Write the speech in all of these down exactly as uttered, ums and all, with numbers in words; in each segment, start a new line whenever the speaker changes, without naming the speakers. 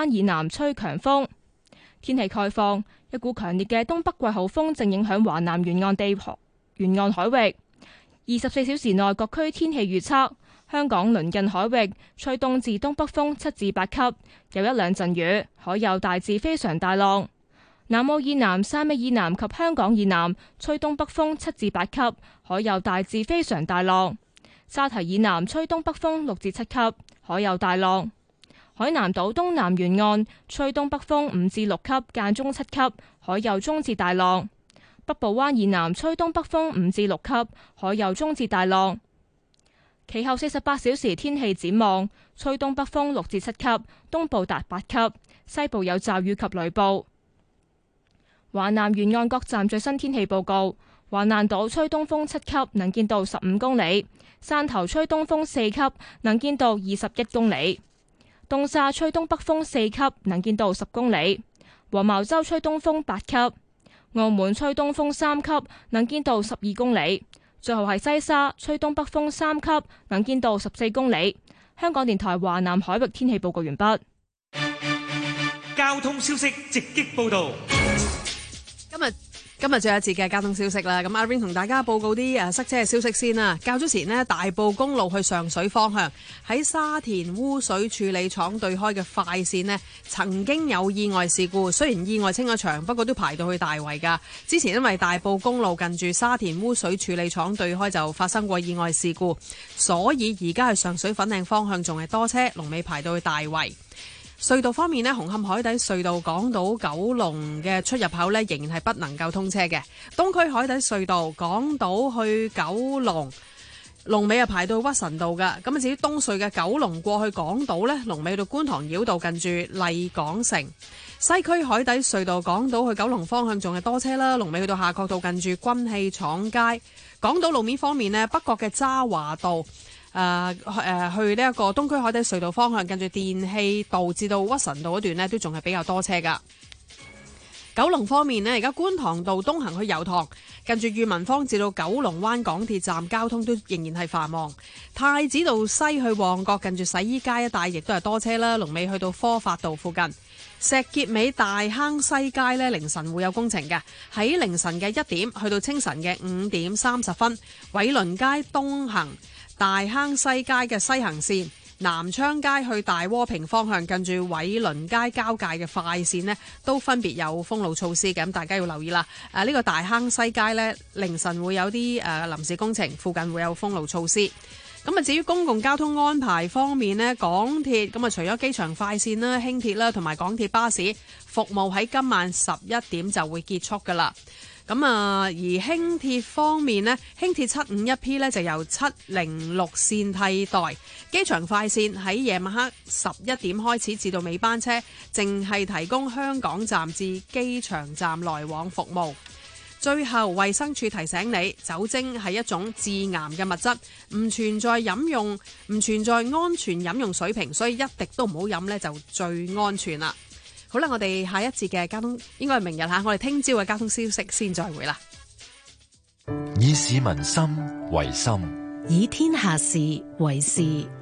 灣以南吹強風。天氣概況，一股強烈嘅東北季候風正影響華南沿岸地沿岸海域。二十四小時內各區天氣預測：香港鄰近海域吹東至東北風七至八級，有一兩陣雨，海有大至非常大浪。南澳以南、汕尾以南及香港以南吹東北風七至八級，海有大至非常大浪。沙堤以南吹東北風六至七級，海有大浪。海南島東南沿岸吹東北風五至六級，間中七級，海有中至大浪。北部灣以南吹東北風五至六級，海有中至大浪。其後四十八小時天氣展望，吹東北風六至七級，東部達八級，西部有驟雨及雷暴。華南沿岸各站最新天氣報告：華南島吹東風七級，能見度十五公里；汕頭吹東風四級，能見度二十一公里；東沙吹東北風四級，能見度十公里；黃茅洲吹東風八級；澳門吹東風三級，能見度十二公里；最後係西沙吹東北風三級，能見度十四公里。香港電台華南海域天氣報告完畢。
交通消息直擊報道。
今日今日最後一節嘅交通消息啦，咁阿 Ring 同大家報告啲誒塞車嘅消息先啦。較早前呢，大埔公路去上水方向喺沙田污水處理廠對開嘅快線呢，曾經有意外事故，雖然意外清咗場，不過都排到去大圍噶。之前因為大埔公路近住沙田污水處理廠對開就發生過意外事故，所以而家去上水粉嶺方向仲係多車，龍尾排到去大圍。隧道方面呢，紅磡海底隧道港島九龍嘅出入口呢，仍然係不能夠通車嘅。東區海底隧道港島去九龍龍尾啊排到屈臣道噶。咁啊至於東隧嘅九龍過去港島呢，龍尾去到觀塘繞道近住麗港城。西區海底隧道港島去九龍方向仲係多車啦，龍尾去到夏慤道近住軍器廠街。港島路面方面呢，北角嘅渣華道誒誒、呃呃、去呢一個東區海底隧道方向，近住電氣道至到屈臣道嗰段呢，都仲係比較多車噶。九龍方面呢，而家觀塘道東行去油塘，近住裕民坊至到九龍灣港鐵站，交通都仍然係繁忙。太子道西去旺角，近住洗衣街一帶，亦都係多車啦。龍尾去到科發道附近。石硤尾大坑西街呢，凌晨會有工程嘅，喺凌晨嘅一點去到清晨嘅五點三十分。偉倫街東行大坑西街嘅西行線，南昌街去大窩坪方向，近住偉倫街交界嘅快線呢，都分別有封路措施嘅，咁大家要留意啦。誒、啊、呢、這個大坑西街呢，凌晨會有啲誒臨時工程，附近會有封路措施。咁啊，至於公共交通安排方面呢，港鐵咁啊，除咗機場快線啦、輕鐵啦同埋港鐵巴士服務喺今晚十一點就會結束噶啦。咁啊，而輕鐵方面呢，輕鐵七五一 P 呢就由七零六線替代，機場快線喺夜晚黑十一點開始至到尾班車，淨係提供香港站至機場站來往服務。最後，衛生署提醒你，酒精係一種致癌嘅物質，唔存在飲用，唔存在安全飲用水平，所以一滴都唔好飲呢，就最安全啦。好啦，我哋下一節嘅交通應該係明日吓，我哋聽朝嘅交通消息先再會啦。
以市民心為心，
以天下事為事。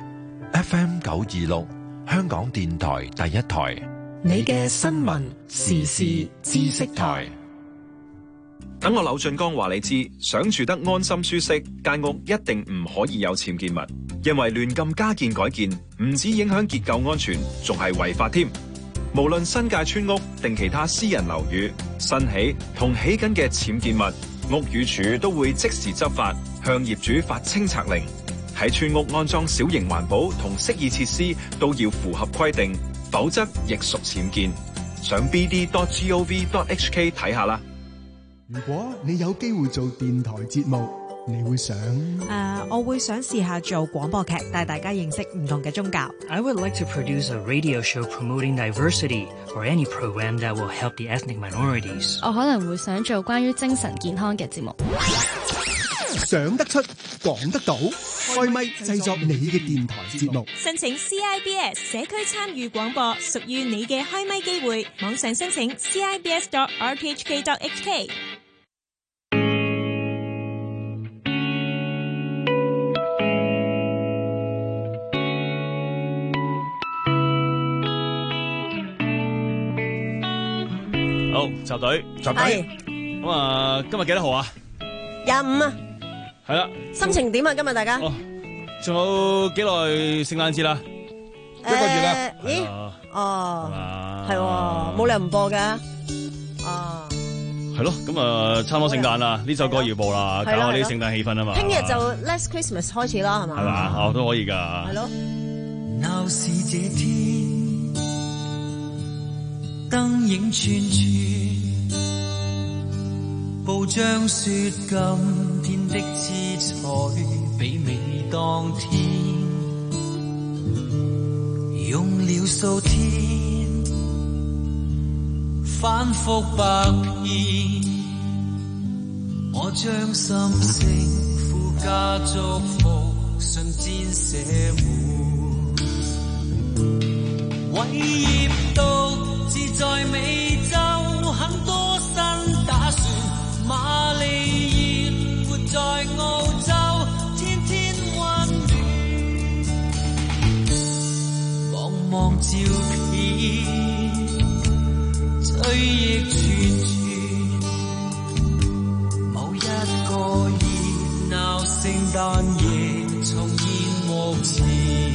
F M 九二六，香港電台第一台，
你嘅新聞時事知識台。
等我柳俊江話你知，想住得安心舒適，間屋一定唔可以有僭建物，因為亂咁加建改建，唔止影響結構安全，仲係違法添。無論新界村屋定其他私人樓宇，新起同起緊嘅僭建物，屋宇署都會即時執法，向業主發清拆令。喺村屋安裝小型環保同適意設施都要符合規定，否則亦屬僭建。上 b d dot gov dot h k 睇下啦。
如果你有機會做電台節目，你會想？誒、
uh, 我會想試下做廣播劇，帶大家認識唔同嘅宗教。
I would like to produce a radio show promoting diversity or any program that will help the ethnic minorities.
我可能會想做關於精神健康嘅節目。
想得出，講得到，開咪製作你嘅電台節目。
申請 C I B S 社區參與廣播，屬於你嘅開咪機會。網上申請 c i b s dot r t h k dot h k。
好，集隊，集隊。咁啊，今日幾多號啊？
廿五啊。
係啦。
心情點啊？今日大家？
哦，仲有幾耐聖誕節啦？
一個月啦。咦？哦。係喎，冇理由唔播㗎。哦。
係咯，咁啊，差唔多聖誕啦，呢首歌要播啦，搞下啲聖誕氣氛啊嘛。
聽日就 Last Christmas 開始啦，係嘛？
係嘛，哦都可以噶。
係咯。
鬧市這天，燈影串串，報章說今天的姿彩媲美當天，用了數天反覆百遍，我將心聲附加祝福信箋寫滿，偉業獨自在美洲，很多新打算，瑪麗蓮活在澳洲，天天溫暖，望望照片追憶串串，某一個熱鬧聖誕夜重現目前，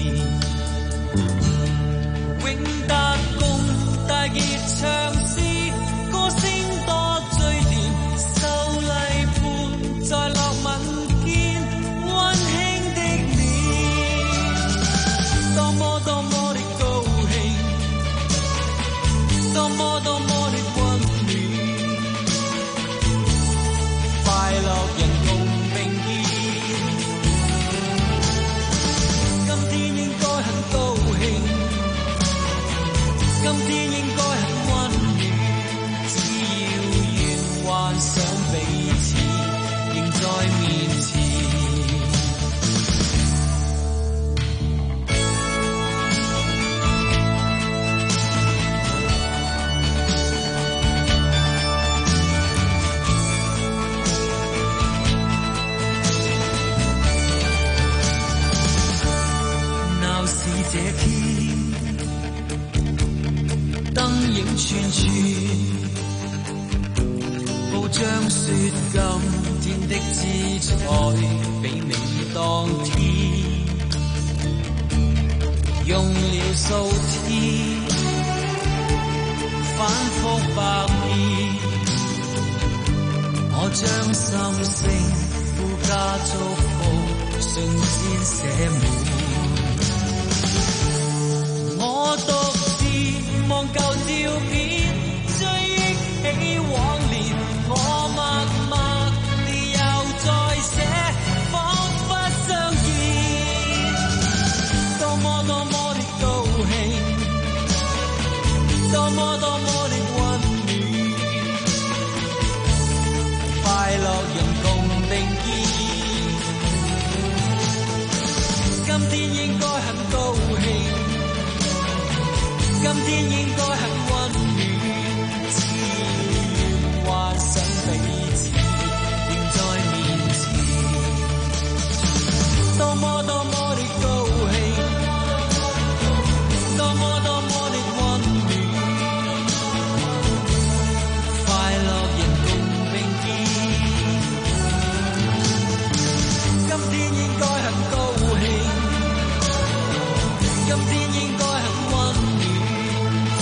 永達共大傑唱詩，歌聲多醉甜，秀麗伴在落吻間，溫馨的臉，多麼多麼的高興，多麼多麼的溫暖，快樂人共並肩，今天應該很高興，今天應該很溫暖，只要願幻想彼此仍在面前。鬧市這天，燈影串串，報章說今天的姿彩媲美當天，用了數天反覆百遍，我將心聲附加祝福信箋寫滿，我獨自望舊照片，追憶起往年，我默默地又再寫，彷彿相見，多麼多麼的高興，多麼多麼的溫暖，快樂人共並肩，今天應該很高興，今天應該很溫暖，只願幻想彼此仍在面前，多麼多麼的高興，多麼多麼的溫暖，快樂人共並肩，今天應該很高興，今天應該很溫暖，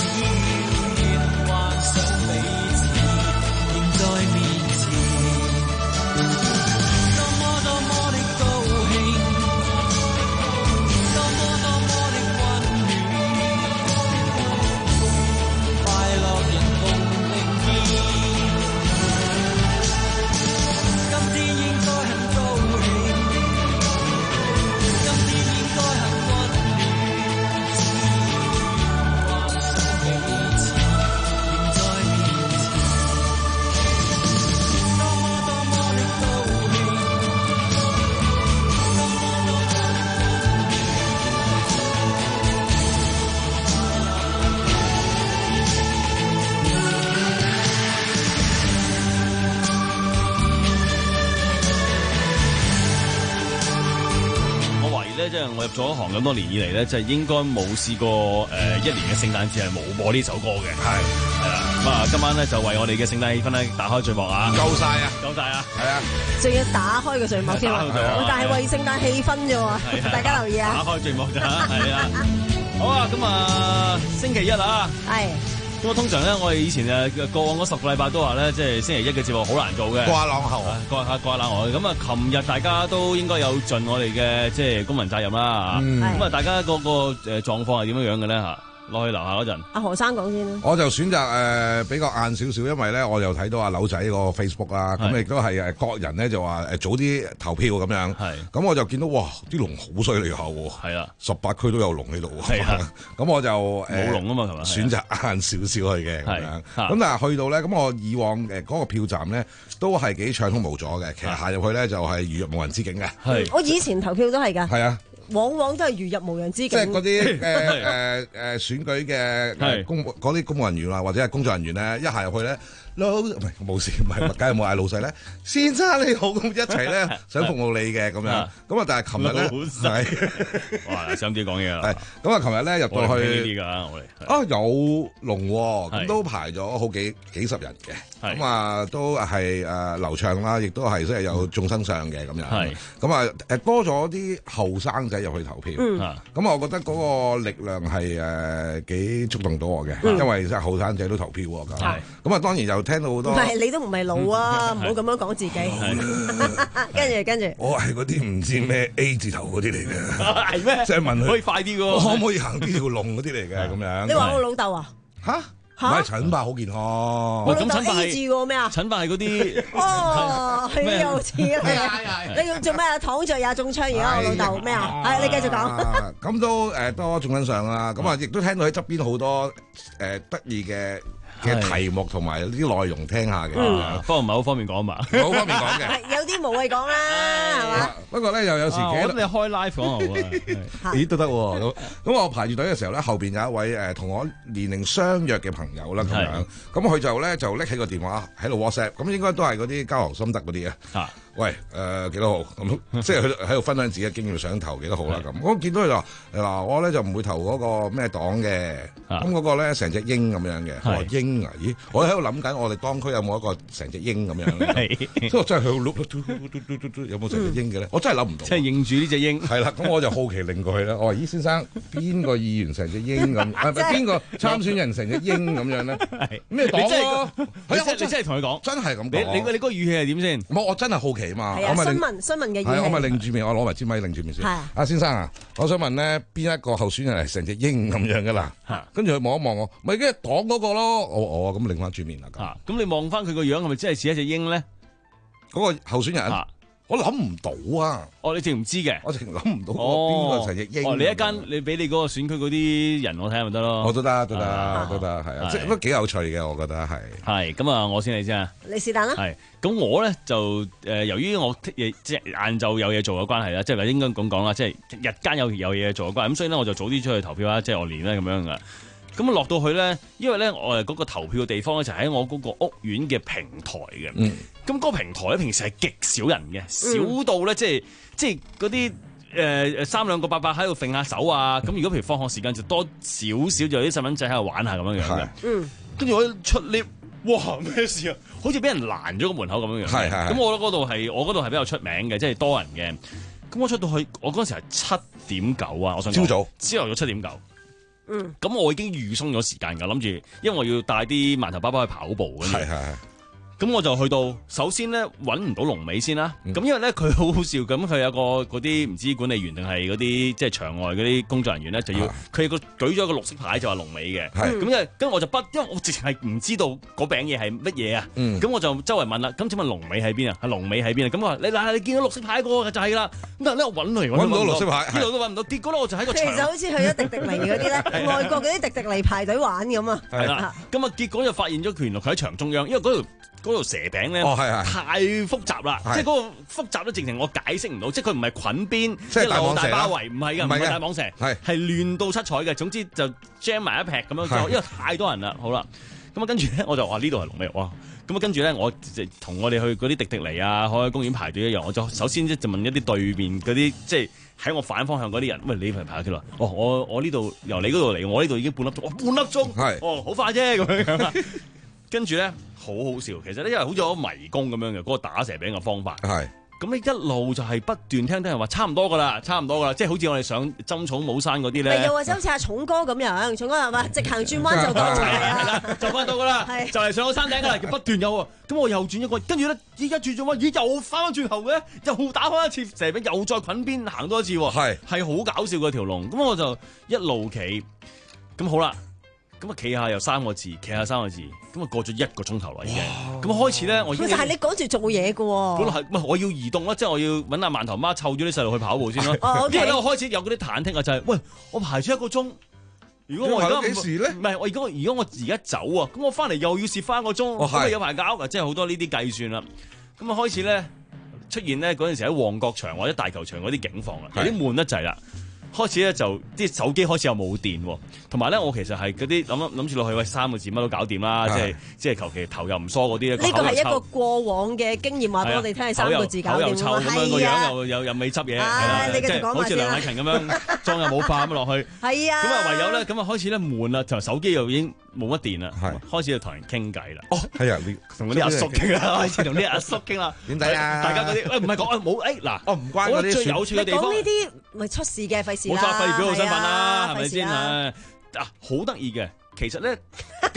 為我入咗行咁多年以嚟咧，就係應該冇試過誒、呃、一年嘅聖誕節係冇播呢首歌嘅。係係啦，咁啊今晚咧就為我哋嘅聖誕氣氛咧打開序幕啊！
夠晒啊！
夠晒啊！係啊！
仲要打開個序幕添啊！但係為聖誕氣氛啫喎，大家留意啊！
打開序幕咋，係啊！好啊，咁啊星期一啊，
係。
咁啊，通常咧，我哋以前誒過往嗰十個禮拜都話咧，即係星期一嘅節目好難做嘅。
掛冷喉，
掛下掛冷喉。咁啊，琴日大家都應該有盡我哋嘅即係公民責任啦。咁啊、嗯，大家個個誒狀況係點樣樣嘅咧嚇？落去樓下嗰陣，
阿何生講先啦。
我就選擇誒、呃、比較晏少少，因為咧我又睇到阿柳仔個 Facebook 啦，咁亦都係誒各人咧就話誒早啲投票咁樣。係，咁我就見到哇啲龍好犀利下喎。係啦，十八區都有龍喺度。係啊，咁我就
冇龍啊嘛，係嘛？
選擇晏少少去嘅咁樣。咁但係去到咧，咁我以往誒嗰個票站咧都係幾暢通無阻嘅。其實行入去咧就係如入無人之境嘅。係，
我以前投票都係㗎。係啊。往往都係如入無人之境，
即係嗰啲誒誒誒選舉嘅公嗰啲公務人員啊，或者係工作人員咧，一行入去咧，老唔係冇事，唔係梗係冇嗌老細咧，先生你好，咁一齊咧想服務你嘅咁樣，咁啊但係琴日咧係，
哇想啲講嘢啦，
係咁啊琴日咧入到去
呢啲㗎，我哋
啊有龍喎，咁都排咗好幾幾十人嘅，咁啊都係誒流暢啦，亦都係即係有眾生相嘅咁樣，咁啊誒多咗啲後生仔入去投票，咁我覺得嗰個力量係誒幾觸動到我嘅，因為即係後生仔都投票喎，咁咁啊當然又聽到好多，
唔係你都唔係老啊，唔好咁樣講自己，跟住跟住，
我係嗰啲唔知咩 A 字頭嗰啲嚟嘅，
係咩？
即係問佢
可以快啲喎，
可唔可以行呢條龍嗰啲嚟嘅咁樣？
你話我老豆啊？
嚇！唔係陳伯好健康，
我老豆 A 字喎咩啊？
陳伯係嗰啲
哦，你又似啊！你做咩啊？躺着也中槍，而家我老豆咩啊？係你繼續講。
咁都誒多眾欣賞啦，咁啊亦都聽到喺側邊好多誒得意嘅嘅題目同埋啲內容聽下嘅，
不過唔係好方便講嘛，
唔好方便講嘅，
有啲無謂講啦，係嘛？
不過咧又有時
咁你開 live 講好啊，
咦都得喎，咁咁我排住隊嘅時候咧，後邊有一位誒同我年齡相約嘅朋友啦，咁樣，咁佢就咧就拎起個電話喺度 WhatsApp，咁應該都係嗰啲交流心得嗰啲啊。喂，誒幾多號咁？即係佢喺度分享自己嘅經驗，想投幾多號啦咁。我見到佢就話：嗱，我咧就唔會投嗰個咩黨嘅，咁嗰個咧成隻鷹咁樣嘅。我話鷹啊？咦！我喺度諗緊，我哋當區有冇一個成隻鷹咁樣？所以我真係喺度碌，有冇成隻鷹嘅咧？我真係諗唔到。
即係認住呢隻鷹。係
啦，咁我就好奇令過去啦。我話：咦，先生，邊個議員成隻鷹咁？係咪邊個參選人成隻鷹咁樣咧？咩黨咯？
係啊，我真係同佢講，
真係咁講。
你你你嗰個語氣係點先？
我我真係好奇。
係啊，新聞新聞嘅嘢。
我咪擰住面，我攞埋支咪擰住面先。係啊，先生啊，我想問咧，邊一個候選人係成隻鷹咁樣噶啦？跟住佢望一望我，咪跟住黨嗰個咯。我我咁擰翻住面啦。
咁你望翻佢個樣係咪真係似一隻鷹咧？
嗰個候選人，我諗唔到啊！
哦，你淨唔知嘅？
我淨諗唔到邊個成隻鷹。
哦，你一間你俾你嗰個選區嗰啲人我睇下咪得咯。
我都得，都得，都得，係啊，即係都幾有趣嘅，我覺得係。
係咁啊，我先你先啊。
你是但啦。
係咁，我咧就誒，由於我即係晏晝有嘢做嘅關係啦，即係應該咁講啦，即係日間有有嘢做嘅關係，咁所以咧我就早啲出去投票啦，即係我年咧咁樣噶。咁啊落到去咧，因為咧我誒嗰個投票嘅地方咧就喺我嗰個屋苑嘅平台嘅。嗯。咁嗰個平台咧平時係極少人嘅，少到咧即係即係嗰啲誒誒三兩個伯伯喺度揈下手啊。咁如果譬如放學時間就多少少就有啲細蚊仔喺度玩下咁樣樣嘅。嗯。跟住我一出 lift，哇咩事啊？好似俾人攔咗個門口咁樣樣。係係。咁我覺得嗰度係我嗰度係比較出名嘅，即係多人嘅。咁我出到去，我嗰陣時係七點九啊，我想
朝早
朝頭早七點九。
嗯，
咁我已經預鬆咗時間㗎，諗住，因為我要帶啲饅頭包包去跑步嘅。係係係。咁我就去到，首先咧揾唔到龍尾先啦。咁、嗯、因為咧佢好好笑，咁佢有個嗰啲唔知管理員定係嗰啲即係場外嗰啲工作人員咧，就要佢、啊、個舉咗個綠色牌就話龍尾嘅。咁因為跟住我就不，因為我直情係唔知道嗰餅嘢係乜嘢啊。咁、嗯、我就周圍問啦。咁請問龍尾喺邊啊？係龍尾喺邊啊？咁我話你嗱，你見到綠色牌嗰個就係啦。咁但係咧我揾嚟揾
唔到綠色牌，
呢度都揾唔到。結果咧我就喺個場，
其實好似去咗迪迪尼嗰啲咧，外國嗰啲迪迪尼排隊玩咁啊。
係啦。咁啊結果就發現咗原來佢喺場中央，因為嗰條嗰條蛇餅咧、哦、太複雜啦，即係嗰個複雜都直情我解釋唔到，即係佢唔係捆邊，即係大包圍，唔係嘅，唔係大蟒蛇，係係亂到七彩嘅。總之就 jam 埋一劈咁樣，因為太多人啦。好啦，咁啊跟住咧我就話呢度係龍尾哇！咁啊跟住咧我同我哋去嗰啲迪迪尼啊海海公園排隊一樣，我就首先即就問一啲對面嗰啲即係喺我反方向嗰啲人，喂，你排排幾耐？哦，我我呢度由你嗰度嚟，我呢度已經半粒鐘，我半粒鐘，
係
哦，好快啫咁樣樣啦。跟住咧，好好笑，其實咧，因為好似有個迷宮咁樣嘅嗰個打蛇餅嘅方法。
係。
咁你一路就係不斷聽聽人話差唔多噶啦，差唔多噶啦，即係好似我哋上針草帽山嗰啲咧。
又或者好似阿重哥咁樣，重哥係嘛？直行轉彎就到係啊，
就翻到噶啦，就嚟上到山頂噶啦，不斷有喎。咁我又轉一個，跟住咧依家轉咗彎，咦又翻返轉頭嘅，又打翻一次蛇餅，又再滾邊行多一次喎。係係好搞笑嗰條龍。咁我就一路企，咁好啦。咁啊，企下又三個字，企下三個字，咁啊過咗一個鐘頭啦已經。咁開始咧，我已經
但係你趕住做嘢嘅喎。
本來係，唔係我要移動啦，即係我要揾阿饅頭媽湊咗啲細路去跑步先咯。
哦 okay。
因為咧，我開始有嗰啲忐忑啊，就係、是、喂，我排咗一個鐘，如果我而家幾時咧？唔係我而家，如果我而家走啊，咁我翻嚟又要蝕翻一個鐘，咁啊有排搞啊，即係好多呢啲計算啦。咁啊開始咧出現咧嗰陣時喺旺角場或者大球場嗰啲警況啊，有啲悶得滯啦。開始咧就啲手機開始又冇電喎，同埋咧我其實係嗰啲諗諗住落去喂三個字乜都搞掂啦，即係即係求其頭又唔梳嗰啲咧。
呢個係一個過往嘅經驗，話俾我哋聽係三個字搞掂。
口又臭咁樣個樣又又又未執嘢，係啦，即係好似梁禮勤咁樣妝又冇化咁落去。
係啊。
咁啊唯有咧咁啊開始咧悶啦，就手機又已經冇乜電啦，開始就同人傾偈啦。
哦，係啊，你
同嗰啲阿叔傾啦，開始同啲阿叔傾啦。
點解啊？
大家嗰啲誒唔係講冇誒嗱，
哦唔關嗰啲
最有趣嘅地方。
講呢啲咪出事嘅，費事啦。
冇錯，費事表露身份啦，係咪先啊？啊，好得意嘅，其實咧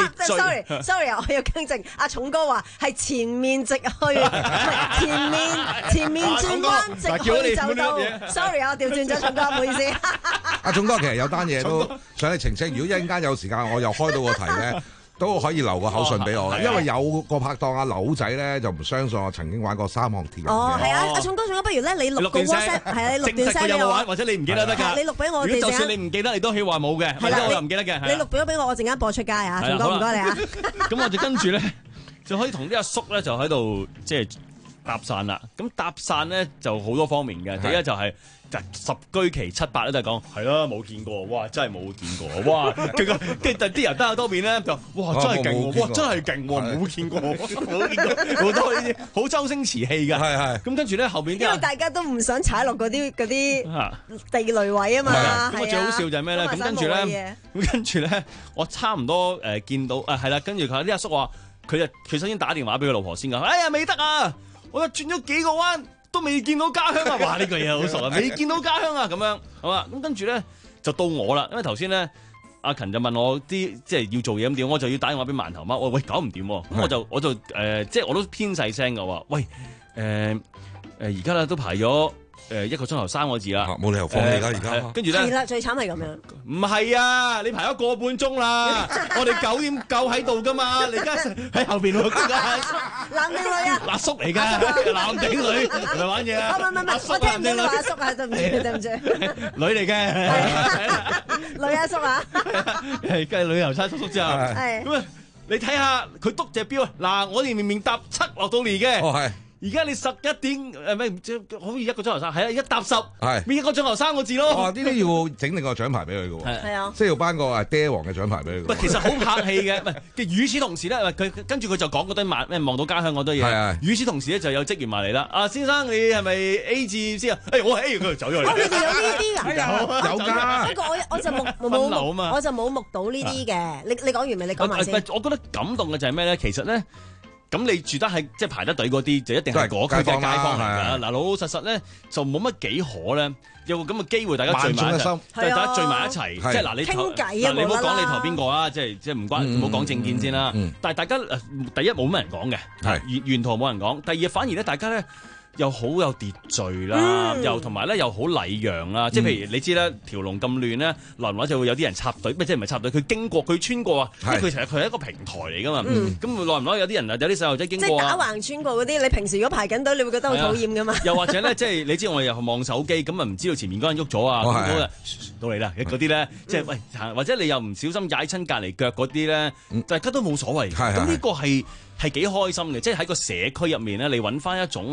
，sorry sorry 啊，我要更正，阿重哥話係前面直去，唔係前面前面轉彎直去就到。sorry 啊，我調轉咗，重哥唔好意思。
阿重哥其實有單嘢都想你澄清，如果一陣間有時間，我又開到個題咧。都可以留個口信俾我嘅，因為有個拍檔阿柳仔咧就唔相信我曾經玩過三項鐵人嘅。
哦，係啊，阿重哥，重哥，不如咧你錄個 WhatsApp，係啊，你錄段聲俾我。
或者你唔記得得㗎。
你錄俾我哋。
如果就算你唔記得，你都可以話冇嘅。係啦，我又唔記得嘅。
你錄咗俾我，我陣間播出街啊，重哥唔該你啊。
咁我就跟住咧，就可以同啲阿叔咧就喺度即係搭訕啦。咁搭訕咧就好多方面嘅，第一就係。十居其七八咧都係講係啦，冇見過，哇真係冇見過，哇跟住跟住啲人得下多面咧就哇真係勁喎，哇真係勁喎，冇見過，冇見過好多呢啲好周星馳戲㗎，係係咁跟住咧後邊啲
因為大家都唔想踩落嗰啲嗰啲地雷位啊嘛，
咁我最好笑就係咩咧？咁跟住咧，咁跟住咧，我差唔多誒見到啊係啦，跟住佢啲阿叔話佢就佢首先打電話俾佢老婆先㗎，哎呀未得啊，我又轉咗幾個彎。都未見到家鄉啊！哇，呢句嘢好熟啊！未見到家鄉啊！咁樣好嘛？咁跟住咧就到我啦，因為頭先咧阿勤就問我啲即係要做嘢咁點，我就要打電話俾饅頭媽，我喂搞唔掂，咁我就我就誒、呃、即係我都偏細聲嘅話，喂誒誒而家咧都排咗。誒一個鐘頭三個字啦，
冇理由放棄啦而家。
跟住咧，
係啦，最慘係咁樣。
唔係啊，你排咗個半鐘啦，我哋九點夠喺度噶嘛，你而家喺後邊喎。
男定女啊？
阿叔嚟㗎，男定女，唔係玩嘢啊。
唔係唔係，我聽唔到你話阿叔啊，對唔住對唔住。
女嚟嘅，
女阿叔啊。
係跟住旅遊差叔叔之後，咁啊，你睇下佢篤隻錶啊，嗱，我哋明明搭七落到嚟嘅。哦，係。而家你十一點誒咩唔知好似一個鐘頭三係啊，一搭十係咪一個鐘頭三個字咯？
哦，呢啲要整另個獎牌俾佢嘅喎，係啊，即係要頒個誒爹王嘅獎牌俾佢。
唔係其實好客氣嘅，唔係嘅。與此同時咧，佢跟住佢就講嗰堆望咩望到家鄉嗰堆嘢。係啊。與此同時咧，就有職員埋嚟啦。啊，先生你係咪 A 字先啊？誒，我係 A，佢就走咗嚟。
你哋有呢啲㗎？
有有㗎。
不過我我就冇冇我就冇目睹呢啲嘅。你你講完未？你講埋先。
我覺得感動嘅就係咩咧？其實咧。咁你住得係即係排得隊嗰啲，就一定係嗰區嘅街坊嚟㗎。嗱，老老實實咧就冇乜幾可咧，有個咁嘅機會，大家聚埋一齊，大家聚埋一齊，即係嗱你投嗱你唔好講你投邊個啊，即係即係唔關唔好講政見先啦。但係大家第一冇乜人講嘅，沿沿途冇人講。第二反而咧，大家咧。又好有秩序啦，嗯、又同埋咧又好禮讓啦，即係譬如你知啦，條龍咁亂咧，來來就會有啲人插隊，咩即係唔係插隊？佢經過佢穿過啊，即係佢其實佢係一個平台嚟噶嘛，咁來唔來有啲人啊，有啲細路仔經過
即係打橫穿過嗰啲，你平時如果排緊隊，你會覺得好討厭噶嘛？
又或者咧，即係你知我哋又望手機，咁啊唔知道前面嗰人喐咗啊，咁嗰日到你啦，嗰啲咧，即係喂，或者你又唔小心踩親隔離腳嗰啲咧，大家都冇所謂，咁呢個係。係幾開心嘅，即係喺個社區入面咧，你揾翻一種誒、呃，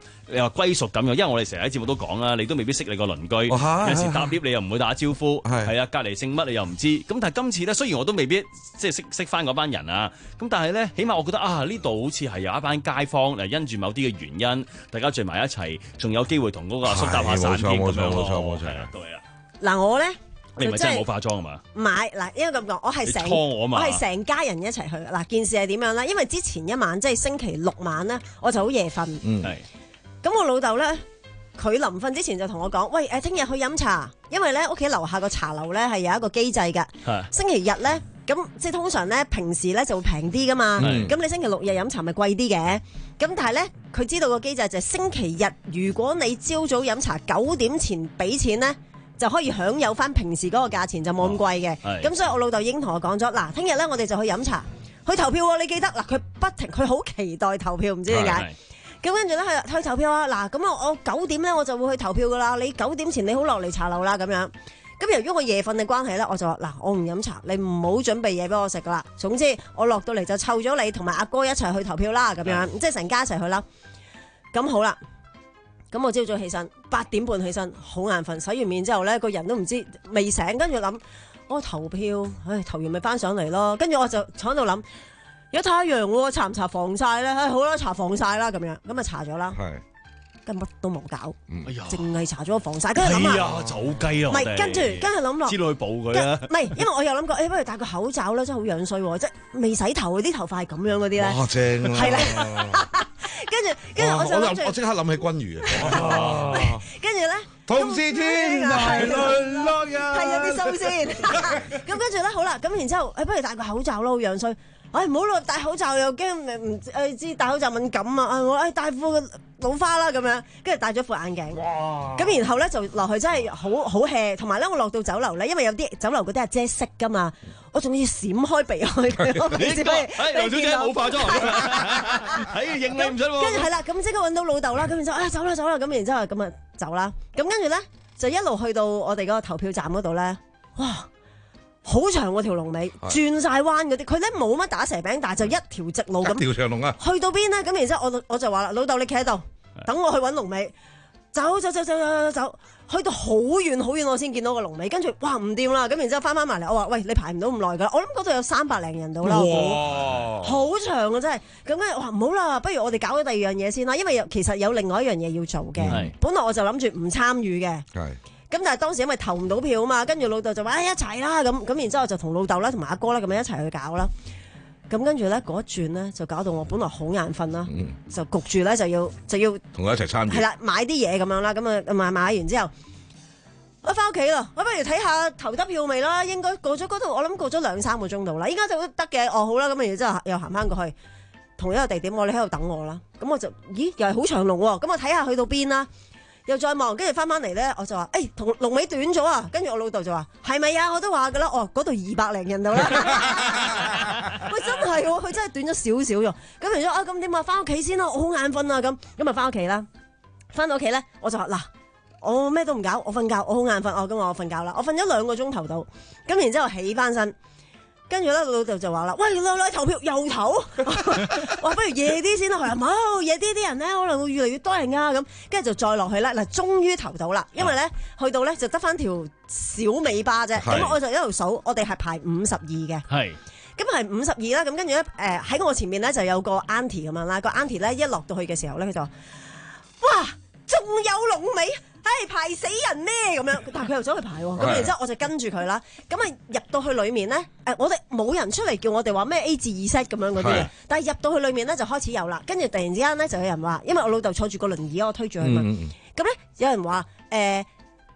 你話歸屬感嘅，因為我哋成日喺節目都講啦，你都未必識你個鄰居，
哦、
有時搭 lift 你又唔會打招呼，係啊，隔離姓乜你又唔知。咁但係今次咧，雖然我都未必即係識識翻嗰班人啊，咁但係咧，起碼我覺得啊，呢度好似係有一班街坊嚟，因住某啲嘅原因，大家聚埋一齊，仲有機會同嗰個阿叔搭下散添咁樣咯。冇錯冇錯冇錯，係啊，對啊。
嗱我咧。
你唔係真係冇化妝啊嘛？
唔係嗱，應該咁講，我係成
我，我
係成家人一齊去。嗱，件事係點樣咧？因為之前一晚即係星期六晚咧，我就好夜瞓。
嗯，
咁我老豆咧，佢臨瞓之前就同我講：喂，誒，聽日去飲茶，因為咧屋企樓下個茶樓咧係有一個機制㗎。星期日咧，咁即係通常咧平時咧就會平啲㗎嘛。咁你星期六日飲茶咪貴啲嘅。咁但係咧，佢知道個機制就係星期日，如果你朝早飲茶九點前俾錢咧，就可以享有翻平時嗰個價錢，就冇咁貴嘅。咁、哦、所以我老豆已經同我講咗，嗱，聽日咧我哋就去飲茶，去投票喎。你記得嗱，佢不停，佢好期待投票，唔知點解。咁跟住咧去去投票啊！嗱，咁我我九點咧我就會去投票噶啦。你九點前你好落嚟茶樓啦，咁樣。咁由於我夜瞓嘅關係咧，我就話嗱，我唔飲茶，你唔好準備嘢俾我食噶啦。總之我落到嚟就湊咗你同埋阿哥一齊去投票啦，咁樣即係成家一齊去啦。咁好啦。咁我朝早起身，八點半起身，好眼瞓。洗完面之後咧，個人都唔知未醒，跟住諗我投票，唉，投完咪翻上嚟咯。跟住我就坐喺度諗，有太陽喎，搽唔搽防曬咧？唉，好啦，搽防曬啦，咁樣，咁啊搽咗啦。係，跟乜都冇搞，淨係搽咗防曬。跟住諗下，
哎呀，走雞啊！
唔係，跟住跟住諗落，
知道去報佢啦。
唔係，因為我又諗過，誒，不如戴個口罩啦，真係好樣衰喎，即係未洗頭，啲頭髮係咁樣嗰啲咧。
哇，正啊！
係啦。跟住，跟住我就諗住，
我即刻諗起君如啊！
跟住咧，
同是天涯淪落人，
係有啲收先。咁跟住咧，好啦，咁然之後，誒，不如戴個口罩咯，好樣衰。唉，唔好咯，戴口罩又驚唔誒知戴口罩敏感啊！我誒戴副老花啦咁樣，跟住戴咗副眼鏡。哇！咁然後咧就落去真係好好 hea，同埋咧我落到酒樓咧，因為有啲酒樓嗰啲阿姐識噶嘛，我仲要閃開避開佢。
你呢個誒劉小姐冇化妝，喺認你唔出喎。
跟住係啦，咁即刻揾到老豆啦，咁然之後啊走啦走啦，咁然之後咁啊走啦。咁跟住咧就一路去到我哋嗰個投票站嗰度咧，哇！好長喎條龍尾，轉晒彎嗰啲，佢咧冇乜打蛇餅，但係就一條直路咁。
一條長龍啊！
去到邊咧？咁然之後我我就話啦，老豆你企喺度，等我去揾龍尾。走走走走走走走，去到好遠好遠我先見到個龍尾，跟住哇唔掂啦！咁然之後翻翻埋嚟，我話喂你排唔到咁耐噶，我諗嗰度有三百零人到啦，好長啊真係。咁跟住我話唔好啦，不如我哋搞咗第二樣嘢先啦，因為其實有另外一樣嘢要做嘅。本來我就諗住唔參與嘅。咁但係當時因為投唔到票啊嘛，跟住老豆就話、哎、一齊啦咁，咁然之後就同老豆啦同埋阿哥啦咁樣一齊去搞啦。咁跟住咧嗰一轉咧就搞到我本來好眼瞓啦，嗯、就焗住咧就要就要
同佢一齊參與。
係啦，買啲嘢咁樣啦，咁啊買買完之後，我翻屋企啦，我不如睇下投得票未啦。應該過咗嗰度，我諗過咗兩三個鐘度啦。依家就得嘅，哦好啦，咁然之後又行翻過去同一個地點，我你喺度等我啦。咁我就咦又係好長龍喎，咁我睇下去到邊啦。又再望，跟住翻翻嚟咧，我就話：誒，同龍尾短咗啊！跟住我老豆就話：係咪啊？我都話噶啦，哦，嗰度二百零人度啦。喂，真係喎，佢真係短咗少少咗。咁然之後啊，咁點啊？翻屋企先啦，我好眼瞓啊！咁咁啊，翻屋企啦。翻到屋企咧，我就話嗱，我咩都唔搞，我瞓覺，我好眼瞓。哦，咁我瞓覺啦，我瞓咗兩個鐘頭到。咁然之後起翻身。跟住咧，老豆就話啦：喂，女女投票又投，話不如夜啲先啦。佢話冇夜啲啲人咧，可能會越嚟越多人噶咁。跟住就再落去啦。嗱，終於投到啦，因為咧去到咧就得翻條小尾巴啫。咁我就一路數，我哋係排五十二嘅。係。咁係五十二啦。咁跟住咧，誒喺我前面咧就有個 auntie 咁樣啦。個 auntie 咧一落到去嘅時候咧，佢就話：哇，仲有龍尾！唉、哎，排死人咩咁樣？但係佢又走去排喎，咁然之後我就跟住佢啦。咁啊入到去裏面咧，誒我哋冇人出嚟叫我哋話咩 A 至 Z 咁樣嗰啲嘅。但係入到去裏面咧就開始有啦。跟住突然之間咧就有人話，因為我老豆坐住個輪椅，我推住佢嘛。咁、嗯、咧有人話誒誒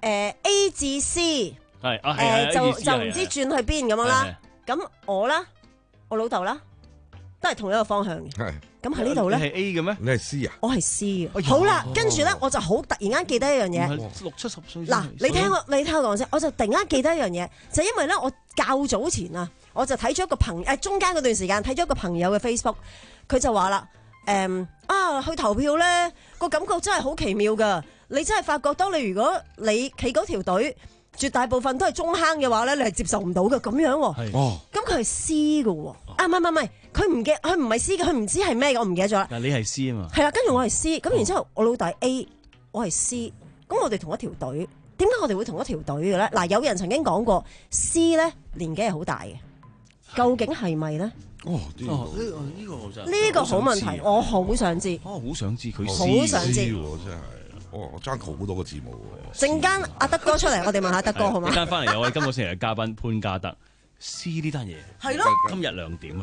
A 至 C， 係誒、呃、就就唔知轉去邊咁樣啦。咁我啦，我老豆啦，都係同一個方向嘅。咁喺呢度咧，
你係 A 嘅咩？
你係 C 啊？
我係 C 嘅。好啦，跟住咧，我就好突然間記得一樣嘢。
六七十歲。
嗱，你聽我，你聽我講先，我就突然間記得一樣嘢，就因為咧，我較早前啊，我就睇咗一個朋誒中間嗰段時間睇咗一個朋友嘅 Facebook， 佢就話啦，誒、嗯、啊去投票咧個感覺真係好奇妙噶，你真係發覺當你如果你企嗰條隊。 絕大部分都係中坑嘅話咧，你係接受唔到嘅咁樣喎。
哦，
咁佢係 C 嘅喎。啊，唔係唔係唔係，佢唔記，佢唔係 C 嘅，佢唔知係咩嘅，我唔記得咗啦。
但你係 C 啊嘛。
係啦，跟住我係 C，咁然之後我老大 A，我係 C，咁我哋同一條隊。點解我哋會同一條隊嘅咧？嗱，有人曾經講過 C 咧年紀係好大嘅，究竟係咪咧？
哦，呢個
呢個好
呢個好問題，我好想知。
哦，好想知佢
好想知
真係，哦，我爭好多個字母喎。
陣間阿德哥出嚟，我哋問下德哥好嘛？
陣間翻嚟有位今個星期嘅嘉賓潘嘉德 C 呢單嘢
係咯，
今日亮點啊！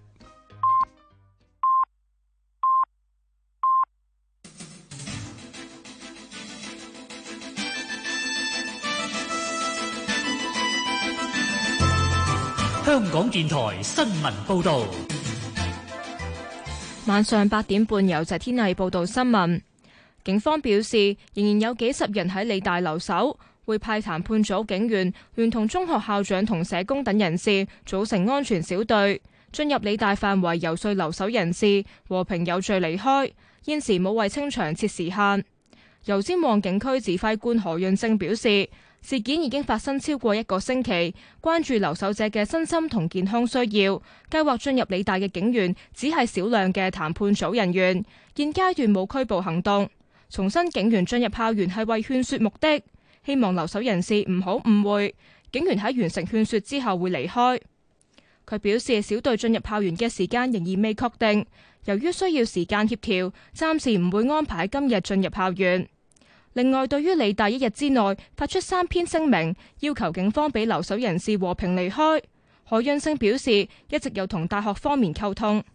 香港電台新聞報導，
晚上八點半有謝天麗報道新聞。警方表示，仍然有幾十人喺理大留守，會派談判組警員聯同中學校長同社工等人士組成安全小隊，進入理大範圍遊說留守人士和平有序離開。現時冇為清場設時限。油尖旺警區指揮官何潤正表示，事件已經發生超過一個星期，關注留守者嘅身心同健康需要。計劃進入理大嘅警員只係少量嘅談判組人員，現階段冇拘捕行動。重申警員進入校園係為勸說目的，希望留守人士唔好誤會，警員喺完成勸說之後會離開。佢表示，小隊進入校園嘅時間仍然未確定，由於需要時間協調，暫時唔會安排今日進入校園。另外，對於理大一日之內發出三篇聲明，要求警方俾留守人士和平離開，何潤勝表示一直有同大學方面溝通。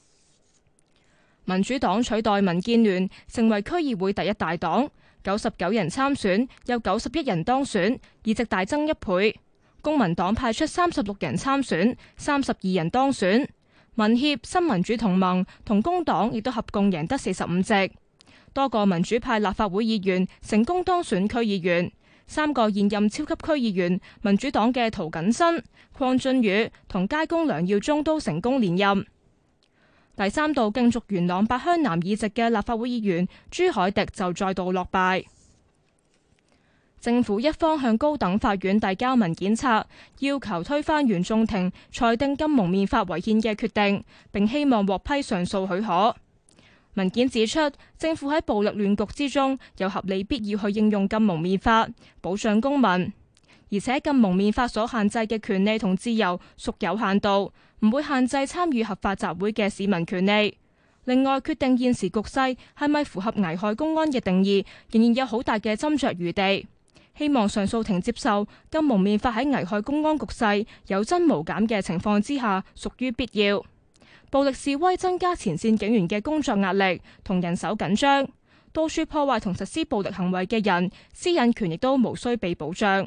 民主黨取代民建聯成為區議會第一大黨，九十九人參選，有九十一人當選，議席大增一倍。公民黨派出三十六人參選，三十二人當選。民協、新民主同盟同工黨亦都合共贏得四十五席。多個民主派立法會議員成功當選區議員，三個現任超級區議員，民主黨嘅涂謹申、鄺俊宇同街工梁耀忠都成功連任。第三度競逐元朗八鄉南議席嘅立法會議員朱凱迪就再度落敗。政府一方向高等法院遞交文件冊，要求推翻原訟庭裁定禁蒙面法違憲嘅決定，並希望獲批上訴許可。文件指出，政府喺暴力亂局之中有合理必要去應用禁蒙面法，保障公民，而且禁蒙面法所限制嘅權利同自由屬有限度，唔會限制參與合法集會嘅市民權利。另外，決定現時局勢係咪符合危害公安嘅定義，仍然有好大嘅斟酌餘地。希望上訴庭接受禁蒙面法喺危害公安局勢有增無減嘅情況之下，屬於必要。暴力示威增加前線警員嘅工作壓力同人手緊張，到處破壞同實施暴力行為嘅人，私隱權亦都無需被保障。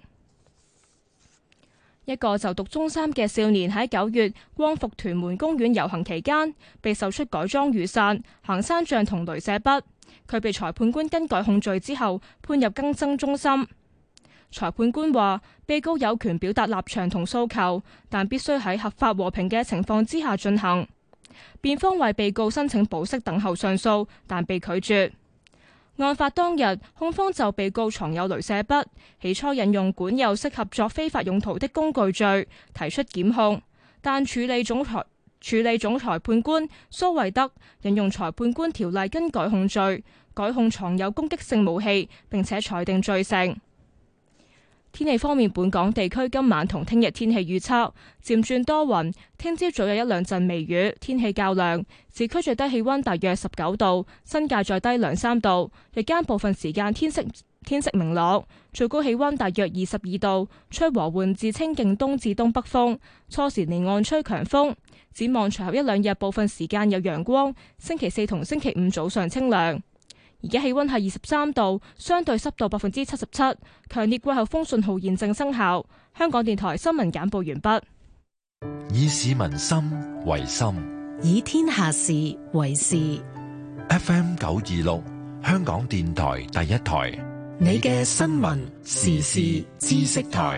一個就讀中三嘅少年喺九月光復屯門公園遊行期間，被搜出改裝雨傘、行山杖同鐳射筆，佢被裁判官更改控罪之後判入更生中心。裁判官話，被告有權表達立場同訴求，但必須喺合法和平嘅情況之下進行。辯方為被告申請保釋等候上訴，但被拒絕。案發當日，控方就被告藏有鐳射筆，起初引用管有適合作非法用途的工具罪提出檢控，但處理總裁處理總裁判官蘇惠德引用裁判官條例更改控罪，改控藏有攻擊性武器，並且裁定罪成。天氣方面，本港地區今晚同聽日天氣預測漸轉多雲，聽朝早有一兩陣微雨，天氣較涼。市區最低氣溫大約十九度，新界再低兩三度。日間部分時間天色天色明朗，最高氣溫大約二十二度，吹和緩至清勁東至東北風，初時離岸吹強風。展望隨後一兩日部分時間有陽光，星期四同星期五早上清涼。而家氣溫係二十三度，相對濕度百分之七十七，強烈季候風信號現正生效。香港電台新聞簡報完畢。
以市民心為心，
以天下事為事。
F M 九二六，香港電台第一台，
你嘅新聞時事知識台。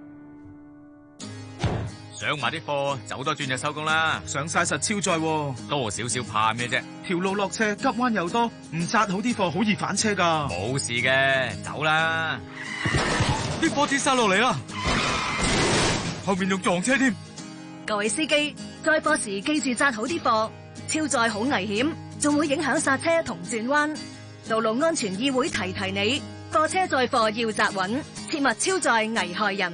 上埋啲貨，走多轉就收工啦。
上晒實超載，
多少少怕咩啫？
條路落斜，急彎又多，唔紮好啲貨，好易反車噶。
冇事嘅，走啦。 啲貨車殺落嚟啦，後面仲撞車添。
各位司機，載貨時記住紮好啲貨，超載好危險，仲會影響剎車同轉彎。道路安全議會提提你，貨車載貨要紮穩，切勿超載危害人。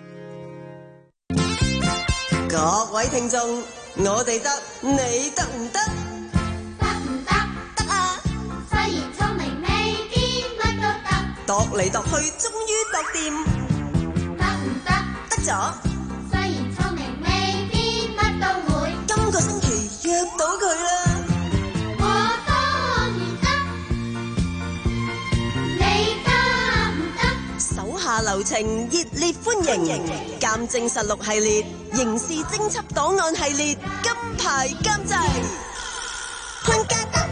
各位聽眾，我哋得，你得唔得？
得唔得？得啊！雖然聰明未必乜都得，
度嚟度去，終於度掂。
得唔得？
得咗。
雖然聰明未必乜都會，
今個星期約到佢啦。
我當然得，你得唔得？
手下留情，熱烈歡迎！鑑證實錄系列、刑事偵緝檔案系列，金牌監製，潘嘉德。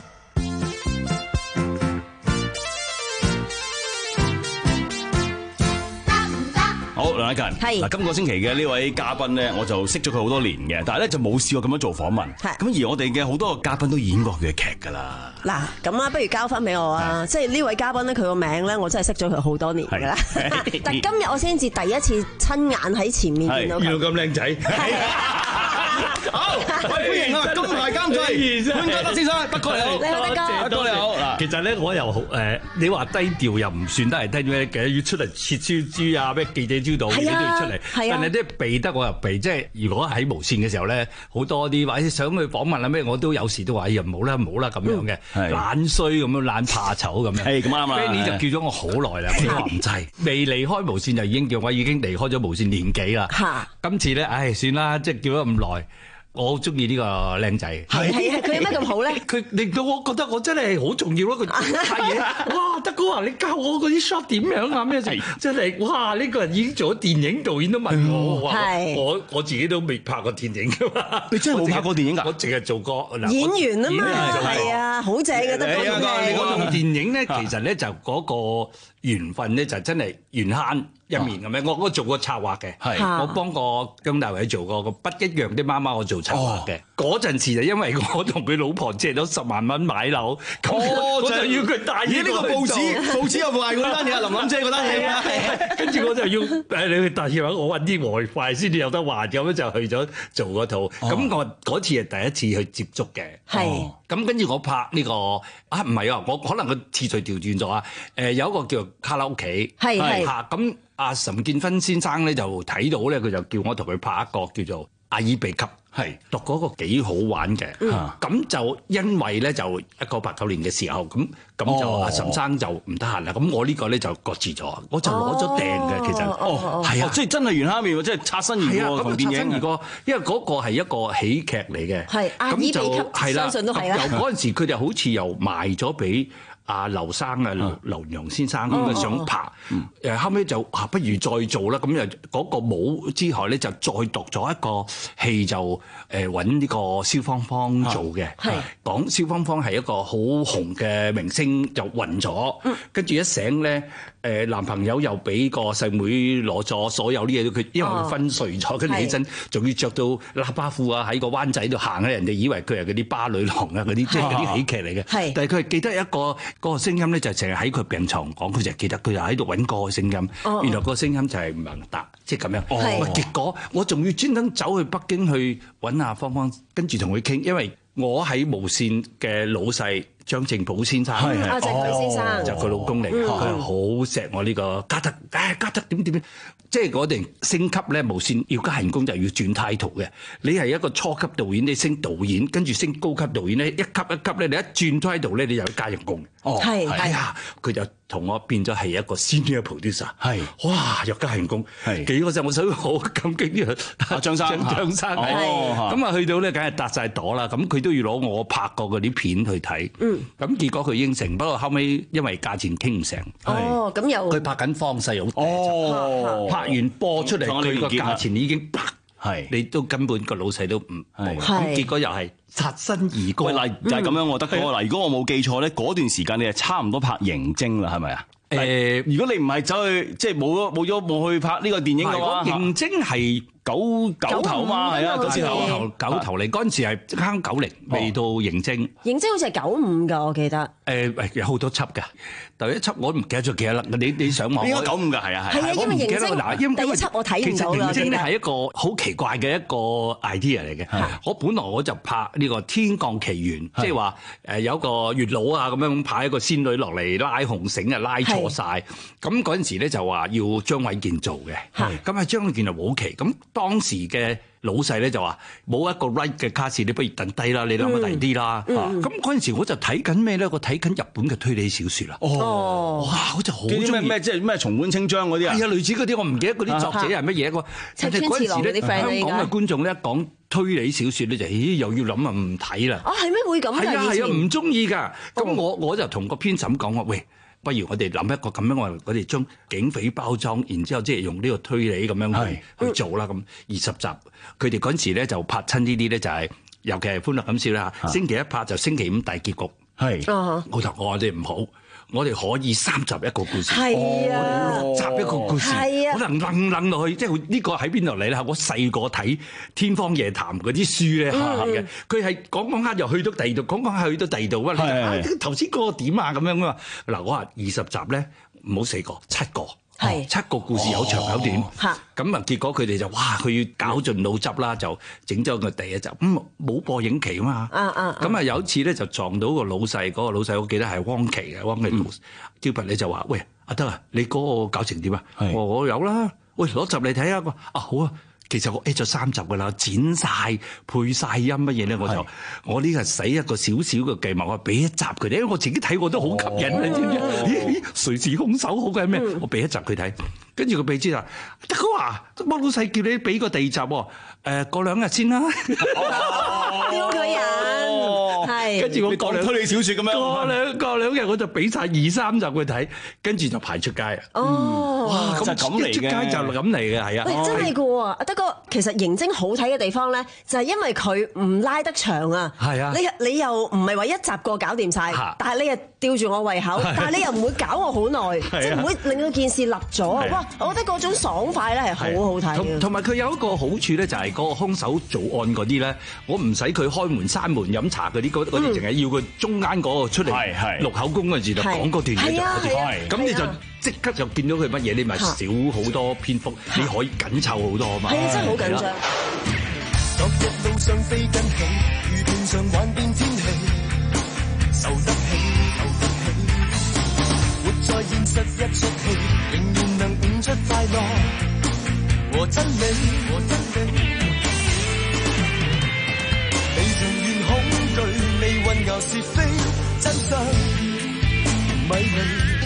好，梁禮勤，
係
嗱，今個星期嘅呢位嘉賓咧，我就識咗佢好多年嘅，但係咧就冇試過咁樣做訪問。
係
咁而我哋嘅好多個嘉賓都演過佢嘅劇㗎啦。
嗱，咁啦，不如交翻俾我啊！即係呢位嘉賓咧，佢個名咧，我真係識咗佢好多年㗎啦。但今日我先至第一次親眼喺前面見到佢。
見到咁靚仔。好，歡迎啊！金牌監製潘嘉德先生，德哥你好，
你好，德哥，
德哥你好。
其實咧，我又誒，你話低調又唔算得係低調嘅，要出嚟切燒豬啊，咩記者招待會都要出嚟。但係啲避得我又避，即係如果喺無線嘅時候咧，好多啲或者想去訪問啊咩，我都有時都話：哎呀，唔好啦，唔好啦咁樣嘅，懶衰咁樣，懶怕醜咁樣。
係咁啱啦。
Benny 就叫咗我好耐啦，我話唔制，未離開無線就已經叫我已經離開咗無線年幾啦。
嚇！
今次咧，唉，算啦，即係叫咗咁耐。我好中意呢個靚仔，
係係佢有咩咁好咧？
佢令到我覺得我真係好重要咯！佢拍嘢，哇！德哥啊，你教我嗰啲 shot 點樣啊？咩真係哇！呢個人已經做咗電影導演都問我，我我自己都未拍過電影噶嘛？
你真係冇拍過電影㗎？
我淨係做過
演員啊嘛，係啊，好正嘅德哥。
我做電影咧，其實咧就嗰個緣分咧就真係緣慳一面咁樣。我我做過策劃嘅，我幫過姜大衛做過個不一樣的媽媽，我做策劃嘅。嗰陣時就因為我同佢老婆借咗十萬蚊買樓，咁我就要佢帶。
咦？呢個報紙報紙有賣嗰單嘢啊，林琳姐嗰單嘢啊，
跟住我就要誒你去帶嘢，我揾啲外快先至有得還，咁樣就去咗做嗰套。咁我嗰次係第一次去接觸嘅。
係。
咁跟住我拍呢個啊，唔係啊，我可能個次序調轉咗啊。誒有一個叫卡拉屋企，
係係
嚇咁。阿岑建勳先生咧就睇到咧，佢就叫我同佢拍一個叫做《阿爾秘笈》，係讀嗰個幾好玩嘅。咁就因為咧就一九八九年嘅時候，咁咁就阿岑生就唔得閒啦。咁我呢個咧就擱置咗，我就攞咗訂嘅。其實
哦，係啊，即係真係緣蝦面，即係擦身而過同電影而過，
因為嗰個係一個喜劇嚟嘅。
係阿爾秘笈，相信都係啦。
由嗰陣時佢哋好似又賣咗俾阿劉生啊，劉劉洋先生咁啊，想拍，誒後尾就啊，不如再做啦。咁又嗰個舞之後咧，就再讀咗一個戲，就誒揾呢個蕭芳芳做嘅，講蕭芳芳係一個好紅嘅明星，就暈咗，跟住一醒咧，誒男朋友又俾個細妹攞咗所有啲嘢，佢因為佢昏睡咗，跟住起身仲要着到喇叭褲啊，喺個灣仔度行啊，人哋以為佢係嗰啲芭女郎啊，嗰啲即係嗰啲喜劇嚟嘅，但係佢係記得一個。嗰個聲音咧就成日喺佢病床講，佢就記得佢就喺度揾嗰個聲音。哦、原來個聲音就係吳孟達，即係咁樣。哦、結果我仲要專登走去北京去揾阿芳芳，跟住同佢傾，因為我喺無線嘅老細張正寶先生，
係係，鄭先生
就佢老公嚟，佢係好錫我呢個嘉德，唉嘉德點點點。即係我哋升級咧，無線要加人工就要轉 title 嘅。你係一個初級導演，你升導演，跟住升高級導演咧，一級一級咧，你一轉 title 咧，你就要加人工。
哦，係係
啊，佢就同我變咗係一個 senior producer。
係，
哇，又加人工。係幾個陣，我想好感激呢個張生，張生。哦，咁啊去到咧，梗係搭晒朵啦。咁佢都要攞我拍過嗰啲片去睇。嗯。咁結果佢應承，不過後尾因為價錢傾唔成。
哦，咁又
佢拍緊方世好。哦。拍完播出嚟，佢個價錢已經，係你都根本個老細都唔，咁結果又係擦身而過。
喂，嗱就係咁樣，我得哥嗱，如果我冇記錯咧，嗰段時間你係差唔多拍刑偵啦，係咪啊？誒，如果你唔係走去即係冇咗冇咗冇去拍呢個電影嘅話，
刑偵係九九
頭
嘛，係啊，九字頭
係
頭九頭嚟嗰陣時係啱九零，未到認證。
認證好似係九五㗎，我記得。
誒喂，有好多輯㗎。第一輯我唔記得咗幾多粒，你你上網
應該九五㗎，係啊
係啊，因為認證
嗱，因為
第一輯我睇唔到啦。
其實認證咧係一個好奇怪嘅一個 idea 嚟嘅。我本來我就拍呢個《天降奇緣》，即係話誒有個月老啊咁樣派一個仙女落嚟拉紅繩啊，拉錯晒。咁嗰陣時咧就話要張衛健做嘅。咁啊張衛健就冇期。咁當時嘅老細咧就話冇一個 right 嘅卡士，你不如等低啦，你諗下第啲啦。咁嗰陣時我就睇緊咩咧？我睇緊日本嘅推理小説啦。哦，哇！我就好中意
咩咩即係咩松本清張嗰啲啊？
係啊，類似嗰啲我唔記得嗰啲作者係乜嘢個。但係嗰陣時咧，香港嘅觀眾咧講推理小説咧就咦又要諗啊唔睇啦。
啊係咩會咁㗎？
係啊係啊，唔中意㗎。咁我我就同個編審講話，喂，不如我哋諗一個咁樣，我我哋將警匪包裝，然之後即係用呢個推理咁樣去去做啦。咁二十集，佢哋嗰陣時咧就拍親呢啲咧就係，尤其係歡樂咁笑啦嚇。星期一拍就星期五大結局。係，我就我哋唔好。我哋可以三集一個故事，
係啊，
六集一個故事，
係啊，
可能愣愣落去，即係呢個喺邊度嚟咧？我細個睇《天方夜譚》嗰啲書咧嘅，佢係講講下又去到第二度，講講下去到第二度啊！頭先嗰個點啊咁樣啊嘛，嗱我話二十集咧，唔好四個，七個。係七個故事有長有短，咁啊結果佢哋就哇佢要搞盡腦汁啦，就整咗個第一集，咁冇播映期啊嘛，咁啊有一次咧就撞到個老細，嗰個老細我記得係汪琪嘅，汪琪招拔你就話喂阿德啊，你嗰個搞成點啊？我我有啦，喂攞集嚟睇下，啊好啊。其實我 edit 咗三集㗎啦，剪晒、配晒音乜嘢咧，我就我呢個使一個少少嘅計謀，我俾一集佢哋，因為我自己睇我都好吸引，你知唔知？咦，誰是兇手好嘅咩？我俾一集佢睇，跟住佢俾知啦。德哥話：汪老細叫你俾個第二集喎，誒過兩日先啦。
丟佢人，係。
跟住我過兩
推理小説咁樣，
過兩過兩日我就俾晒二三集佢睇，跟住就排出街啊。
哦，
哇，咁出街就咁嚟嘅，係啊。
喂，真係㗎喎，阿德哥，其實認證好睇嘅地方咧，就係因為佢唔拉得長啊。係啊。你你又唔係話一集過搞掂晒，但係你又吊住我胃口，但係你又唔會搞我好耐，即係唔會令到件事立咗。哇，我覺得嗰種爽快咧係好好睇。
同同埋佢有一個好處咧，就係嗰個兇手做案嗰啲咧，我唔使佢開門閂門飲茶嗰啲，嗰嗰啲淨係要佢中間嗰個出嚟錄口供嗰陣時就講嗰段嘢就，咁你就即刻就見到佢乜嘢，你咪少好多篇幅，你可以緊湊好多啊嘛。
係啊，真係好緊張。
昨日路上飛跟起，遇見上幻變天氣，受得起，受得起，活在現實一出戲，仍然能悟出快樂和真理，和真理。未曾願恐懼，未混淆是非，真相迷離。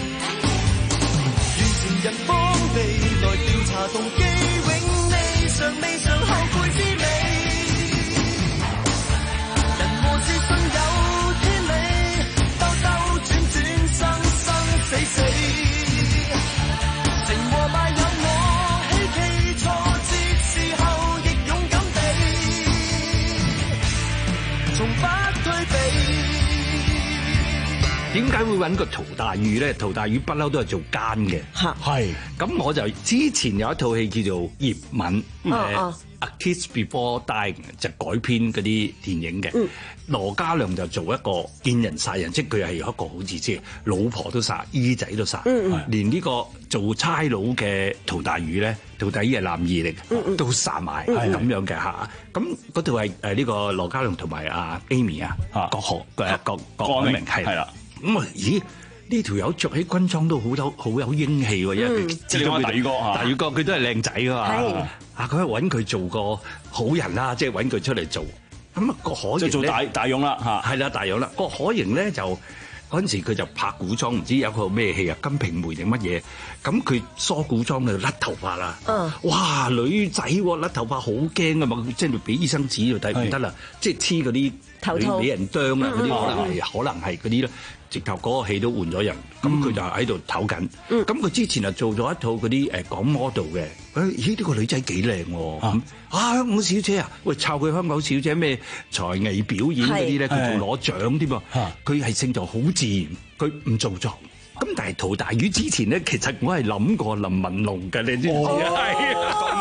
願前人幫你來調查動機，永未嘗未嘗後悔之美。人和自信有天理，兜兜轉轉，生生死死。成和敗有我，希冀挫折時候亦勇敢地，從不退避。
點解會揾個陶大宇咧？陶大宇不嬲都係做奸嘅，係。咁我就之前有一套戲叫做《葉問》，誒。A Kiss Before Dying 就改編嗰啲電影嘅，嗯、羅嘉良就做一個見人殺人，即係佢係有一個好似即係老婆都殺，姨仔都殺，嗯嗯連呢個做差佬嘅陶大宇咧，陶大宇係男二嚟嘅，嗯嗯都殺埋係咁樣嘅嚇。咁嗰度係誒呢個羅嘉良同埋阿 Amy 啊，郭河嘅郭郭海明係啦。咁啊咦？呢條友着起軍裝都好有好有英氣喎，因為知道佢大宇哥，大宇哥佢都係靚仔噶嘛。啊，佢揾佢做個好人啦，即係揾佢出嚟做。咁啊，郭可盈咧，
做大大勇啦嚇，
係啦大勇啦。郭可盈咧就嗰陣時佢就拍古裝，唔知有個咩戲啊，《金瓶梅》定乜嘢？咁佢梳古裝就甩頭髮啦。嗯，哇，女仔喎甩頭髮好驚啊嘛，即係俾醫生指就睇唔得啦，即係黐嗰啲頭套俾人啄啊嗰啲，可能係可能係嗰啲啦。直頭嗰個戲都換咗人，咁佢、嗯、就喺度唞緊。咁佢、嗯、之前就做咗一套嗰啲誒講 model 嘅，誒咦呢、呢個女仔幾靚喎？啊，啊香港小姐啊，喂抄佢香港小姐咩才藝表演嗰啲咧，佢仲攞獎添喎。佢係勝在好自然，佢唔做作。咁但係陶大宇之前咧，其實我係諗過林文龍嘅，你知唔知啊？係啊。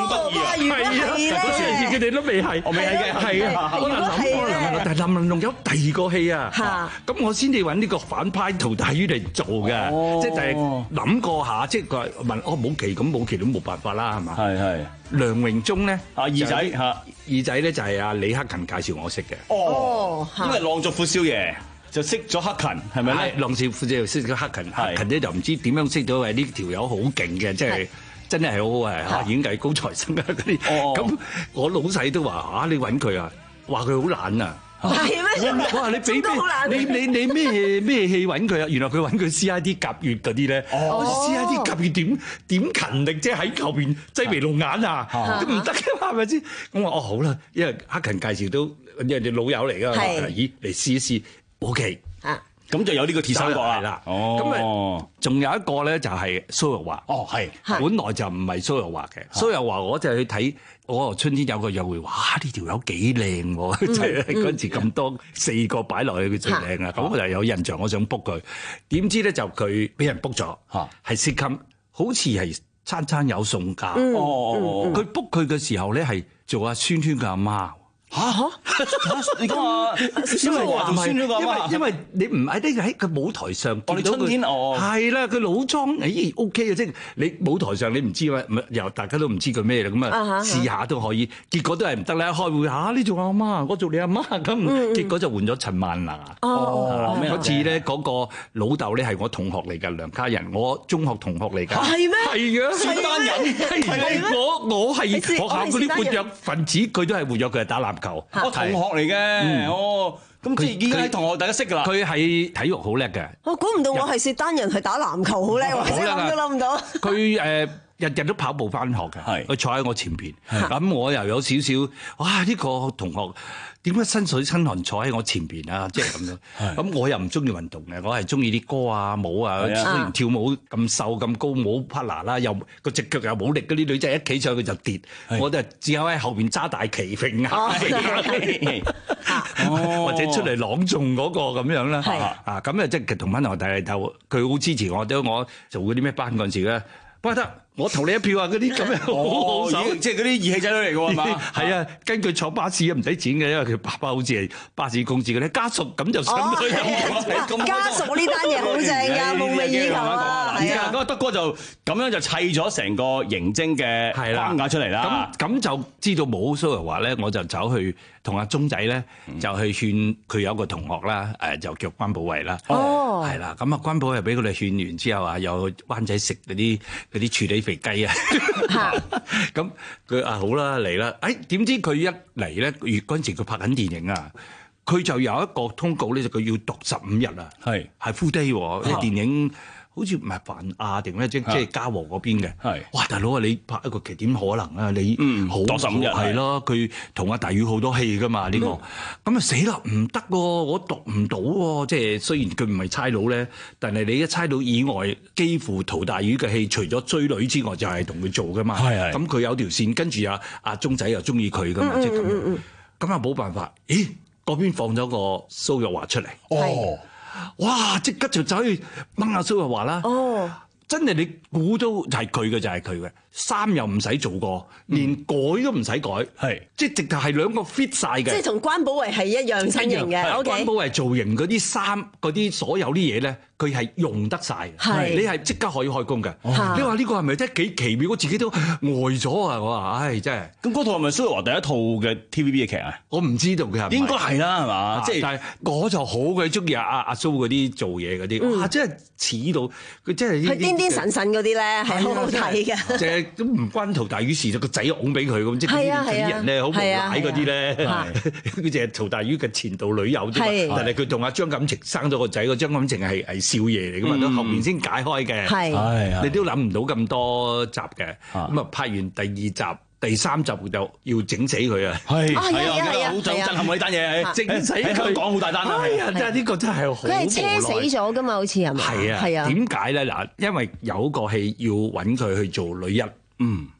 得意啊！
係啊，嗰時佢哋都未係，
我未係嘅，
係啊。我諗過梁文龍，但係梁文龍有第二個戲啊，咁我先至揾呢個反派陶大宇嚟做嘅，即係諗過下，即係佢問我冇期，咁冇期都冇辦法啦，係嘛？
係係。
梁榮忠咧，
啊二仔嚇，
二仔咧就係阿李克勤介紹我識嘅。
哦，因為浪族闊少爺就識咗克勤，係咪咧？
浪族闊少爺識咗克勤，克勤咧就唔知點樣識到誒呢條友好勁嘅，即係真係好好誒嚇演藝高材生啊嗰啲。咁我老細都話啊，你揾佢啊，話佢好懶啊。
係咩？
我話你俾咩？你你你咩咩戲揾佢啊？原來佢揾佢 C I D 甲乙嗰啲咧。哦 ，C I D 甲乙點點勤力啫？喺後邊擠眉弄眼啊，都唔得嘅嘛，係咪先？我話哦好啦，因為克勤介紹都人哋老友嚟㗎嘛。咦，嚟試一試 ，OK。啊，
咁就有呢個鐵三角啦。
係啦。哦。咁啊，仲有一個咧就係蘇玉華。
哦，係。
本來就唔係蘇玉華嘅。蘇玉華我就去睇。我春天有個約會，哇！呢條友幾靚喎，即係嗰陣時咁多四個擺落去佢最靚啊！咁我就有印象，我想 book 佢，點知咧就佢俾人 book 咗，係涉及好似係餐餐有送價。哦，佢 book 佢嘅時候咧係做阿孫圈嘅阿媽。嚇嚇！你講話因為話做孫圈嘅阿媽，因為你唔喺呢個喺個舞台上見到佢，係啦，佢老裝誒 OK 嘅，即係你舞台上你唔知嘛，又大家都唔知佢咩啦，咁啊試下都可以，結果都係唔得啦。開會嚇你做阿媽，我做你阿媽咁，結果就換咗陳萬娜。哦，嗰次咧嗰個老豆咧係我同學嚟㗎，梁家仁，我中學同學嚟㗎。係咩？係嘅，薛丹人。係我我係學校嗰啲活躍分子，佢都係活躍，佢係打籃球。
我同學嚟嘅，哦，咁即係已經喺同學大家識㗎啦。
佢係體育好叻嘅。
我估唔到我係薛丹人，係打籃球好叻喎，真係諗都諗唔到。
佢誒日日都跑步翻學嘅，佢坐喺我前邊，咁我又有少少，哇！呢個同學點解身水身汗坐喺我前邊啊？即係咁樣。咁我又唔中意運動嘅，我係中意啲歌啊舞啊。雖然跳舞咁瘦咁高，冇啪啦啦，又個隻腳又冇力，嗰啲女仔一企上去就跌，我就只有喺後邊揸大旗揈下，或者出嚟朗誦嗰個咁樣啦。啊，咁啊即係同班同學大頭，佢好支持我，都我做嗰啲咩班嗰陣時咧，不得。我投你一票啊！嗰啲咁樣好好手，
即係嗰啲義氣仔女嚟嘅喎，係嘛？
係啊，跟佢坐巴士唔使錢嘅，因為佢爸爸好似係巴士公司嘅咧，家屬咁就上去
咁。家屬呢單嘢好正㗎，夢寐以求啊！
係啊，嗰個德哥就咁樣就砌咗成個刑偵嘅框架出嚟啦。
咁咁就知道冇蘇玉華咧，我就走去同阿鐘仔咧，就去勸佢有一個同學啦，誒就叫關寶慧啦。哦，係啦，咁啊關寶慧俾佢哋勸完之後啊，有灣仔食嗰啲嗰啲處理肥雞啊，咁佢啊好啦嚟啦，誒點知佢一嚟咧，月嗰陣時佢拍緊電影啊，佢就有一個通告咧，就佢要讀十五日啊，係係 full day 喎，啲電影好似唔係泛亞定咧，即即係嘉禾嗰邊嘅，係哇大佬啊，你拍一個劇點可能啊？你好
讀十五日
係咯，佢同阿大宇好多戲噶嘛呢個，咁啊死啦唔得喎，我讀唔到喎，即係雖然佢唔係差佬咧，但係你一差佬以外，幾乎陶大宇嘅戲除咗追女之外，就係同佢做噶嘛，係係，咁佢有條線，跟住阿阿鐘仔又中意佢噶嘛，即係咁樣，咁啊冇辦法，咦嗰邊放咗個蘇玉華出嚟，哦。哇！即刻就走去掹下蘇玉華啦！哦，真係你估到係佢嘅就係佢嘅，衫又唔使做過，連改都唔使改，係即係直頭係兩個 fit 晒嘅。
即係同關寶慧係一樣身形嘅。O K，
關寶慧造型嗰啲衫嗰啲所有啲嘢咧，佢係用得晒。係你係即刻可以開工嘅。你話呢個係咪真係幾奇妙？我自己都呆咗啊！我話唉，真係。
咁嗰套係咪蘇玉華第一套嘅 T V B 嘅劇啊？
我唔知道佢係咪。
應該係啦，係嘛？即係
但係我就好鬼中意阿阿阿蘇嗰啲做嘢嗰啲，哇！真係似到佢真係。
佢癲癲神神嗰啲咧係好好睇嘅。
即係都唔關陶大宇事，就個仔拱俾佢咁，即係啲人咧好無賴嗰啲咧，佢就係陶大宇嘅前度女友啫嘛。但係佢同阿張錦程生咗個仔，個張錦程係係少爺嚟噶嘛，到後面先解開嘅。係，你都諗唔到咁多集嘅。咁啊，拍完第二集、第三集就要整死佢啊！係
係啊，好震撼呢單嘢，
整死佢。
香港好大單啊！
係啊，真係呢個真係好。
佢係車死咗噶嘛？好似係咪？
係啊，係啊。點解咧？嗱，因為有個戲要揾佢去做女一。嗯，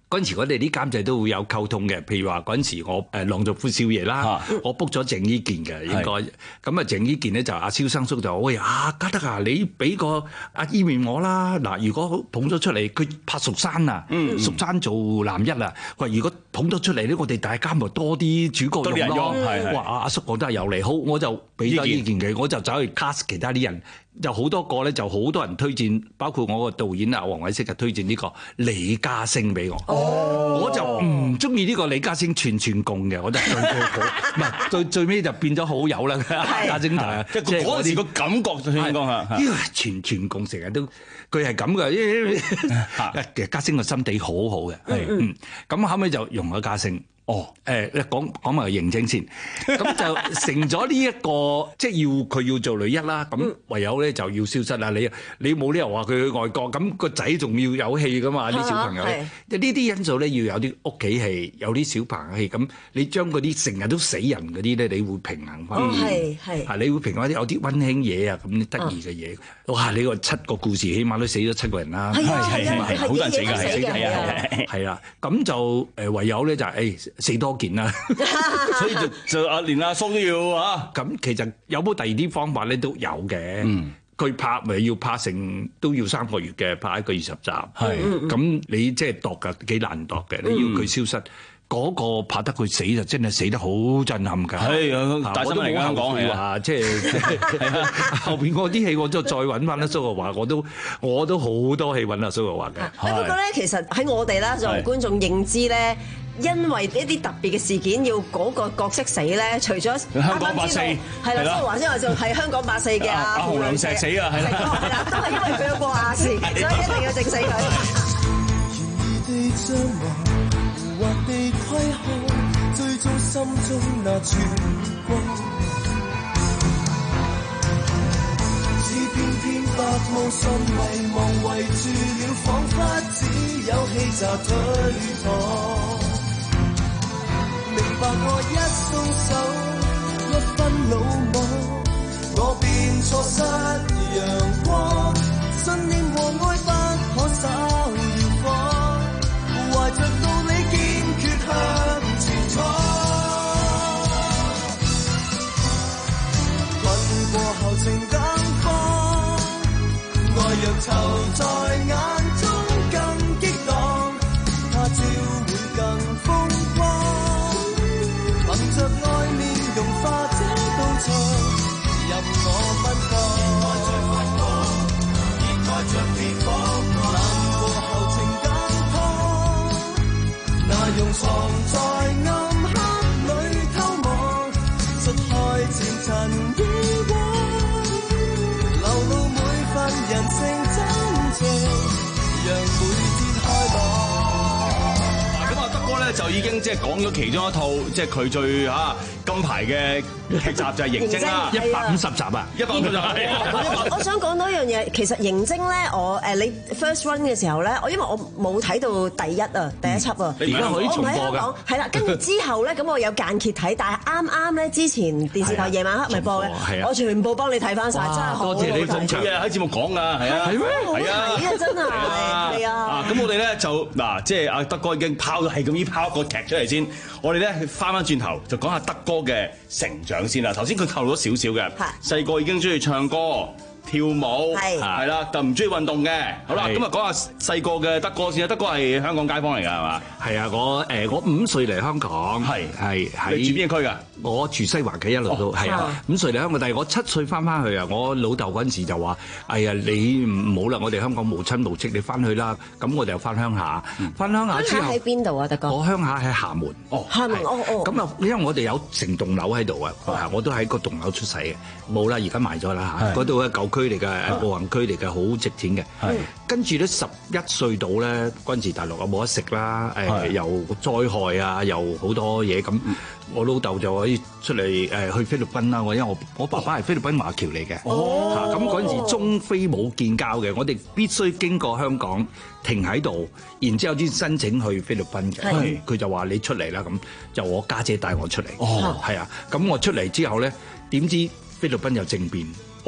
嗰陣時我哋啲監製都會有溝通嘅，譬如話嗰陣時我誒《狼族富少爺》啦，我 book 咗鄭伊健嘅應該，咁啊鄭伊健咧就阿蕭生叔就話：喂啊嘉德啊，你俾個阿伊面我啦，嗱如果捧咗出嚟，佢拍蜀山啊，蜀山做男一啊，喂如果捧咗出嚟咧，我哋大家咪多啲主角用咯，哇阿阿叔講得係有利，好我就俾咗伊健嘅，我就走去 cast 其他啲人。就好多個咧，就好多人推薦，包括我個導演啊，黃偉飾就推薦呢個李家星俾我。哦，我就唔中意呢個李家星串串貢嘅，我就對佢好，唔係最最尾就變咗好友啦。家星台，
即係嗰陣時個感覺就先講下。
呢個串串貢成日都佢係咁嘅，其實家星個心地好好嘅。係嗯，咁後尾就用咗家星。哦，誒，你講講埋個認證先，咁就成咗呢一個，即係要佢要做女一啦，咁唯有咧就要消失啦。你你冇理由話佢去外國，咁個仔仲要有戲噶嘛？啲小朋友咧，呢啲因素咧要有啲屋企戲，有啲小朋友戲，咁你將嗰啲成日都死人嗰啲咧，你會平衡翻。
係係，
啊，你會平衡啲有啲溫馨嘢啊，咁啲得意嘅嘢。哇！你個七個故事，起碼都死咗七個人啦。係係係，好多人死㗎，係啊係啊，咁就誒唯有咧就係誒。死多件啦，
所以就就阿連阿叔都要啊。
咁其實有冇第二啲方法咧都有嘅。佢、嗯、拍咪要拍成都要三個月嘅，拍一個二十集。係咁你即係度㗎幾難度嘅，你要佢消失。嗰、嗯、個拍得佢死就真係死得好震撼㗎。係啊，大新聞嚟㗎，香港係啊，即係後邊嗰啲戲我都再揾翻阿蘇國華，我都我都好多戲揾阿蘇國華嘅。
不過咧，其實喺我哋啦，作為觀眾認知咧。因為一啲特別嘅事件要嗰個角色死咧，除咗
香港八四
係啦，蘇華先話就係香港八四嘅阿
阿洪良石死啊，係啦，
都係因為佢有個亞視，所以一定要整死佢。
明白我一鬆手，一分魯莽，我便錯失陽光。信念和愛不可稍遙放，懷着道理堅決向前闖。困過後情更慌，愛若囚在眼中更激盪，他朝會更瘋狂。憑着愛面融化這道牆，任我奔放。熱愛着發光，熱愛着烈火，難過後情更燙。那用藏在暗黑裏偷望，捽開前塵以往，流露每份人性真情，讓每天開朗。
就已經即係講咗其中一套，即係佢最嚇金牌嘅劇集就係《刑偵》啦，一百五十集啊，一百五十集。
我想講多一樣嘢，其實《刑偵》咧，我誒你 first run 嘅時候咧，我因為我冇睇到第一啊，第一輯啊，
你而家可以重播㗎。
係啦，跟住之後咧，咁我有間歇睇，但係啱啱咧之前電視台夜晚黑咪播嘅，我全部幫你睇翻晒，真係好好睇。多謝你捧場嘅喺節目講㗎，係啊，係咩？係啊，真係係啊。
咁我哋咧就嗱，即係阿德哥已經拋咗係咁依拋個劇出嚟先，我哋咧翻翻轉頭就講下德哥嘅成長先啦。頭先佢透露咗少少嘅，細個已經中意唱歌跳舞，係係啦，但唔中意運動嘅。好啦，咁啊講下細個嘅德哥先啦。德哥係香港街坊嚟㗎係嘛？
係啊，我誒我五歲嚟香港，係係喺。
你住邊一區㗎？
我住西環嘅，一路都係啊。五歲嚟香港，但係我七歲翻翻去啊。我老豆嗰陣時就話：哎呀，你唔好啦，我哋香港無親無戚，你翻去啦。咁我哋又翻鄉下，翻鄉下之後
喺邊度啊？德哥？
我鄉下喺廈門。
哦，廈門哦哦。
咁啊，因為我哋有成棟樓喺度啊，我都喺個棟樓出世嘅。冇啦，而家賣咗啦嚇。嗰度係舊區嚟嘅，步行區嚟嘅，好值錢嘅。係。跟住咧，十一歲到咧，嗰陣時大陸又冇得食啦，誒又災害啊，又好多嘢咁。我老豆就可以出嚟誒去菲律賓啦。我因為我我爸爸係菲律賓華僑嚟嘅。哦。咁嗰陣時中菲冇建交嘅，我哋必須經過香港停喺度，然之後先申請去菲律賓嘅。係。佢就話你出嚟啦，咁就我家姐帶我出嚟。哦。係啊。咁我出嚟之後咧，點知菲律賓有政變。哦。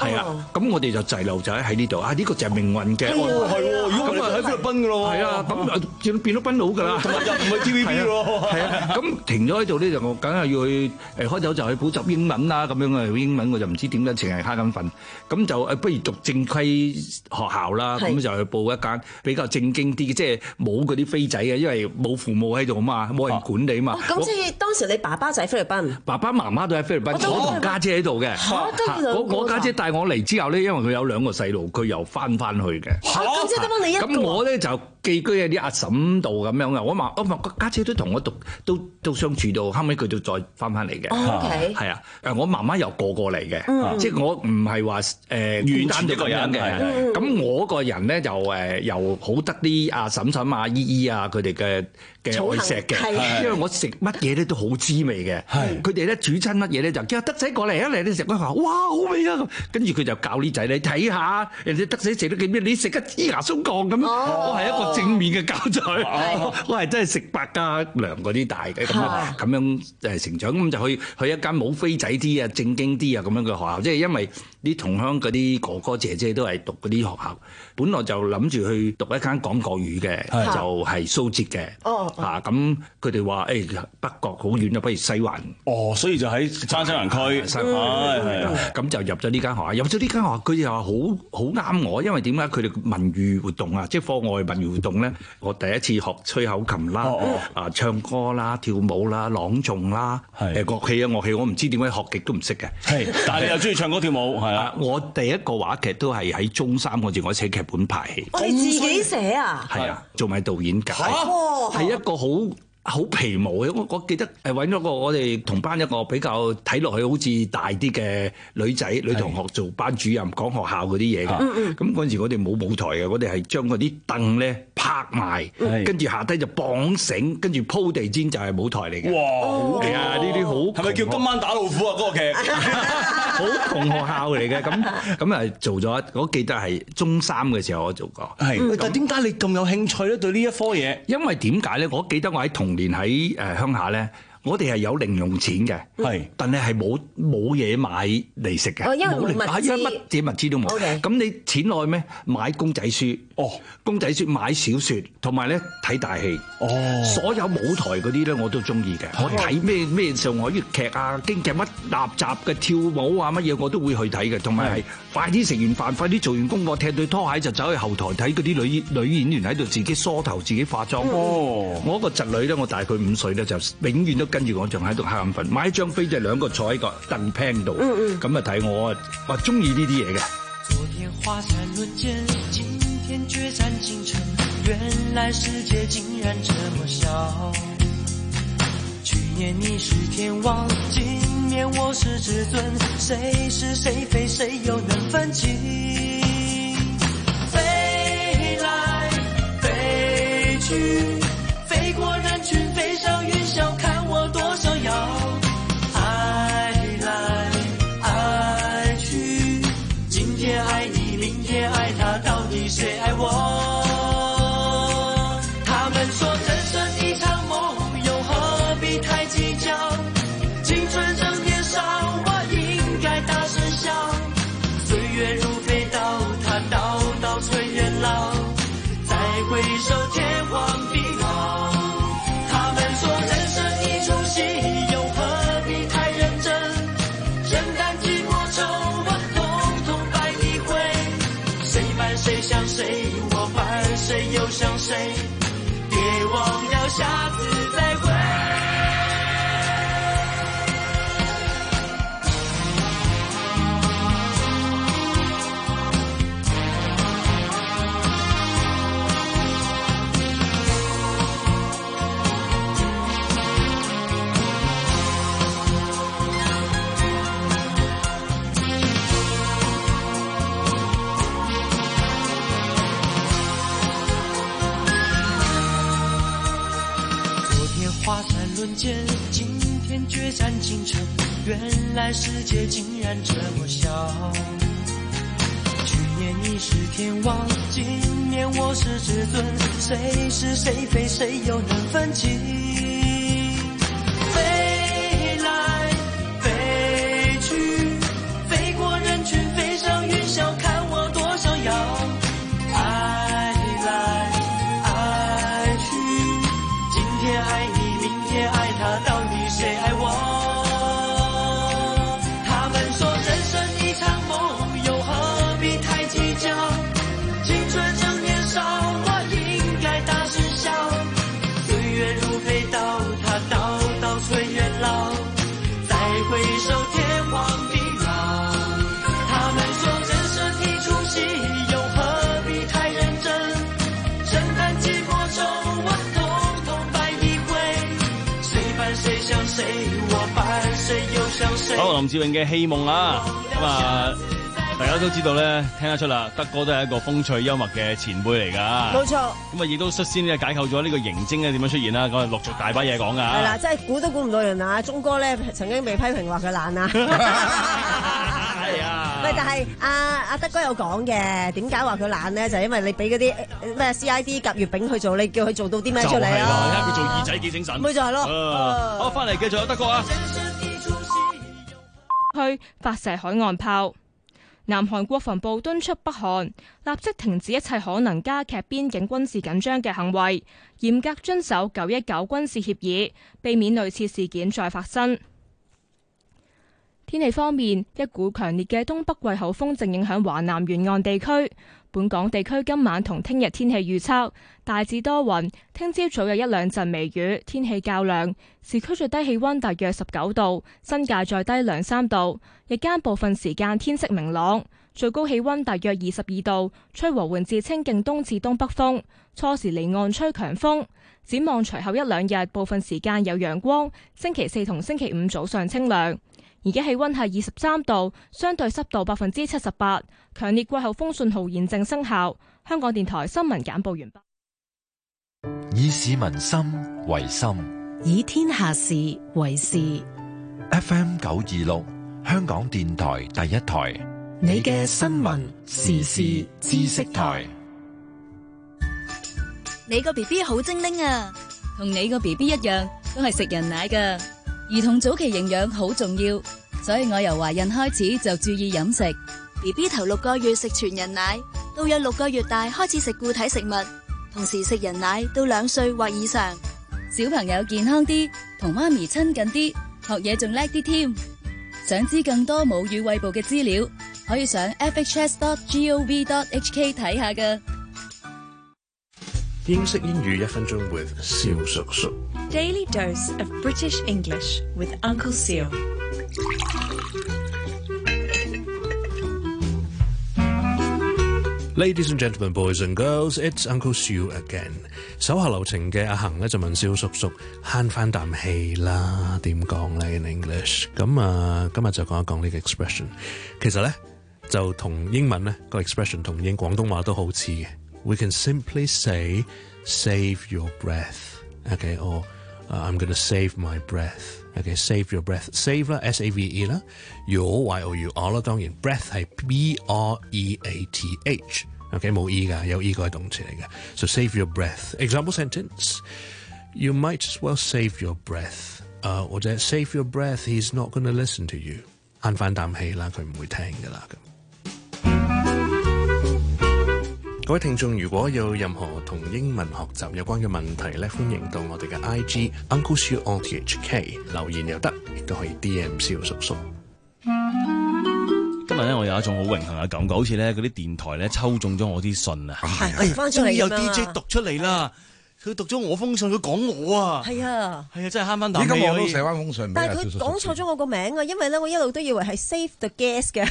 係啊，咁我哋就滯留就喺喺呢度啊！呢個就係命運嘅安排。
係喎，如果唔係喺菲律賓㗎咯。
係啊，咁變變咗賓佬㗎啦。
同埋又唔係 T V B 喎。
係啊，咁停咗喺度咧，就我梗係要去誒開頭就去補習英文啦，咁樣啊，英文我就唔知點解淨係蝦緊瞓，咁就誒不如讀正規學校啦，咁就去報一間比較正經啲嘅，即係冇嗰啲飛仔嘅，因為冇父母喺度啊嘛，冇人管理啊嘛。
咁即係當時你爸爸就喺菲律賓，
爸爸媽媽都喺菲律賓，我同家姐喺度嘅。我我家姐帶我嚟之後咧，因為佢有兩個細路，佢又翻翻去嘅。
咁即係得翻你一個。
咁我咧就寄居喺啲阿嬸度咁樣嘅。我媽我媽家姐都同我讀，都都相處到，後尾佢就再翻翻嚟嘅。
OK。
係啊，誒我媽媽又過過嚟嘅，即係我唔係話誒完全一個人嘅。咁我個人咧就誒又好得啲阿嬸嬸啊、姨姨啊佢哋嘅嘅愛錫嘅，因為我食乜嘢咧都好滋味嘅。佢哋咧煮親乜嘢咧就叫德仔過嚟啊嚟你食，佢話哇好味啊！跟住佢就教啲仔你睇下人哋德仔食得幾咩，你食得咿牙鬆槓咁樣。我係一個正面嘅教材，我係真係食百家糧嗰啲大嘅咁樣咁樣誒成長，咁就去去一間冇飛仔啲啊正經啲啊咁樣嘅學校，即係因為啲同鄉嗰啲哥哥姐姐都係讀嗰啲學校，本來就諗住去讀一間講國語嘅，就係蘇浙嘅。哦，嚇咁佢哋話誒北角好遠啊，不如西環。
哦，所以就喺山西環區，
西環係啊，咁就入咗呢間學校。入咗呢間學校，佢哋話好好啱我，因為點解佢哋文娛活動啊，即係課外文娛活動咧，我第一次學吹口琴啦，啊唱歌啦、跳舞啦、朗誦啦，誒樂器啊樂器，我唔知點解學極都唔識嘅。係，
但係你又中意唱歌跳舞，係啊？
我第一個話劇都係喺中三嗰陣，我寫劇本排戲。
我哋自己寫啊？
係啊，做埋導演界，係一個好好皮毛嘅。我我記得誒揾咗個我哋同班一個比較睇落去好似大啲嘅女仔女同學做班主任，講學校嗰啲嘢嘅。咁嗰陣時我哋冇舞台嘅，我哋係將嗰啲凳咧拍埋，跟住下低就綁繩，跟住鋪地氈就係舞台嚟嘅。哇！係啊，呢啲好
係咪叫今晚打老虎啊？嗰個劇
好窮學校嚟嘅。咁咁啊做咗，我記得係中三嘅時候我做過。
係，但係點解你咁有興趣咧？對呢一科嘢？
因為點解咧？我記得我喺童年喺誒鄉下咧。我哋係有零用錢嘅，係，但係係冇冇嘢買嚟食嘅，冇零，因為乜嘢物資都冇。咁你錢落去咩？買公仔書，哦，公仔書買小説，同埋咧睇大戲。哦，所有舞台嗰啲咧我都中意嘅。我睇咩咩上海粵劇啊、京劇乜垃圾嘅跳舞啊乜嘢我都會去睇嘅。同埋係快啲食完飯，快啲做完功課，踢對拖鞋就走去後台睇嗰啲女女演員喺度自己梳頭、自己化妝。哦，我個侄女咧，我大概五歲咧，就永遠都跟住我，仲喺度瞌眼瞓，買一張飛就兩個坐喺個凳 pan 度，咁啊睇我啊，我中意呢啲嘢嘅。
昨天華山論劍，今天決戰京城，原來世界竟然這麼小。去年你是天王，今年我是至尊，誰是誰非誰又能分清？飛來飛去，飛過人群，飛上雲霄，看我多逍遙。愛來愛去，今天愛你，明天愛他，到底誰愛我？他們說人生一場夢，又何必太計較？青春正年少，我應該大聲笑。歲月如飛刀，它刀刀催人老。再回首天荒地老。他們說人生一出戲，又何必太認真？人淡寂寞愁，我統統白一回。誰伴誰想誰，我伴誰又想誰？別忘了下次再會。華山論劍，今天決戰京城，原來世界竟然這麼小。去年你是天王，今年我是至尊，誰是誰非誰又能分清？飛來飛去，飛過人群，飛上手天荒地老。他们说人生一出戏，又何必太认真？承担寂寞皱纹，统统摆一回。谁扮谁像谁，我扮谁又像誰。
好，林志穎嘅戲夢啊，咁啊。大家都知道咧，聽得出啦，德哥都係一個風趣幽默嘅前輩嚟㗎。
冇錯。
咁啊，亦都率先咧解構咗呢個刑偵咧點樣出現啦。咁啊，陸續大把嘢講㗎。
係啦，真係估都估唔到人啊！鐘哥咧曾經被批評話佢懶啊。係啊。喂，但係阿阿德哥有講嘅，點解話佢懶咧？就係因為你俾嗰啲咩 C I D 夾月餅去做，你叫佢做到啲咩出嚟啊？
睇下佢做二仔幾精神。
咪就係咯。
好，翻嚟繼續有德哥啊。
去發射海岸炮。南韓國防部敦促北韓立即停止一切可能加劇邊境軍事緊張嘅行為，嚴格遵守九一九軍事協議，避免類似事件再發生。天氣方面，一股強烈嘅東北季候風正影響華南沿岸地區。本港地區今晚同聽日天氣預測大致多雲，聽朝早有一兩陣微雨，天氣較涼，市區最低氣溫大約十九度，新界再低兩三度。日間部分時間天色明朗，最高氣溫大約二十二度，吹和緩至清勁東至東北風，初時離岸吹強風。展望隨後一兩日部分時間有陽光，星期四同星期五早上清涼。而家氣溫係二十三度，相對濕度百分之七十八，強烈季候風信號現正生效。香港電台新聞簡報完畢。
以市民心為心，
以天下事為事。
F M 九二六，香港電台第一台，
你嘅新聞時事知識台。
你個 B B 好精靈啊，同你個 B B 一樣，都係食人奶噶。兒童早期營養好重要，所以我由懷孕開始就注意飲食。
B B 頭六個月食全人奶，到約六個月大開始食固體食物，同時食人奶到兩歲或以上。
小朋友健康啲，同媽咪親近啲，學嘢仲叻啲添。想知更多母乳餵哺嘅資料，可以上 f h s dot gov dot h k 睇下㗎。
英式英語一分鐘 with 蕭叔叔。
Daily dose of British English with Uncle Seal.
Ladies and gentlemen, boys and girls, it's Uncle Seal again. 手下留情嘅阿恒咧就問蕭叔叔慳翻啖氣啦，點講咧 in English？ 咁啊，今日就講一講呢個 expression。其實咧就同英文咧個 expression 同英廣東話都好似嘅。We can simply say save your breath, okay, or uh, I'm going to save my breath, okay, save your breath, save 啦 S A V E 啦 your Y O U R 啦，當然 breath 係 B R E A T H, okay, 冇 E 㗎，有 E 個係動詞嚟嘅。So save your breath. Example sentence, you might as well save your breath, uh, 或者 save your breath, he's not going to listen to you. 慳返啖氣啦，佢唔會聽㗎啦咁。各位聽眾，如果有任何同英文學習有關嘅問題咧，歡迎到我哋嘅 I G Uncle Siu R T H K 留言又得，亦都可以 D M 蕭叔叔。
今日咧，我有一種好榮幸嘅感覺，好似咧嗰啲電台咧抽中咗我啲信啊！
係翻出嚟
有 D J 讀出嚟啦，佢讀咗我封信，佢講我啊！
係啊，
係啊，真係慳翻啖氣。
依家我都寫翻封信俾阿蕭叔叔。
但係佢講錯咗我個名啊，因為咧我一路都以為係 save the gas 嘅。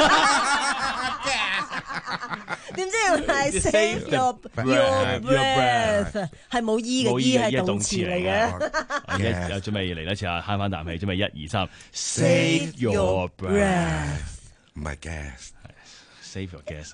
點知原來係 save your your breath 係冇 E 嘅 E 係動詞嚟嘅。
有準備嚟一次啊，慳翻啖氣，準備一二三 ，save your breath，
唔係 gas，
save your gas。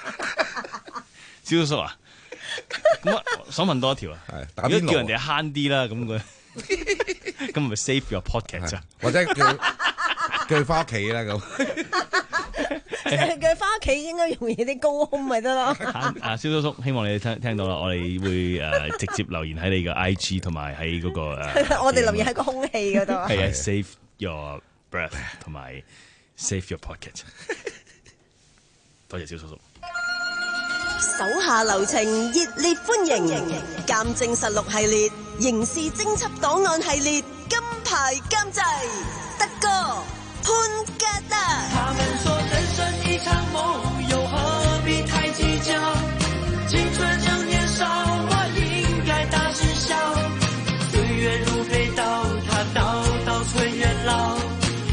蕭叔叔啊，咁啊想問多一條啊，如果叫人哋慳啲啦，咁佢咁咪 save your pocket 咋？
或者叫叫佢翻屋企啦咁。
佢翻屋企應該容易啲高空咪得咯。
啊，蕭叔叔，希望你哋聽聽到啦，我哋會誒、呃、直接留言喺你嘅 I G 同埋喺嗰個誒。呃、
我哋留言喺個空氣嗰度。
係啊 ，save your breath 同埋 save your pocket。多謝蕭叔叔。
手下留情，熱烈歡迎！鑑證實錄系列、刑事偵緝檔案系列，金牌監製德哥潘嘉德。
他們說人生一場夢，又何必太計較？青春正年少，我應該大聲笑。歲月如飛刀，它刀刀催人老。在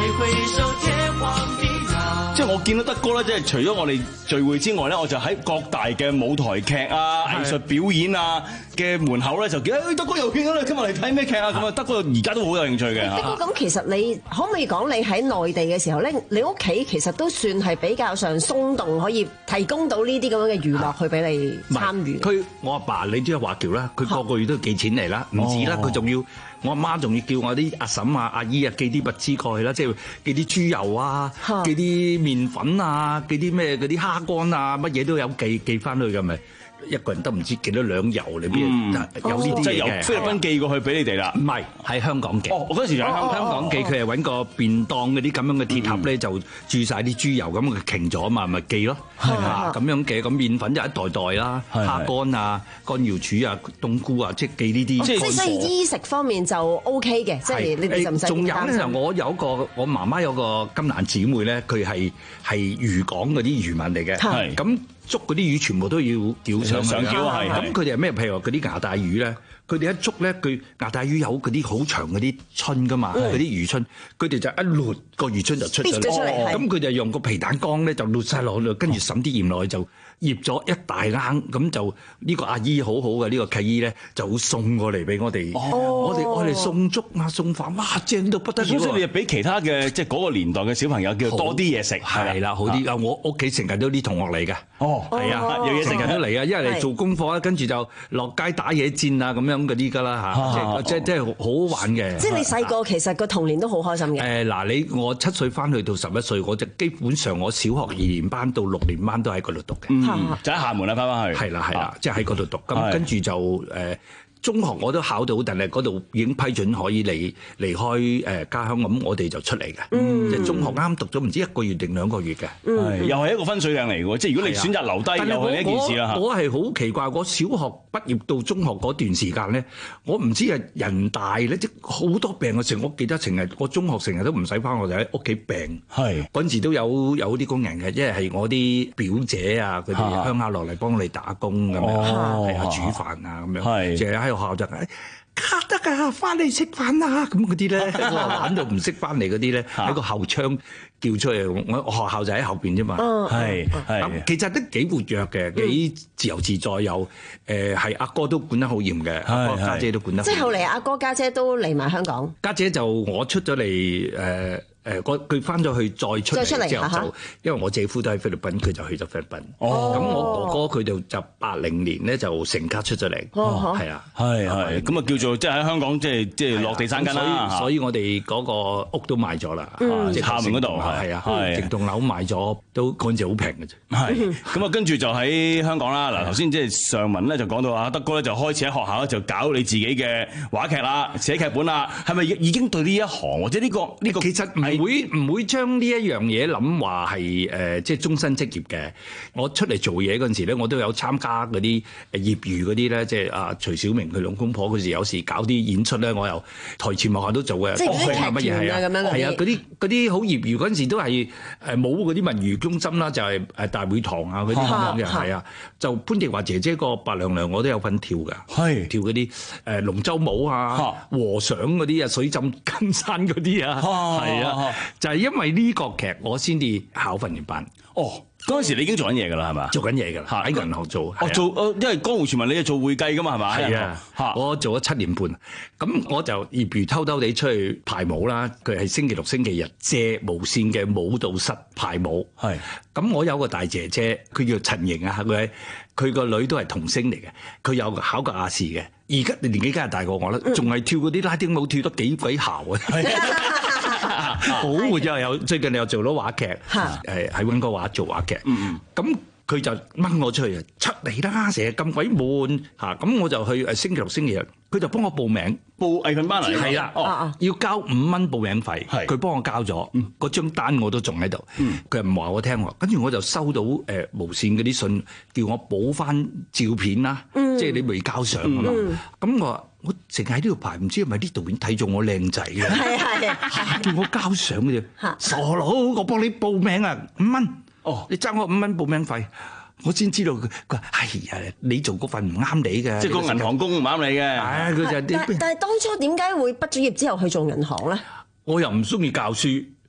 回首天荒地老。
即係我見到德哥咧，即係除咗我哋聚會之外咧，我就喺各大嘅舞台劇啊、藝術表演啊嘅門口咧，就見誒德哥又見到你，今日嚟睇咩劇啊？咁啊，德哥而家都好有興趣嘅。
德哥，咁其實你可唔可以講你喺內地嘅時候咧，你屋企其實都算係比較上鬆動，可以提供到呢啲咁樣嘅娛樂去俾你參與。
佢我阿爸你知係華僑啦，佢個個月都寄錢嚟啦，唔止啦，佢仲要。我阿媽仲要叫我啲阿嬸啊、阿姨啊寄啲物資過去啦，即係寄啲豬油啊、寄啲麵粉啊、寄啲咩嗰啲蝦乾啊，乜嘢都有寄寄翻去㗎咪。一個人都唔知幾多兩油裏邊有呢啲嘢嘅，
即係由菲律賓寄過去俾你哋啦。
唔係喺香港寄。
哦，我嗰陣時就喺香
香港寄，佢係揾個便當嗰啲咁樣嘅鐵盒咧，就注曬啲豬油咁，佢瓊咗啊嘛，咪寄咯。係啊，咁樣寄，咁麵粉就一袋袋啦，蝦乾啊、乾瑤柱啊、冬菇啊，即係寄呢啲。
即係所以衣食方面就 O K 嘅，即係你哋就唔使擔心。
仲有咧，我有個我媽媽有個金蘭姊妹咧，佢係係漁港嗰啲漁民嚟嘅，係咁。捉嗰啲魚全部都要繳上去，咁佢哋係咩？譬如話嗰啲牙帶魚咧，佢哋一捉咧，佢牙帶魚有嗰啲好長嗰啲春噶嘛，嗰啲魚春，佢哋就一捋個魚春就出咗嚟，咁佢就用個皮蛋缸咧就捋晒落去，跟住滲啲鹽落去就醃咗一大罌，咁就呢個阿姨好好嘅呢個契姨咧就會送過嚟俾我哋，我哋我哋送粥啊送飯，哇正到不得了！
咁所以你俾其他嘅即係嗰個年代嘅小朋友叫多啲嘢食，
係啦，好啲啊！我屋企成日都啲同學嚟嘅。哦，係啊，有嘢成日都嚟啊，一係嚟做功課啦，跟住就落街打野戰啊，咁樣嗰啲㗎啦嚇，即係即係好好玩嘅。
即係你細個其實個童年都好開心嘅。
誒嗱，你我七歲翻去到十一歲，我就基本上我小學二年班到六年班都喺嗰度讀嘅，
就喺廈門啦，翻返去。
係啦係啦，即係喺嗰度讀，咁跟住就誒。中學我都考到，但係嗰度已經批准可以離離開誒家鄉，咁我哋就出嚟嘅。嗯、即係中學啱讀咗唔知一個月定兩個月嘅，
嗯、又係一個分水嶺嚟嘅喎。即係如果你選擇留低，又係一件事啦。
我係好奇怪，我小學畢業到中學嗰段時間咧，我唔知係人大咧，即好多病嘅時候，我記得成日我中學成日都唔使翻，我就喺屋企病。係嗰陣時都有有啲工人嘅，即係係我啲表姐啊，佢哋鄉下落嚟幫我哋打工咁樣，係啊煮飯啊咁樣，淨係喺學校就係卡得㗎，翻嚟食飯啊咁嗰啲咧，玩到唔識翻嚟嗰啲咧，喺個後窗叫出嚟。我學校就喺後邊啫嘛，係係。其實都幾活躍嘅，幾自由自在又誒係阿哥都管得好嚴嘅，阿哥家姐都管得好。
即係後嚟阿哥家姐都嚟埋香港。
家姐就我出咗嚟誒。誒，佢佢翻咗去再出嚟之後就，因為我姐夫都喺菲律賓，佢就去咗菲律賓。哦，咁我哥哥佢就就八零年咧就成家出咗嚟。哦，係啊，
係係，咁啊叫做即係喺香港即係即係落地生根啦。
所以我哋嗰個屋都賣咗啦，即係廈門嗰度係啊，成棟樓賣咗，都嗰陣時好平嘅啫。
係，咁啊跟住就喺香港啦。嗱頭先即係上文咧就講到啊，德哥咧就開始喺學校咧就搞你自己嘅話劇啦，寫劇本啦。係咪已經對呢一行或者呢個呢個
其實唔係？會唔會將呢一樣嘢諗話係誒即係終身職業嘅？我出嚟做嘢嗰陣時咧，我都有參加嗰啲誒業餘嗰啲咧，即係啊徐小明佢兩公婆嗰時有時搞啲演出咧，我又台前幕後都做嘅。
即係啲劇團啊咁樣。
係啊，嗰啲嗰啲好業餘嗰陣時都係誒冇嗰啲文娛中心啦，就係誒大會堂啊嗰啲咁樣嘅係啊。就潘迪華姐姐個白娘娘我都有份跳㗎，係跳嗰啲誒龍舟舞啊、和尚嗰啲啊、水浸金山嗰啲啊，係啊。就係因為呢個劇，我先至考訓練班。
哦，嗰陣時你已經做緊嘢㗎啦，係嘛？
做緊嘢㗎啦，喺銀行做。
哦，做，因為江湖傳聞你係做會計㗎嘛，係嘛？
係啊，我做咗七年半。咁我就業餘偷偷地出去排舞啦。佢係星期六、星期日借無線嘅舞蹈室排舞。係。咁我有個大姐姐，佢叫陳瑩啊，佢佢個女都係童星嚟嘅，佢有考過亞視嘅。而家年紀梗係大過我啦，仲係跳嗰啲拉丁舞，跳得幾鬼姣啊！好活躍，又最近又做咗話劇，誒喺溫哥華做話劇，咁佢就掹我出去啊，出嚟啦！成日咁鬼悶嚇，咁我就去誒星期六、星期日，佢就幫我報名
報藝訓班嚟，
係啦，要交五蚊報名費，佢幫我交咗，嗰張單我都仲喺度，佢又唔話我聽喎，跟住我就收到誒無線嗰啲信，叫我補翻照片啦，即係你未交相啊嘛，咁我話。我成日喺呢度排，唔知係咪啲導演睇中我靚仔嘅？係係，叫我交相嘅啫。傻佬，我幫你報名啊，五蚊。哦，你爭我五蚊報名費，我先知道佢。佢話：係啊，你做嗰份唔啱你嘅。
即係個銀行工唔啱你嘅。
係佢就
但但係當初點解會畢咗業之後去做銀行咧？
我又唔中意教書。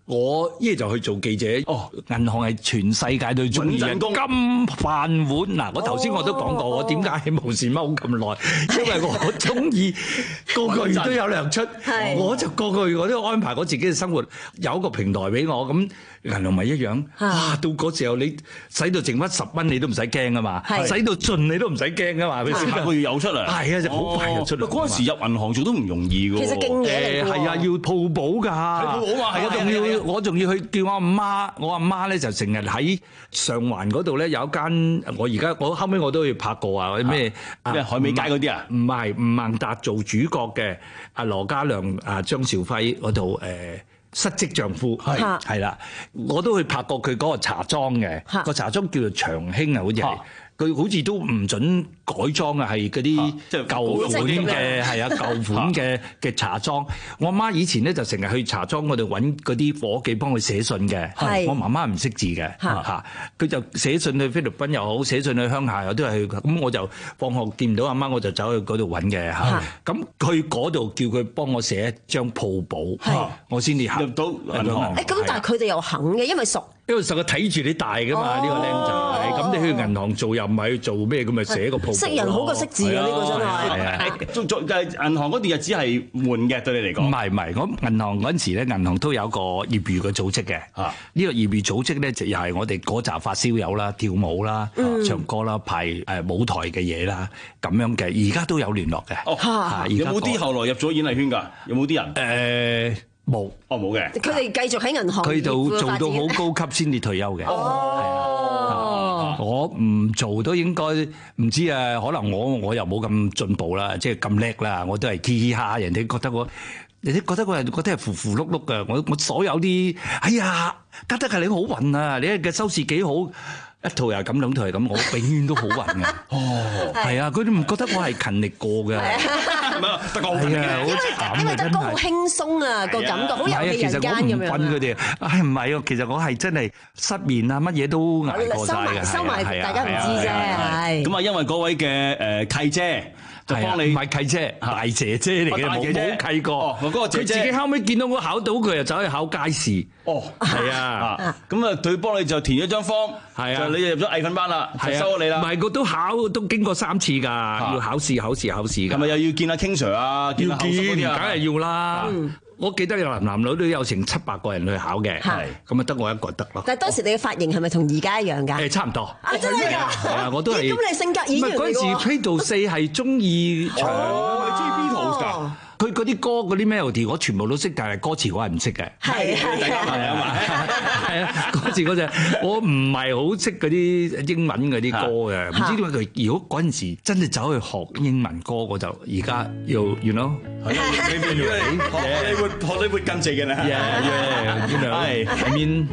我一係就去做記者。哦，銀行係全世界都中意嘅金飯碗。嗱，我頭先我都講過，我點解喺無線踎咁耐？因為我中意個個月都有糧出，我就個個月我都安排我自己嘅生活，有一個平台俾我。咁銀行咪一樣。哇！到嗰時候你使到剩翻十蚊，你都唔使驚噶嘛，使到盡你都唔使驚噶嘛。
佢下個月有出嚟。
係啊，就好快就出嚟。
嗰陣時入銀行做都唔容易㗎喎。
其實勁嘢嚟㗎喎。
係啊，要鋪保㗎。
鋪保嘛，
我仲要我仲要去叫我阿媽，我阿媽咧就成日喺上環嗰度咧有一間，我而家我後尾我都要拍過啊，咩
咩海味街嗰啲啊？
唔係吳孟達做主角嘅，阿羅嘉良、阿張兆輝嗰度誒失職丈夫係係啦，我都去拍過佢嗰個茶莊嘅，個茶莊叫做長興啊，好似係。佢好似都唔準改裝啊，係嗰啲即係舊款嘅，係啊舊款嘅嘅茶莊。我媽以前咧就成日去茶莊嗰度揾嗰啲伙計幫佢寫信嘅。我媽媽唔識字嘅嚇，佢就寫信去菲律賓又好，寫信去鄉下又都係去。咁我就放學見唔到阿媽，我就走去嗰度揾嘅嚇。咁去嗰度叫佢幫我寫一張鋪簿，我先至入到銀行。
誒咁，但係佢哋又肯嘅，因為熟。
因為實佢睇住你大噶嘛，呢個僆仔，咁你去銀行做又唔係去做咩，咁咪寫個鋪簿。
識人好過識字啊！呢個真係。
係啊，
做做就係銀行嗰段日子係悶嘅，對你嚟講。
唔係唔係，我銀行嗰陣時咧，銀行都有個業餘嘅組織嘅。啊，呢個業餘組織咧，就又係我哋嗰紮發燒友啦、跳舞啦、唱歌啦、排誒舞台嘅嘢啦，咁樣嘅，而家都有聯絡嘅。
哦，有冇啲後來入咗演藝圈㗎？有冇啲人？誒。
冇，
哦冇嘅。
佢哋繼續喺銀行，
佢度做到好高級先至退休嘅。哦，我唔做都應該唔知啊，可能我我又冇咁進步啦，即係咁叻啦，我都係嘻嘻哈，人哋覺得我，人哋覺得我係覺得係符符碌碌嘅，我我所有啲，哎呀，得得係你好運啊，你嘅收視幾好。一套又咁，兩套又咁，我永遠都好運嘅。哦，係啊，佢哋唔覺得我係勤力過嘅。
係啊，德哥好
係啊，好慘
因為德哥好輕鬆啊，個感覺好有氣人間咁樣。
其實我唔棍佢哋，唉唔係啊，其實我係真係失眠啊，乜嘢都捱過晒嘅。
收埋大家唔知啫，係。
咁啊，因為嗰位嘅誒契姐。就幫你
唔係契姐，大姐姐嚟嘅，冇冇契過。
哦，嗰個姐姐，
佢自己後尾見到我考到，佢又走去考街市。
哦，
係啊，
咁啊，佢幫你就填咗張 form，
係啊，
就你入咗藝訓班啦，就收咗你啦。
唔係，佢都考，都經過三次㗎，要考試、考試、考試㗎。
係咪又要見阿 King Sir 啊？
要見，
梗
係要啦。我記得有男男女都有成七八個人去考嘅，係咁啊，得我一個得咯。
但係當時你嘅髮型係咪同而家一樣㗎？
誒，差唔多。
啊，真係㗎！
係啊，我都係。
咁你性格演員嚟㗎喎。
嗰陣時 Play 到四係中意唱，
你中意 Beatles㗎？
佢嗰啲歌嗰啲 melody 我全部都識，但係歌詞我係唔識嘅。
係係
係啊，係啊，歌詞嗰隻我唔係好識嗰啲英文嗰啲歌嘅，唔知點解佢如果嗰陣時真係走去學英文歌，我就而家要 you know。
係啊，你你你會學你會跟住嘅啦。
Yeah yeah，you know。I mean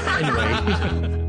anyway。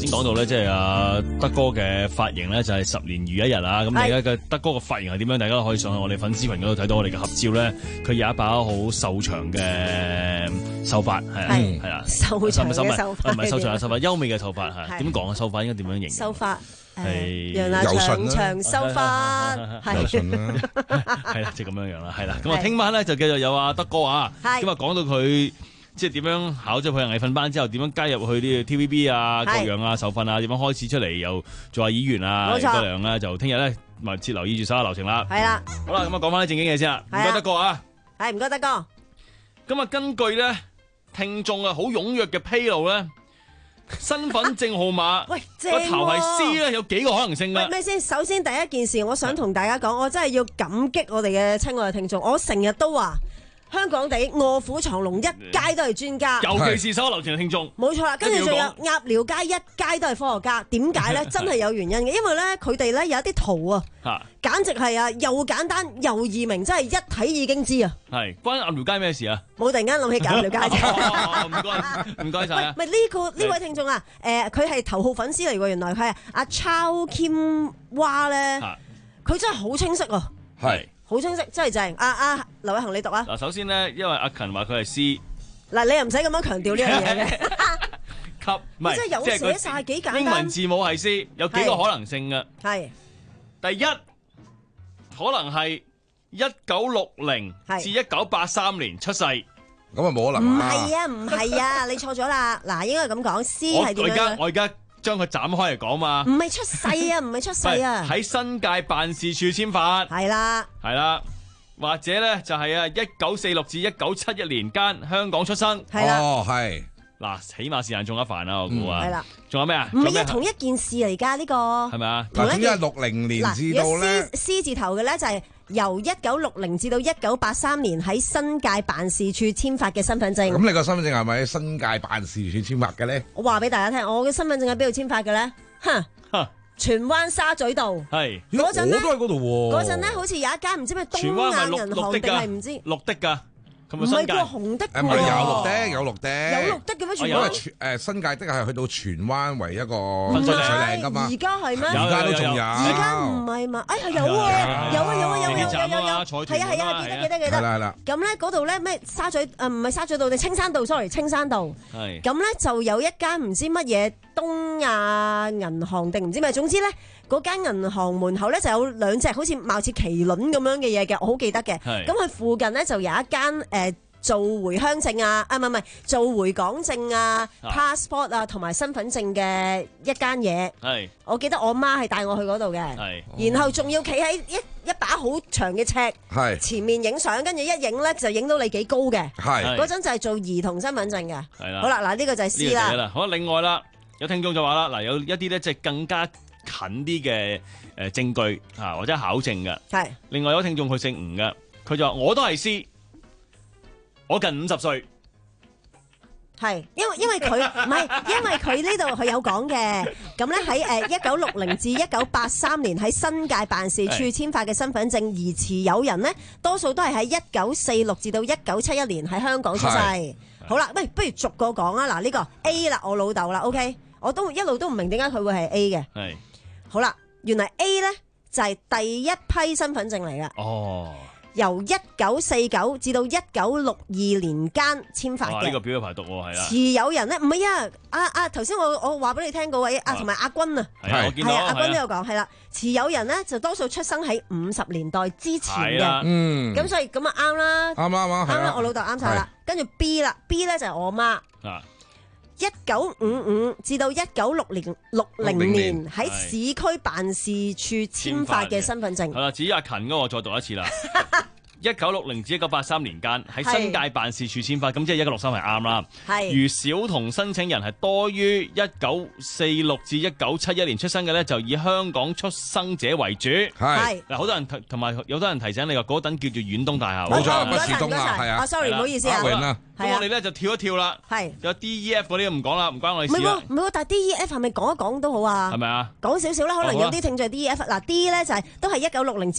先講到咧，即係阿德哥嘅髮型咧，就係十年如一日啊！咁而家嘅德哥嘅髮型係點樣？大家都可以上去我哋粉絲群嗰度睇到我哋嘅合照咧。佢有一把好瘦長嘅秀髮，係係啦，
瘦長嘅秀髮，
唔係瘦長嘅秀髮，優美嘅秀髮係點講啊？秀髮應該點樣形容？
秀髮
係
楊娜長長秀髮，
係係啦，即係咁樣樣啦，係啦。咁啊，聽晚咧就繼續有阿德哥啊，咁啊講到佢。即係點樣考咗佢藝訓班之後，點樣加入去啲 T V B 啊、各樣啊、受訓啊，點樣開始出嚟又做下演員啊，嗰樣啦，就聽日咧密切留意住所有流程啦。
係啦，
好啦，咁啊講翻啲正經嘢先啦，唔該德哥啊。
係唔該德哥。
咁啊，根據咧聽眾啊好踴躍嘅披露咧，身份證號碼
喂
個頭係 C 咧，有幾個可能性㗎。
咩先？首先第一件事，我想同大家講，我真係要感激我哋嘅親愛嘅聽眾，我成日都話。香港地臥虎藏龍，一街都係專家，
尤其是所有流程嘅聽眾。
冇錯啦，跟住仲有鴨寮街，一街都係科學家。點解咧？真係有原因嘅，因為咧佢哋咧有一啲圖啊，簡直係啊又簡單又易明，真係一睇已經知啊。
係關鴨寮街咩事啊？
冇突然間諗起鴨寮街啫。
唔該，唔該晒啊！
唔係呢個呢位聽眾啊，誒佢係頭號粉絲嚟喎，原來佢係阿 Chow Kim Wah 咧，佢真係好清晰啊。
係。
好清晰，真係正。阿阿劉偉恒，你讀啊。
嗱，首先咧，因為阿勤話佢係 C。
嗱，你又唔使咁樣強調呢樣嘢嘅。
級唔係，
即係有寫晒幾簡單。
英文字母係 C，有幾個可能性嘅。
係。
第一，可能係一九六零至一九八三年出世。咁
啊冇可能。
唔係啊，唔係啊，你錯咗啦。嗱，應該咁講 ，C 係點樣？
我而家我而家。將佢斬開嚟講嘛，
唔係出世啊，唔係出世啊，
喺新界辦事處簽發，
係啦，
係啦，或者咧就係啊一九四六至一九七一年間香港出生，
係啦，
哦係，
嗱起碼時間中一範啦，我估啊，
係啦，
仲有咩啊？
唔係同一件事嚟㗎呢個，
係咪啊？
嗱，總之係六零年至到咧
C C 字頭嘅咧就係。由一九六零至到一九八三年喺新界辦事處簽發嘅身份證。
咁你個身份證係咪喺新界辦事處簽發嘅咧？
我話俾大家聽，我嘅身份證喺邊度簽發嘅咧？哼，荃灣沙咀道。
係
嗰陣咧，
我都喺嗰度喎。
嗰陣咧，好似有一間唔知咩東亞銀行定係唔知
綠的㗎。
唔係個紅的喎，
有綠的，有綠的，
有綠的嘅咩？全
部誒新界的係去到荃灣為一個
分
水嶺㗎嘛。
而家係咩？
而家都仲有。
而家唔係嘛？哎呀有啊，有啊有啊有有有有有，係啊係啊記得記得記得。
係啦係啦。
咁咧嗰度咧咩沙咀誒唔係沙咀道定青山道 ，sorry 青山道。
係。
咁咧就有一間唔知乜嘢東亞銀行定唔知咩，總之咧。嗰間銀行門口咧就有兩隻好似貌似麒麟咁樣嘅嘢嘅，我好記得嘅。咁佢附近咧就有一間誒、呃、做回鄉證啊，啊唔係唔係做回港證啊、啊 passport 啊同埋身份證嘅一間嘢。係，我記得我媽係帶我去嗰度嘅。係，然後仲要企喺一一把好長嘅尺，係前面影相，跟住一影咧就影到你幾高嘅。係，嗰陣就係做兒童身份證嘅。係啦，好啦，嗱、這、呢個就係 C 啦。
啦，好，另外啦，有聽眾就話啦，嗱有一啲咧即係更加近啲嘅誒證據啊，或者考證嘅。係。另外有聽眾佢姓吳嘅，佢就話我都係 C， 我近五十歲。
係，因為因為佢唔係，因為佢呢度佢有講嘅。咁咧喺誒一九六零至一九八三年喺新界辦事處簽發嘅身份證，而持有人呢，多數都係喺一九四六至到一九七一年喺香港出世。好啦，喂，不如逐個講啊！嗱，呢個 A 啦，我老豆啦 ，OK， 我都一路都唔明點解佢會係 A 嘅。係。好啦，原來 A 咧就係第一批身份證嚟嘅。哦。由一九四九至到一九六二年間簽發嘅。哇！呢個表嘅排毒喎，係啦。持有人咧唔係啊，阿阿頭先我我話俾你聽嗰位啊，同埋阿君啊，
係啊，我見到
係啊，阿君都有講，係啦。持有人咧就多數出生喺五十年代之前嘅。
嗯。咁
所以咁啊啱啦。啱啱啱。啱啦，我老豆啱晒啦。跟住 B 啦 ，B 咧就係我媽。啊。一九五五至到一九六零六零年喺市區辦事處簽發嘅身份證。係啦，
至於阿勤嗰個我再讀一次啦。一九六零至一九八三年間喺新界辦事處簽發，咁即係一九六三係啱啦。係。如小童申請人係多於一九四六至一九七一年出生嘅咧，就以香港出生者為主。係。嗱，好多人同埋有多人提醒你話嗰等叫做遠東大廈。
冇錯，不是東啊，係啊。
啊 sorry， 唔好意思啊。
咁我哋咧就跳一跳啦。係。有 D E F 嗰啲唔講啦，唔關我哋事啦。
唔係喎，但係 D E F 係咪講一講都好啊？
係咪啊？
講少少啦，可能有啲聽眾 D E F 嗱 D 咧就係都係一九六零至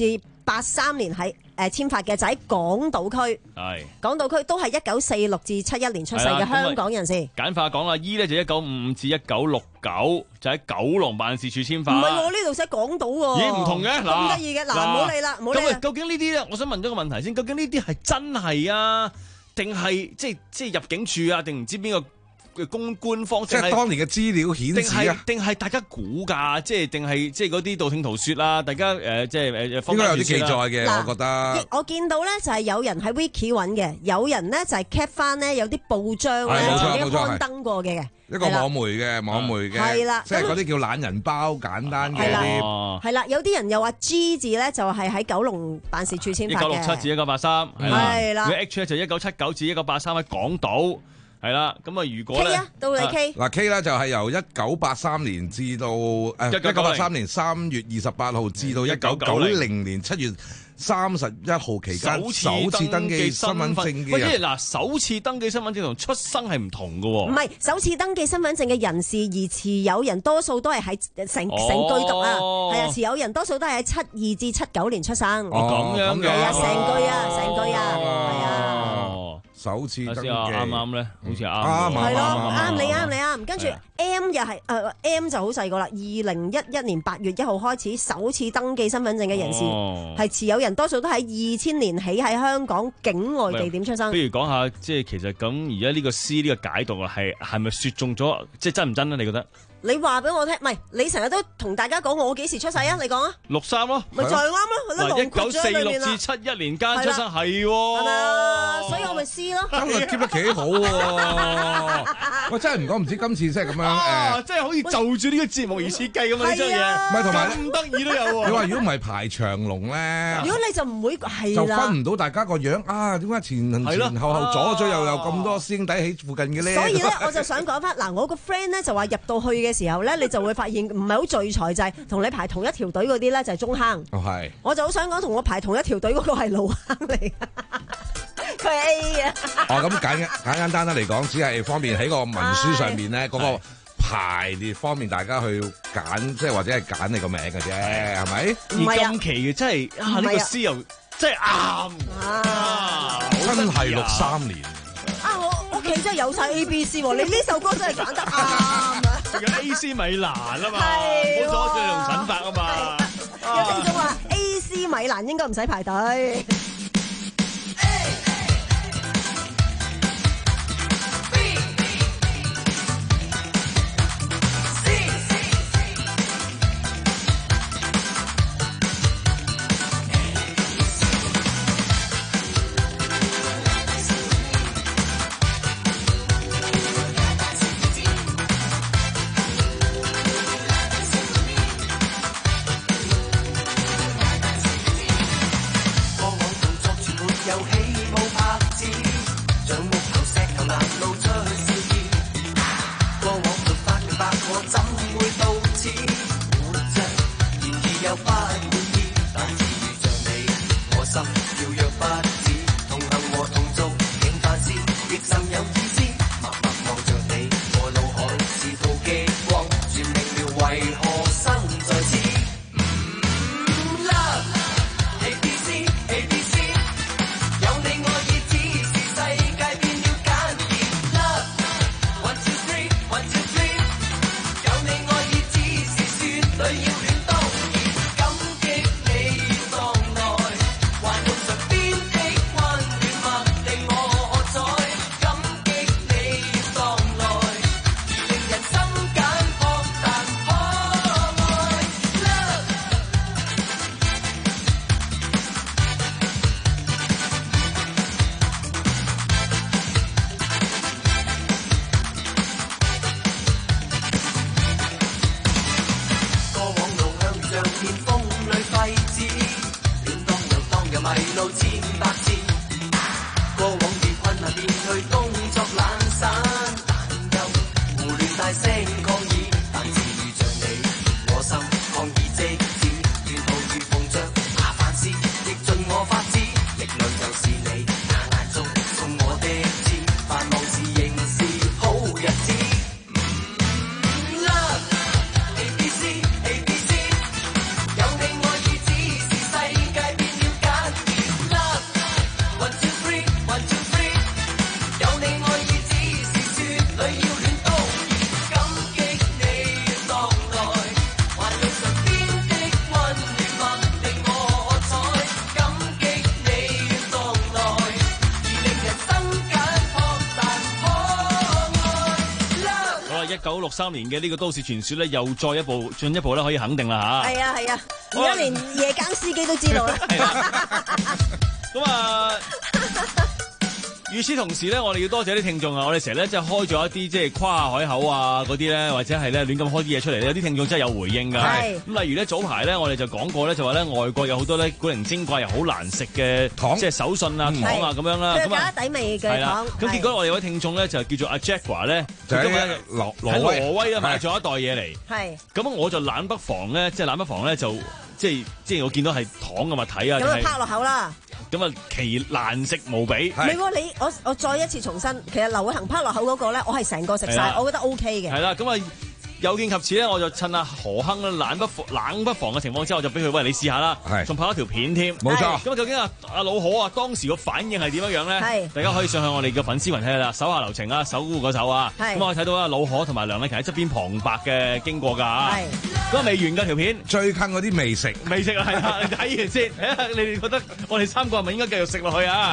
八三年喺誒簽發嘅，就喺港島區。
係
港島區都係一九四六至七一年出世嘅香港人士。
簡化講啦 ，E 咧就一九五五至一九六九，就喺九龍辦事處簽發。
唔係我呢度寫港島喎。
咦，唔同嘅，
咁得意嘅，嗱唔好理啦，唔好理啦。
咁究竟呢啲咧，我想問咗個問題先，究竟呢啲係真係啊，定係即係即係入境處啊，定唔知邊個？公官方
即係當年嘅資料顯示啊，
定係大家估㗎，即係定係即係嗰啲道聽途說啦，大家誒、呃、即係誒
應該有啲記載嘅，我覺得。
我見到咧就係有人喺 Wiki 揾嘅，有人咧就係 cap 翻咧有啲報章咧曾經刊登過嘅。
一個網媒嘅網媒嘅，係啦，即係嗰啲叫懶人包，簡單嘅啲。
係啦，有啲人又話 G 字咧就係喺九龍辦事處簽發嘅。
一九六七至一九八三，
係啦。
如果 H 咧就一九七九至一九八三喺港島。係啦，咁啊，如果咧，
到你 K
嗱 K 咧就係由一九八三年至到誒一九八三年三月二十八號至到一九九零年七月三十一號期間首次登記身份證嘅人。
喂，即係嗱，首次登記身份證同出生係唔同嘅喎。
唔係，首次登記身份證嘅人士而持有人多數都係喺成成句讀啊，係啊，持有人多數都係喺七二至七九年出生。
哦，咁樣嘅，
係啊，成句啊，成句啊，係啊。
首次登記
啱啱咧，好似啱，
啱
係咯，啱你啱你啱。跟住 M 又係誒 M 就好細個啦。二零一一年八月一號開始，首次登記身份證嘅人士係持有人多數都喺二千年起喺香港境外地點出生。
不如講下，即係其實咁而家呢個 C 呢個解讀啊，係係咪説中咗？即係真唔真咧？你覺得？
你話俾我聽，唔係你成日都同大家講我幾時出世啊？你講啊，
六三咯，
咪就係啱咯。
一九四六至七一年間出生係喎，
係咪啊？所以我咪 C 咯。
真係 keep 得幾好喎！喂，真係唔講唔知今次即係咁樣誒，
即係可以就住呢個節目而設計咁樣呢張嘢，
唔係同埋
咁得意都有喎。
你話如果唔係排長龍咧，
如果你就唔會係
就分唔到大家個樣啊？點解前前後後左左右右咁多師兄弟喺附近嘅咧？
所以咧，我就想講翻嗱，我個 friend 咧就話入到去嘅時候咧，你就會發現唔係好聚財，就係同你排同一條隊嗰啲咧就係中坑。
哦，係。
我就好想講同我排同一條隊嗰個係老坑嚟，佢係 A 啊。
哦，咁簡簡簡單單嚟講，只係方便喺個文書上面咧嗰個排列方面，大家去揀，即係或者係揀你個名嘅啫，係咪？
而今期嘅真係啊，呢個 C 又真係啱啊！
真係六三年。
啊！我屋企真係有晒 A B C 喎，你呢首歌真係揀得啱啊！
仲有 A C 米蘭啊嘛，冇阻住用陳法啊嘛。
有聽眾話 A C 米蘭應該唔使排隊。
有你愛意，只是世界變了。
一九六三年嘅呢個都市傳說咧，又再一步進一步咧可以肯定啦嚇。
係啊係啊，而家連夜間司機都知道啦。
咁啊，與此同時咧，我哋要多謝啲聽眾啊！我哋成日咧即係開咗一啲即係誇下海口啊嗰啲咧，或者係咧亂咁開啲嘢出嚟，有啲聽眾真係有回應㗎。
係
咁例如咧早排咧，我哋就講過咧，就話咧外國有好多咧古靈精怪又好難食嘅糖，即係手信啊、糖啊咁樣啦。
咁啊，假底味嘅糖。
咁結果我哋有位聽眾咧就叫做阿 Jaguar 咧，就今日
挪
喺挪威啊買咗一袋嘢嚟。
係。
咁我就懶不防咧，即係懶不防咧就即係即係我見到係糖嘅物體啊。
咁啊，拍落口啦。
咁啊，其難食無比。
唔係喎，你我我再一次重申，其實劉偉恒拋落口嗰個咧，我係成個食晒，我覺得 O K 嘅。
係啦，咁啊有見及此咧，我就趁阿何亨咧冷不防冷不防嘅情況之下，我就俾佢喂你試下啦，仲拍咗條片添。
冇錯。
咁啊，究竟阿阿老何啊當時個反應係點樣樣咧？
係。大
家可以上去我哋嘅粉絲群睇下啦，手下留情啊，守護嗰手啊。係。咁我可以睇到阿老何同埋梁麗琴喺側邊旁白嘅經過㗎。係。咁啊未完㗎條片，
最近嗰啲未食，
未食啊係啊，你睇完先，你哋覺得我哋三個係咪應該繼續食落去啊？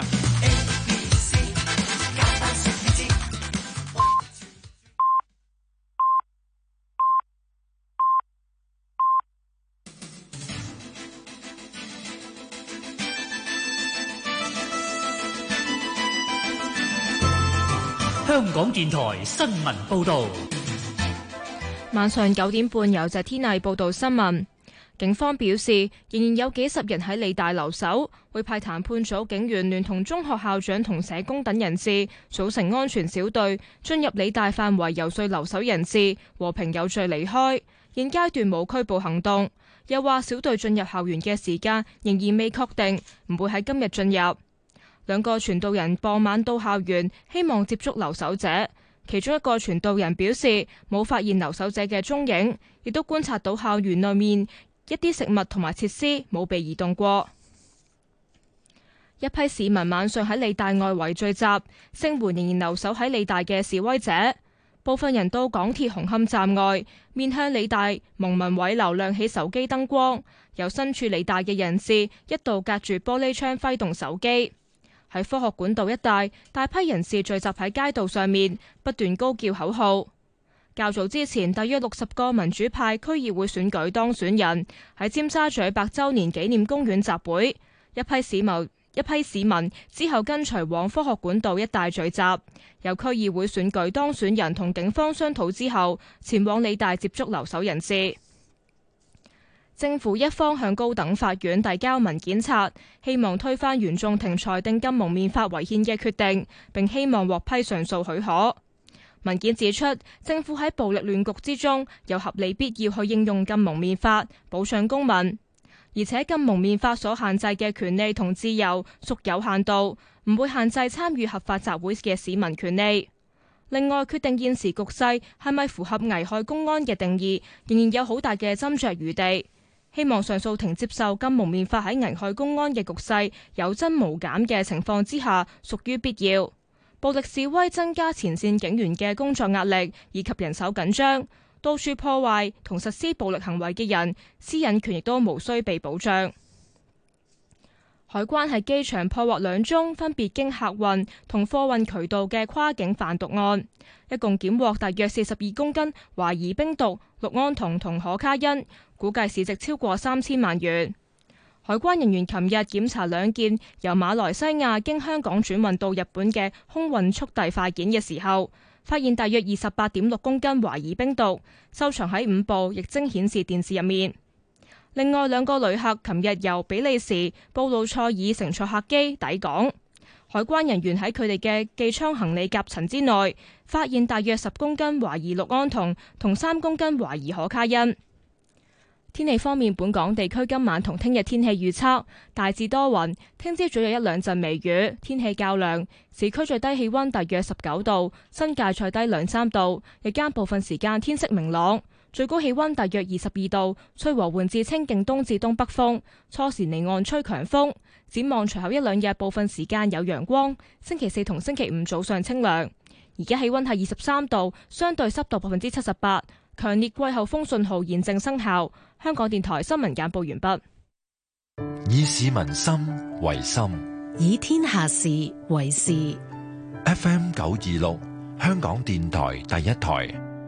香港電台新聞報導。
晚上九點半有隻天藝報道新聞，警方表示仍然有幾十人喺理大留守，會派談判組警員聯同中學校長同社工等人士組成安全小隊，進入理大範圍遊說留守人士和平有序離開。現階段冇拘捕行動。又話小隊進入校園嘅時間仍然未確定，唔會喺今日進入。兩個傳道人傍晚到校園，希望接觸留守者。其中一個傳道人表示冇發現留守者嘅蹤影，亦都觀察到校園內面一啲食物同埋設施冇被移動過。一批市民晚上喺理大外圍聚集，聲援仍然留守喺理大嘅示威者。部分人到港鐵紅磡站外，面向理大蒙民偉樓亮起手機燈光。有身處理大嘅人士一度隔住玻璃窗揮動手機。喺科學館道一帶，大批人士聚集喺街道上面，不斷高叫口號。較早之前，大約六十個民主派區議會選舉當選人喺尖沙咀百周年紀念公園集會，一批市民一批市民之後跟隨往科學館道一帶聚集。有區議會選舉當選人同警方商討之後，前往理大接觸留守人士。政府一方向高等法院遞交文件冊，希望推翻原訟庭裁定禁蒙面法違憲嘅決定，並希望獲批上訴許可。文件指出，政府喺暴力亂局之中有合理必要去應用禁蒙面法，保障公民，而且禁蒙面法所限制嘅權利同自由屬有限度，唔會限制參與合法集會嘅市民權利。另外，決定現時局勢係咪符合危害公安嘅定義，仍然有好大嘅斟酌餘地。希望上訴庭接受禁蒙面法喺危害公安嘅局勢有增無減嘅情況之下屬於必要。暴力示威增加前線警員嘅工作壓力，以及人手緊張，到處破壞同實施暴力行為嘅人，私隱權亦都無需被保障。海關喺機場破獲兩宗分別經客運同貨運渠道嘅跨境販毒案，一共檢獲大約四十二公斤懷疑冰毒、氯胺酮同可卡因，估計市值超過三千萬元。海關人員琴日檢查兩件由馬來西亞經香港轉運到日本嘅空運速遞快件嘅時候，發現大約二十八點六公斤懷疑冰毒，收藏喺五部液晶顯示電視入面。另外兩個旅客琴日由比利時布魯塞爾乘坐客機抵港，海關人員喺佢哋嘅寄艙行李夾層之內發現大約十公斤懷疑氯胺酮同三公斤懷疑可卡因。天氣方面，本港地區今晚同聽日天氣預測大致多雲，聽朝早有一兩陣微雨，天氣較涼，市區最低氣溫大約十九度，新界再低兩三度，日間部分時間天色明朗。最高氣溫大約二十二度，吹和緩至清勁東至東北風，初時離岸吹強風。展望隨後一兩日部分時間有陽光，星期四同星期五早上清涼。而家氣溫係二十三度，相對濕度百分之七十八，強烈季候風信號現正生效。香港電台新聞簡報完畢。
以市民心為心，
以天下事為事。
F M 九二六，香港電台第一台。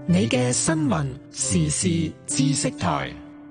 你嘅新聞時事知識台。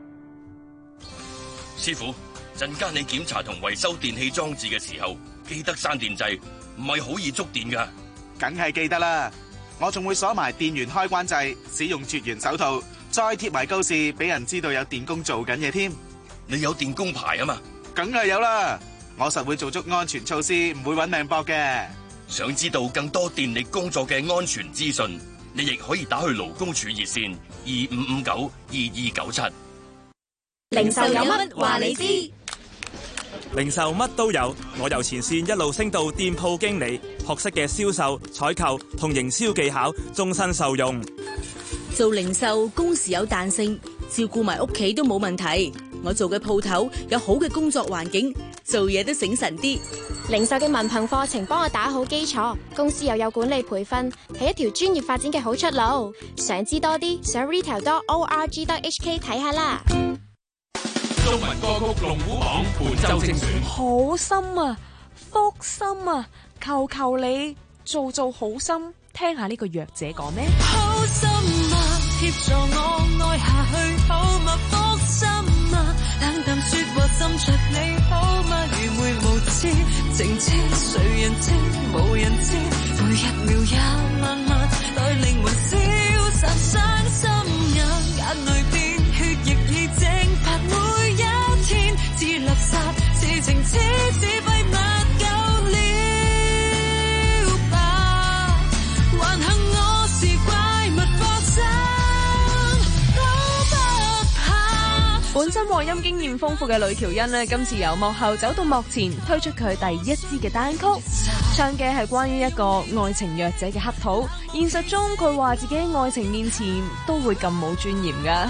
師傅，陣間你檢查同維修電器裝置嘅時候，記得閂電掣，唔係好易觸電㗎。
梗係記得啦，我仲會鎖埋電源開關掣，使用絕緣手套，再貼埋告示俾人知道有電工做緊嘢添。
你有電工牌啊嘛？
梗係有啦，我實會做足安全措施，唔會搵命搏嘅。
想知道更多電力工作嘅安全資訊，你亦可以打去勞工處熱線二五五九二二九七。
零售有乜話你知？
零售乜都有，我由前線一路升到店鋪經理，學識嘅銷售、採購同營銷技巧，終身受用。
做零售工時有彈性，照顧埋屋企都冇問題。我做嘅鋪頭有好嘅工作環境，做嘢都醒神啲。
零售嘅文憑課程幫我打好基礎，公司又有管理培訓，係一條專業發展嘅好出路。想知多啲，上 retail dot org dot h k 睇下啦。
中文歌曲龍虎榜本周精選，
好心啊，福心啊，求求你做做好心，聽下呢個弱者講咩？
好心啊，協助我愛下去，好嗎？福心啊，冷淡說話滲着你好嗎？愚昧無知，情知誰人知？無人知，每一秒也慢慢待靈魂消散，傷心眼，眼淚變血液已蒸發，每一天似垃圾，是情似是廢物夠了吧？還幸我是怪物化身，都不怕。
本身播音經驗豐富嘅呂喬欣呢，今次由幕後走到幕前，推出佢第一支嘅單曲，唱嘅係關於一個愛情弱者嘅乞討。現實中佢話自己喺愛情面前都會咁冇尊嚴㗎。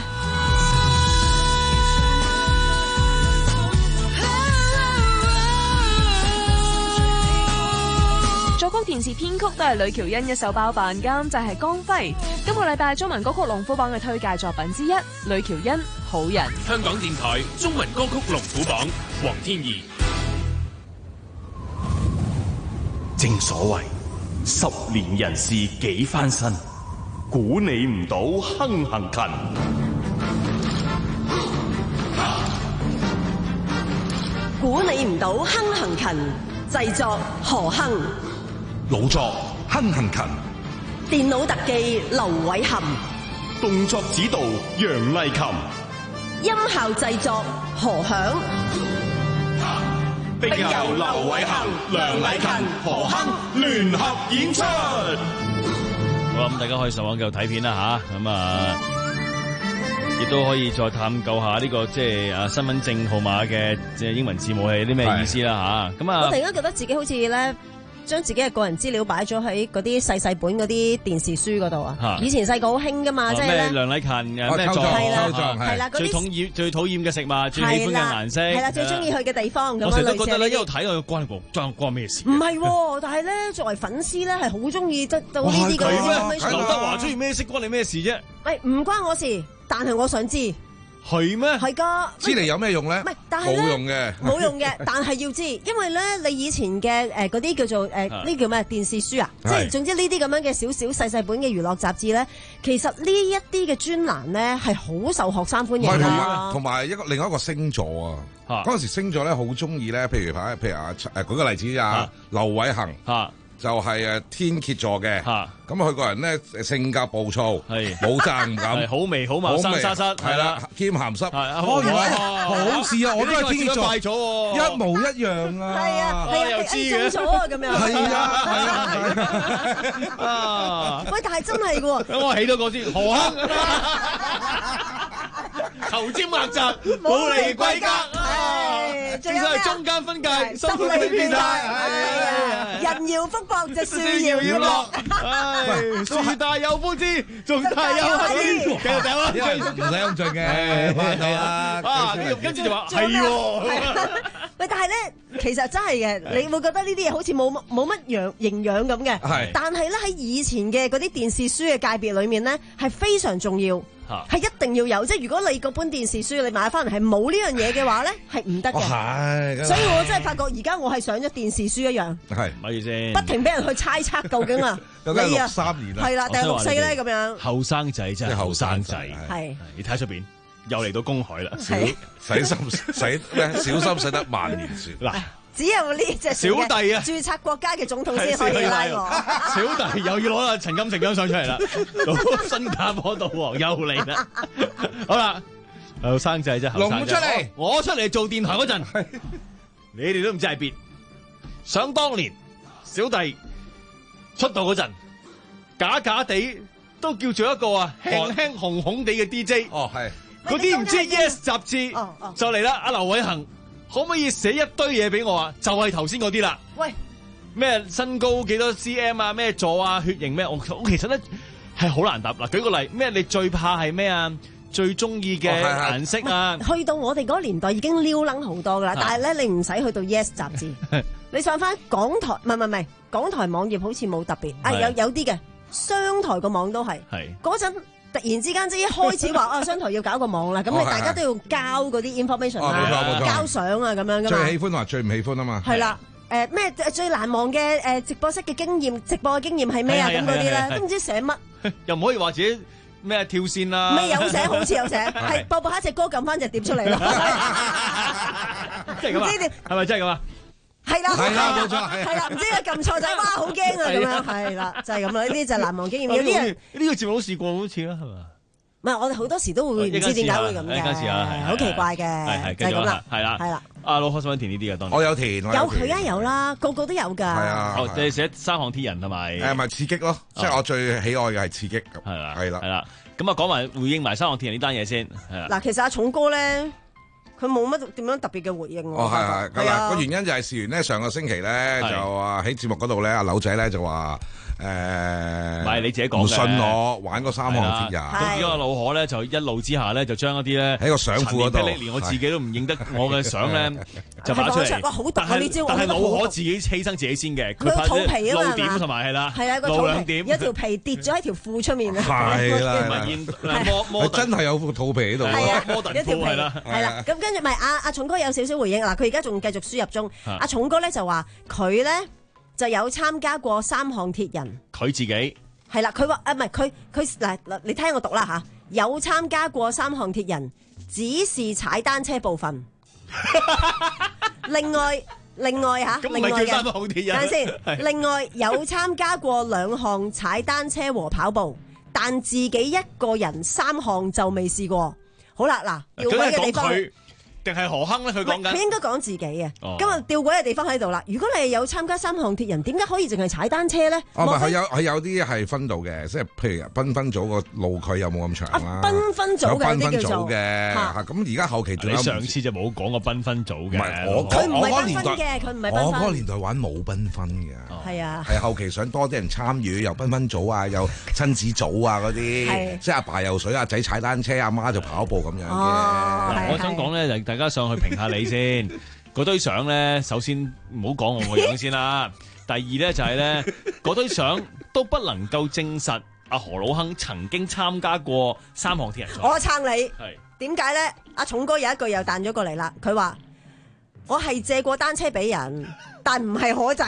作曲、電視編曲都係呂喬欣一手包辦，監製係江輝。今個禮拜中文歌曲龍虎榜嘅推介作品之一，呂喬欣《好人》。
香港電台中文歌曲龍虎榜，黃天怡。
正所謂十年人事幾番新，估你唔到亨行勤。
估你唔到亨行勤，製作何亨，
老作亨行勤，
電腦特技劉偉涵，
動作指導楊麗琴，
音效製作何響，
並由劉偉涵、梁麗琴、何亨聯合演出。
好啦，咁大家可以上網繼續睇片啦吓，咁啊，亦都可以再探究下呢個即係啊身份證號碼嘅即係英文字母係啲咩意思啦吓。咁啊，
我突然間覺得自己好似咧，將自己嘅個人資料擺咗喺嗰啲細細本嗰啲電視書嗰度啊！以前細個好興噶嘛，即係
咩梁禮勤嘅咩狀
係啦，係啦，
最討厭最討厭嘅食物，最喜歡嘅顏色，
係啦，最中意去嘅地方咁樣。
我成日都覺得咧，一路睇我關我關關咩事？
唔係，但係咧，作為粉絲咧，係好中意得到呢啲咁
嘅。劉德華中意咩色關你咩事啫？
喂，唔關我事，但係我想知。
係咩？
係噶，
知嚟有咩用咧？
唔係，但係
冇用嘅，
冇用嘅，但係要知，因為咧，你以前嘅誒嗰啲叫做誒呢叫咩電視書啊，即係總之呢啲咁樣嘅少少細細本嘅娛樂雜誌咧，其實呢一啲嘅專欄咧係好受學生歡迎㗎。
同埋一個另一個星座啊，嗰陣時星座咧好中意咧，譬如譬如啊誒舉個例子啊，劉偉恒啊。就係誒天蠍座嘅，咁佢個人咧性格暴躁，冇責任感，
好眉好貌生沙沙，係啦，
兼鹹濕。
哦，原來
好事啊！我都係天蠍座，一模一樣啊！
係啊，係啊，又知嘅，中咗啊咁樣。
係啊，係啊，
啊！喂，但係真係嘅喎。
咁我起多個先，何亨，頭尖額窄，冇離貴格，正所謂中間分界，心理變態，
人搖福薄就樹搖要落，
樹大有枯枝，仲大有下枝，繼續走啦，
唔使咁盡嘅，翻到啦。
啊，跟住就話係喎。
喂，但係咧，其實真係嘅，你會覺得呢啲嘢好似冇冇乜養營養咁嘅。係。但係咧喺以前嘅嗰啲電視書嘅界別裏面咧，係非常重要。 係一定要有。即係如果你嗰本電視書你買翻嚟係冇呢樣嘢嘅話咧，係唔得嘅。
係，
所以我真係發覺而家我係上咗電視書一樣，
係
唔可以先，
不停俾人去猜測究竟啊，
究竟
你啊
六三年
係啦定係六四咧咁樣。
後生仔真係後生仔，
係
你睇出邊又嚟到公海啦，
小洗心洗咩？小心使得萬年船
嗱。
只有呢隻
小弟啊，
註冊國家嘅總統先可以拉我。
小弟又要攞阿陳金城張相出嚟啦，攞新加坡賭王又嚟啦。好啦，後生仔啫，後生仔
龍出嚟，
我出嚟做電台嗰陣，你哋都唔知係別。想當年小弟出道嗰陣，假假地都叫做一個啊輕輕紅紅地嘅 D J。
哦，係
嗰啲唔知 Yes 雜誌就嚟啦，阿劉偉恒。可唔可以寫一堆嘢俾我啊？就係頭先嗰啲啦。
喂，
咩身高幾多 cm 啊？咩座啊？血型咩？我我其實咧係好難答嗱。舉個例，咩你最怕係咩啊？最中意嘅顏色啊？
去到我哋嗰個年代已經撩撚好多噶啦，但係咧你唔使去到 Yes 雜誌，你上翻港台，唔係唔係唔係，港台網頁好似冇特別啊，有有啲嘅商台個網都係。係嗰陣。突然之間即係一開始話啊，商台要搞個網啦，咁你大家都要交嗰啲 information 啊，交相啊咁樣噶嘛。
最喜歡同埋最唔喜歡啊嘛。
係啦，誒咩最難忘嘅誒直播室嘅經驗，直播嘅經驗係咩啊？咁嗰啲咧都唔知寫乜。
又唔可以話自己咩跳線啦。
咩有寫？好似有寫，係播播下隻歌撳翻隻碟出嚟咯。
即係咁啊？係咪真係咁啊？
係啦，
係啦，冇錯，
係啦，唔知佢撳錯仔，哇，好驚啊！咁樣係啦，就係咁啦。呢啲就係難忘經驗。有啲人
呢個節目都試過好似啦，係嘛？
唔係，我哋好多時都會唔知點解會咁嘅，好奇怪嘅，
係
就係咁啦，
係啦，
係啦。
阿老開想填呢啲嘅，當然
我有填，
有佢啊，有啦，個個都有㗎。係
啊，
哦，你寫三項鐵人係咪？
誒，咪刺激咯，即係我最喜愛嘅係刺激，
係啦，
係啦，
係啦。咁啊，講埋回應埋三項鐵人呢單嘢先，係啦。
嗱，其實阿重哥咧。佢冇乜點樣特別嘅回應喎。
哦，係係，嗱個原因就係事緣咧，上個星期咧就啊喺節目嗰度咧，阿柳仔咧就話誒，
唔係你自己講嘅，
唔信我玩嗰三項鐵人。
咁而家個老可咧就一怒之下咧就將一啲咧
喺個相庫嗰度，
連我自己都唔認得我嘅相咧就擺出嚟。
哇，好毒啊！呢招
但係老可自己犧牲自己先嘅，
佢個肚皮啊嘛，
露點同埋係啦，
係啊個肚皮，一條皮跌咗喺條褲出面啊。
係啦，
摩
真係有副肚皮喺度。
係啊，
摩頓褲係啦，
係啦。咁跟住咪阿阿重哥有少少回應嗱，佢而家仲繼續輸入中。阿重哥咧就話佢咧就有參加過三項鐵人，
佢自己
係啦，佢話啊唔係佢佢嗱嗱，你聽我讀啦吓，有參加過三項鐵人，只是踩單車部分。另外另外吓，另外嘅等陣先，另外有參加過兩項踩單車和跑步，但自己一個人三項就未試過。好啦，嗱，要位嘅地方。
定係何亨咧？佢講緊，
佢應該講自己嘅。今日吊詭嘅地方喺度啦。如果你係有參加三項鐵人，點解可以淨係踩單車咧？
哦，唔係，佢有佢有啲係分到嘅，即係譬如繽紛組個路距有冇咁長啦。
繽紛組嘅
繽紛組嘅嚇，咁而家後期仲有。
你上次就冇講過繽紛組嘅。
唔係我
佢唔係繽
我嗰年代
嘅，佢唔係繽紛。
我嗰個年代玩冇繽紛嘅。
係啊。
係後期想多啲人參與，又繽紛組啊，又親子組啊嗰啲，即係阿爸游水，阿仔踩單車，阿媽就跑步咁樣嘅。
我想講咧，就大家上去評下你先。嗰堆相咧，首先唔好講我個樣先啦。第二咧就係咧，嗰堆相都不能夠證實阿何老亨曾經參加過三項鐵人賽。
我撐你。
係
點解咧？阿重哥有一句又彈咗過嚟啦，佢話：我係借過單車俾人，但唔係可仔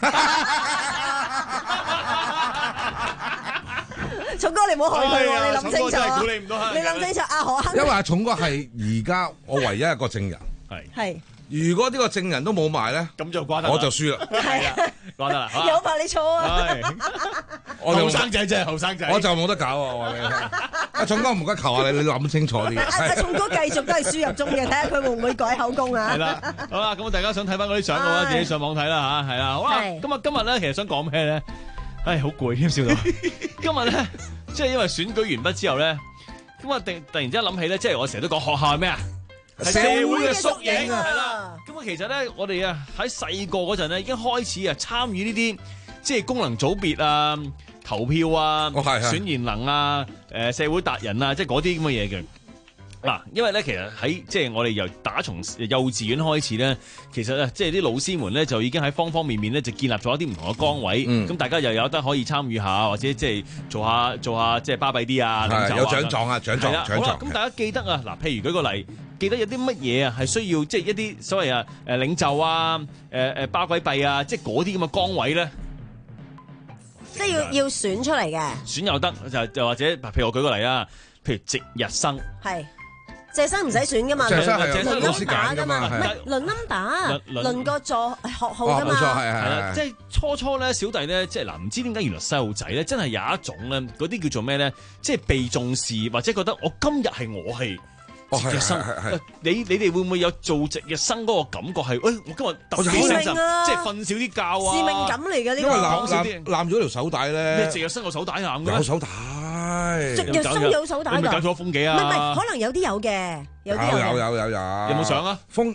重哥，你唔好害佢喎，你諗清楚。你諗清楚，阿何亨。
因為阿重哥係而家我唯一一個證人。
係。
係。
如果呢個證人都冇埋咧，
咁就瓜得，
我就輸啦。
係啊，
瓜得啦。
有怕你錯啊！
後生仔真係後生仔，
我就冇得搞啊！我話俾你聽，阿重哥唔該求下你，你諗清楚啲。
阿阿重哥繼續都係輸入中嘅，睇下佢會唔會改口供啊？
係啦，好啦，咁大家想睇翻嗰啲相嘅話，自己上網睇啦嚇，係啦，好啦。咁啊，今日咧其實想講咩咧？唉，好攰添，笑到。今日咧，即係因為選舉完畢之後咧，咁啊，突突然之間諗起咧，即係我成日都講學校係咩啊？
社會嘅縮影
啊！係啦，咁啊，其實咧，我哋啊喺細個嗰陣咧，已經開始啊參與呢啲即係功能組別啊、投票啊、
哦、係係
選賢能啊、誒社會達人啊，即係嗰啲咁嘅嘢嘅。 嗱，因為咧，其實喺即係我哋由打從幼稚園開始咧，其實咧，即係啲老師們咧就已經喺方方面面咧就建立咗一啲唔同嘅崗位，咁、嗯、大家又有得可以參與下，或者即係做下做下即係巴閉啲啊，領袖啊
有獎狀啊，獎狀獎狀。
咁大家記得啊，嗱，譬如舉個例，記得有啲乜嘢啊係需要即係一啲所謂啊誒領袖啊誒誒巴鬼閉啊，即係嗰啲咁嘅崗位咧。
即係要要選出嚟嘅，
選又得，就就或者譬如我舉個例啊，譬如值日生，
係值日生唔使選噶嘛，
值日生係
輪
老師揀噶嘛，
唔係輪 number，輪個座學號噶嘛，
冇錯係係
係，即係初初咧小弟咧，即係嗱，唔知點解原來細路仔咧真係有一種咧，嗰啲叫做咩咧，即係被重視或者覺得我今日係我係。值日生，你你哋會唔會有做值日生嗰個感覺係？誒，我今日特別精神，即係瞓少啲覺啊！
使命感嚟嘅呢個，
因為攬攬攬咗條手帶咧。
咩值日生有手帶攬嘅？
有手帶。
值日生有手帶㗎。
你咪搞錯風紀啊？
唔係唔係，可能有啲有嘅，有啲有。
有有有有有。
有冇相啊？
風。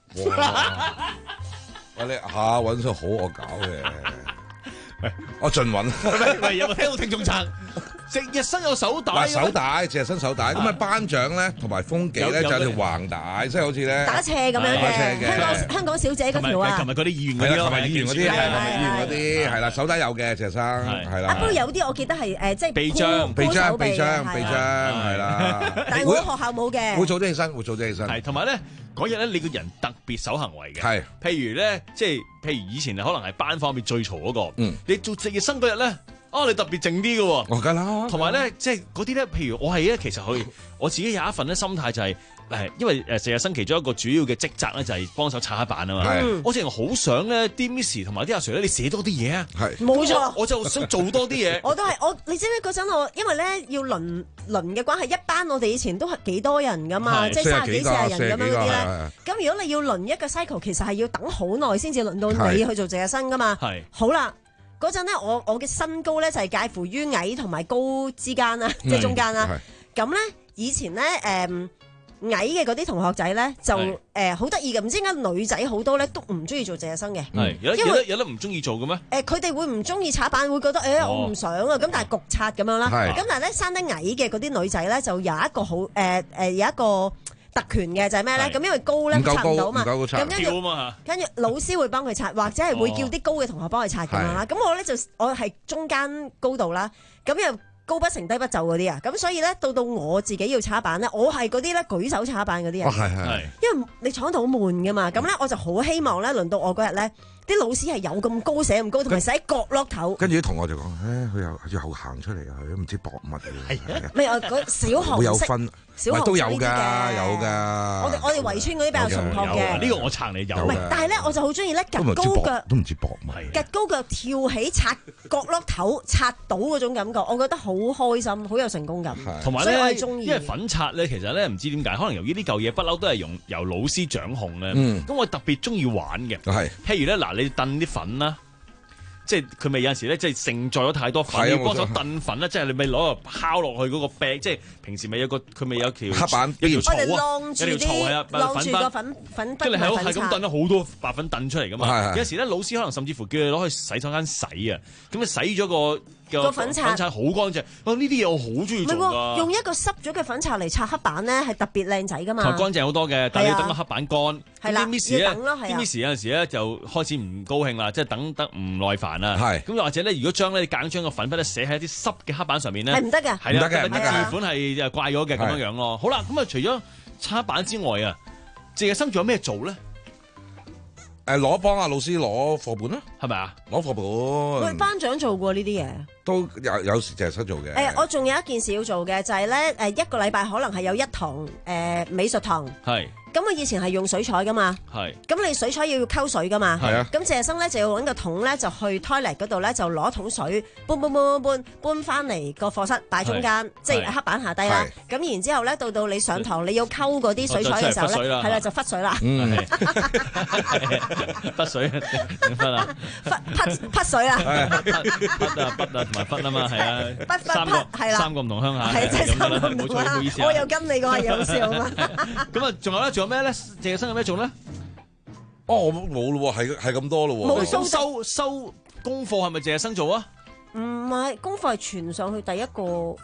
喂，你下揾出好惡搞嘅。我盡揾。
喂喂，有冇聽到聽眾撐？值日生有手帶，
嗱手帶，值日生手帶，咁啊頒獎咧同埋風紀咧就係條橫帶，即係好似咧
打斜咁樣嘅。香港香港小姐嗰條啊，
琴日嗰啲議員嗰啲咯，
琴日議員嗰啲係議員嗰啲係啦，手帶有嘅值日生係啦。
啊不過有啲我記得係誒即係
臂章、臂章、臂章、臂章係啦。
但係我學校冇嘅。
會早啲起身，會早啲起身。
係同埋咧嗰日咧，你個人特別守行為嘅。
係
譬如咧，即係譬如以前可能係班方面最嘈嗰個，
嗯，
你做值日生嗰日咧。哦，你特別靜啲嘅喎，
我梗啦。
同埋咧，即係嗰啲咧，譬如我係咧，其實佢我自己有一份咧心態就係、是、誒，因為誒值日生其中一個主要嘅職責咧就係幫手擦黑板啊嘛。
嗯、
我淨係好想咧，啲 Miss 同埋啲阿 Sir 咧，你寫多啲嘢啊。
係，
冇錯。
我就想做多啲嘢。
我都係我，你知唔知嗰陣我因為咧要輪輪嘅關係，一班我哋以前都係幾多人噶嘛，即係三十幾四十人咁樣嗰啲咧。咁如果你要輪一個 cycle，其實係要等好耐先至輪到你去做值日生噶嘛。係。好啦。嗰陣咧，我我嘅身高咧就係介乎於矮同埋高之間啦，即係中間啦。咁咧，以前咧誒、呃、矮嘅嗰啲同學仔咧就誒好得意嘅，唔知點解女仔好多咧都唔中意做值日生嘅。
係有有得有得唔中意做嘅咩？
誒，佢哋會唔中意擦板，會覺得誒、欸、我唔想啊。咁但係焗擦咁樣啦。咁但係咧生得矮嘅嗰啲女仔咧就有一個好誒誒有一個特權嘅就係咩咧？咁因為高咧擦唔到嘛，咁跟住跟住老師會幫佢擦，或者係會叫啲高嘅同學幫佢擦咁樣啦。咁我咧就我係中間高度啦，咁又高不成低不就嗰啲啊。咁所以咧到到我自己要擦板咧，我係嗰啲咧舉手擦板嗰啲人。係係。因為你坐喺度好悶噶嘛，咁咧我就好希望咧輪到我嗰日咧。啲老師係有咁高寫咁高，同埋寫喺角落頭。跟
住啲同學就講：，誒，佢又又行出嚟啊！佢都唔知搏乜嘅。係啊，
咩啊？嗰小學
會有分，
小學
都有㗎，有㗎。
我哋我哋圍村嗰啲比較淳樸嘅。
呢個我撐你有。
唔係，但係咧，我就好中意咧，趌高腳，
都唔知搏乜。
趌高腳跳起擦角落頭，擦到嗰種感覺，我覺得好開心，好有成功感。
同埋
咧，
因為粉擦咧，其實咧唔知點解，可能由於呢嚿嘢不嬲都係用由老師掌控咧。咁我特別中意玩嘅。係。譬如咧，嗱，你燉啲粉。啦，即係佢咪有陣時咧，即係盛載咗太多粉，要幫手燉粉啦。即係你咪攞個拋落去嗰個柄，即係平時咪有個佢咪有條
黑板，
有條槽啊，
有
條槽係啊，
晾住個粉粉
跟住係係咁燉咗好多白粉燉出嚟噶嘛。有時咧，老師可能甚至乎叫你攞去洗手間洗啊，咁你洗咗個個粉擦好乾淨。哇！呢啲嘢我好中意做㗎。
用一個濕咗嘅粉擦嚟擦黑板咧，係特別靚仔噶嘛。
係乾淨好多嘅，但係你等個黑板乾。
係啦，
啲 Miss 咧，
要等咯，係啊。
啲 Miss 有陣時咧就開始唔高興啦，即係等得唔耐煩啦。
係。
咁又或者咧，如果將咧你揀將個粉筆咧寫喺一啲濕嘅黑板上面咧，
係唔得㗎。
係啦，字款係誒怪咗嘅咁樣樣咯。好啦，咁啊除咗擦板之外啊，值日生仲有咩做咧？
誒攞幫阿老師攞課本啦，
係咪啊？
攞課本。
喂，班長做過呢啲嘢？
都有有時值日生做嘅。
誒，我仲有一件事要做嘅，就係咧誒一個禮拜可能係有一堂誒美術堂。
係。
咁我以前係用水彩噶嘛，咁你水彩要溝水噶嘛，咁值日生咧就要揾個桶咧就去 toilet 嗰度咧就攞桶水搬搬搬搬搬搬翻嚟個課室擺中間，即係黑板下低啦。咁然之後咧到到你上堂你要溝嗰啲水彩嘅時候咧，係啦就忽水啦，
忽水點忽啊？
忽忽忽水啦，
忽啊忽啊同埋忽啊嘛，係啊，三個係啦，三個唔同鄉下，
係即係三個唔同
鄉下。
我又跟你個有笑嘛。
咁啊，仲有咧，仲有咩咧？值日生有咩做咧？
哦，我冇咯，係係咁多咯。
冇
收收收功課係咪值日生做啊？
唔係，功課係傳上去第一個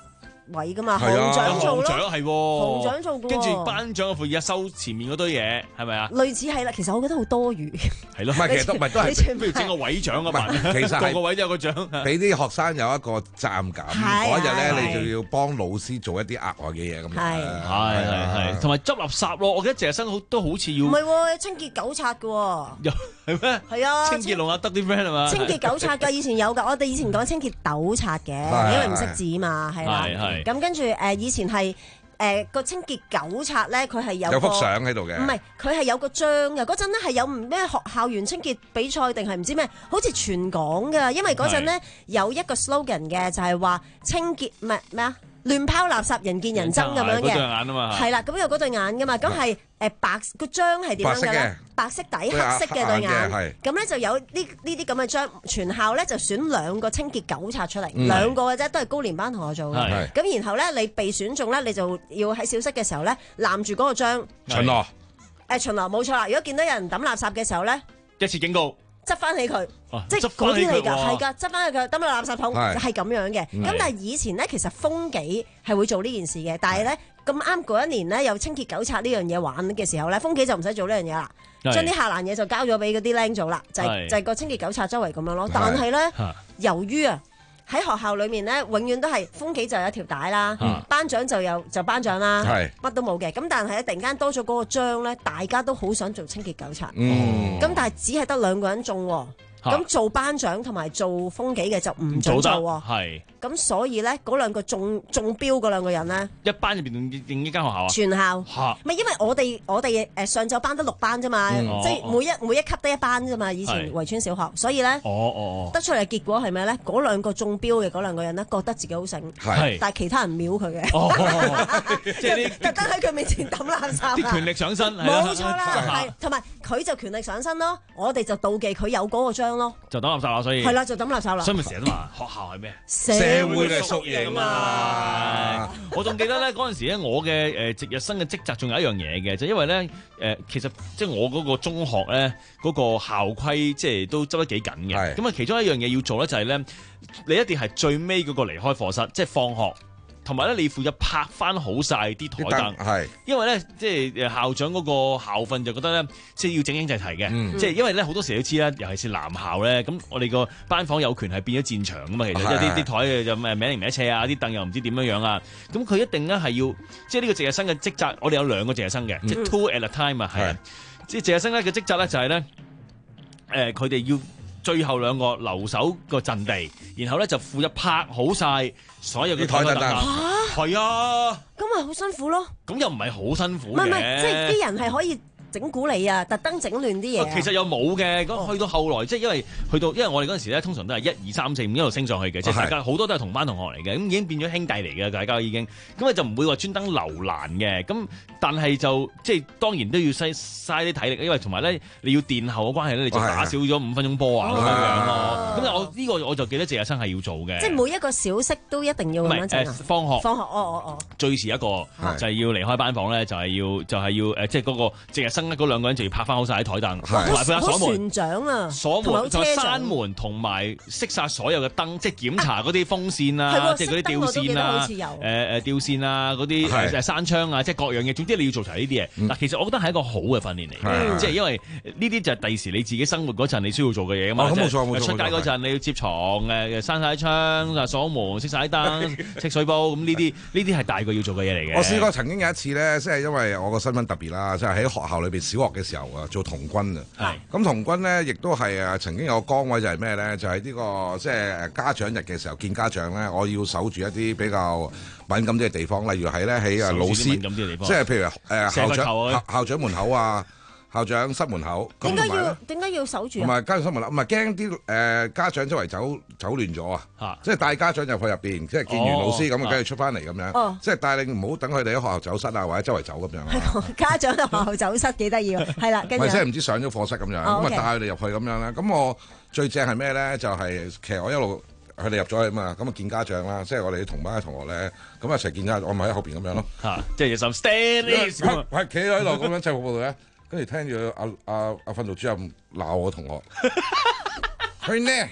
位噶嘛，
係啊
行長做咯，
行長係喎
行長做嘅喎，
跟住頒獎嘅副而家收前面嗰堆嘢，係咪啊？
類似係啦，其實我覺得好多餘。
係咯，
唔係其實都唔係都係
你全部
不如整個位獎啊嘛，
其實係
個個位都有個獎，
俾啲學生有一個責任感。
係
嗰一日咧，
係
你就要幫老師做一啲額外嘅嘢咁樣。
係
係係係，同埋執垃圾咯。我記得謝生好都好似要
唔係喎，清潔狗擦嘅喎。
又係咩？
係啊，
清潔龍阿德啲 friend 係嘛？
清潔狗擦㗎，以前有㗎。我哋以前講清潔豆擦嘅，
係
因為唔識字嘛，係啦
係係。
咁跟住誒，以前係誒個清潔狗擦咧，佢係有
有幅
個
相喺度嘅。
唔係，佢係有個章嘅。嗰陣咧係有唔咩學校園清潔比賽定係唔知咩，好似全港㗎。因為嗰陣咧有一個 slogan 嘅，就係話清潔唔係咩啊？亂拋垃圾人見人憎咁樣嘅，
嗰對眼啊嘛，
係啦，咁有嗰對眼噶嘛，咁係誒白個章係點樣嘅咧？白色底黑色嘅對眼，咁咧就有呢呢啲咁嘅章，全校咧就選兩個清潔狗擦出嚟，
嗯
兩個嘅啫，都係高年班同學做嘅。
係
咁然後咧，你被選中咧，你就要喺小息嘅時候咧攬住嗰個章
巡邏。
誒巡邏冇錯啦，如果見到有人抌垃圾嘅時候咧，
一次警告。
執翻起佢，
啊
即係
執返起佢
嗰啲嚟㗎，
喎
係㗎，執翻起佢，抌落垃圾桶
係
係咁樣嘅。
嗯
咁但係以前咧，其實風紀係會做呢件事嘅，但係咧咁啱嗰一年咧有清潔狗擦呢樣嘢玩嘅時候咧，風紀就唔使做呢樣嘢啦，
係
將啲下欄嘢就交咗俾嗰啲僆做啦，就係
係
就係個清潔狗擦周圍咁樣咯。但係咧，由於啊喺學校裏面咧，永遠都係風紀就有一條帶啦，
嗯
頒獎就有就頒獎啦
係，
乜都冇嘅。咁但係咧突然間多咗嗰個章咧，大家都好想做清潔狗擦，
嗯
咁但係只係得兩個人中喎。
嚇
咁做頒獎同埋做風紀嘅就唔準做
做得
喎，
係
咁所以咧嗰兩個中中標嗰兩個人咧，
一班入邊定定呢間學校啊？
全校
嚇
唔係因為我哋我哋誒上晝班得六班啫嘛，
嗯
即係
哦
每一每一級得一班啫嘛，以前
係
圍村小學，所以咧
哦哦
得出嚟結果係咩咧？嗰兩個中標嘅嗰兩個人咧，覺得自己好醒，
係
但係其他人秒佢嘅，
哦，即係啲
特登喺佢面前抌垃圾啊，
啲權力上身，係啦
冇錯啦，係同埋佢就權力上身咯，我哋就妒忌佢有嗰個章咯。
就抌垃圾啦，所以
係啦，就抌垃圾啦。
所以咪成日都話學校係咩？
社
會嘅縮影
啊！我仲記得咧嗰陣時咧，我嘅誒值日生嘅職責仲有一樣嘢嘅，就因為咧誒，其實即係我嗰個中學咧嗰個校規即係都執得幾緊嘅。咁啊，其中一樣嘢要做咧就係咧，你一定係最尾嗰個離開課室，即係放學。同埋咧，你負責拍翻好晒啲台凳，
係
因為咧，即係誒校長嗰個校訓就覺得咧，即係要整整齊齊嘅，
嗯
即係因為咧好多時你都知啦，尤其是男校咧，咁我哋個班房有權係變咗戰場噶嘛，其實即係啲啲台就誒名零名斜啊，啲凳又唔知點樣樣啊，咁佢一定咧係要，即係呢個值日生嘅職責，我哋有兩個值日生嘅，即係 two at a time 啊，係啊，即係值日生咧嘅職責咧就係咧，誒佢哋要。最後兩個留守個陣地，然後咧就負責拍好晒所有嘅台凳凳。係啊，
咁咪好辛苦咯。
咁又唔係好辛苦
唔係唔係，
嘅。
即係啲人係可以整蠱你啊，特登整亂啲嘢啊。
其實又冇嘅，咁去到後來，即係因為去到，因為我哋嗰陣時咧，通常都係一二三四五一路升上去嘅，即係大家好多都係同班同學嚟嘅，咁已經變咗兄弟嚟嘅，大家已經，咁啊就唔會話專登留難嘅，咁但係就即係當然都要嘥嘥啲體力，因為同埋咧你要殿後嘅關係咧，你就打少咗五分鐘波啊咁樣樣咯。咁我呢個我就記得值日生係要做嘅。
即係每一個小息都一定要咁樣整啊。
放學。
放學，哦哦哦。
最遲一個就係要離開班房咧，就係要就係要誒，即係嗰個值日生嗰兩個人就要拍翻好晒喺台凳，同埋佢鎖門、
船長啊，
鎖門、
同埋
閂門，同埋熄晒所有嘅燈，即係檢查嗰啲風扇啊，即係嗰啲吊線啊，誒誒吊線啊，嗰啲誒閂窗啊，即係各樣嘢。總之你要做齊呢啲嘢。嗱，其實我覺得係一個好嘅訓練嚟，即係因為呢啲就係第時你自己生活嗰陣你需要做嘅嘢啊嘛。
冇錯冇錯。
出街嗰陣你要接牀誒，閂晒窗、鎖門、熄晒燈、熄水煲，咁呢啲呢啲係大個要做嘅嘢嚟嘅。
我試過曾經有一次咧，即係因為我個身份特別啦，即係喺學校裏邊小學嘅時候啊，做童軍啊。咁童軍咧，亦都係誒曾經有個崗位就係咩咧？就係呢個即係家長日嘅時候見家長咧，我要守住一啲比較敏感啲嘅地方，例如係咧喺誒老師，即係譬如誒校長校校長門口啊。校長室門口，
點解要點解要守住啊？
唔係家長室門口，唔係驚啲誒家長周圍走走亂咗啊！即係帶家長入去入邊，即係見完老師咁啊，跟住出翻嚟咁樣，即係帶領唔好等佢哋喺學校走失啊，或者周圍走咁樣。
係家長喺學校走失幾得意啊！係啦，跟住
即係唔知上咗課室咁樣，咁啊帶佢哋入去咁樣啦。咁我最正係咩咧？就係其實我一路佢哋入咗去嘛，咁啊見家長啦，即係我哋啲同班嘅同學咧，咁一齊見家長，我咪喺後邊咁樣咯。
嚇，即係有心 stand，
係企喺度咁樣制服部度咧。跟住聽住阿阿阿訓導主任鬧我同學，佢呢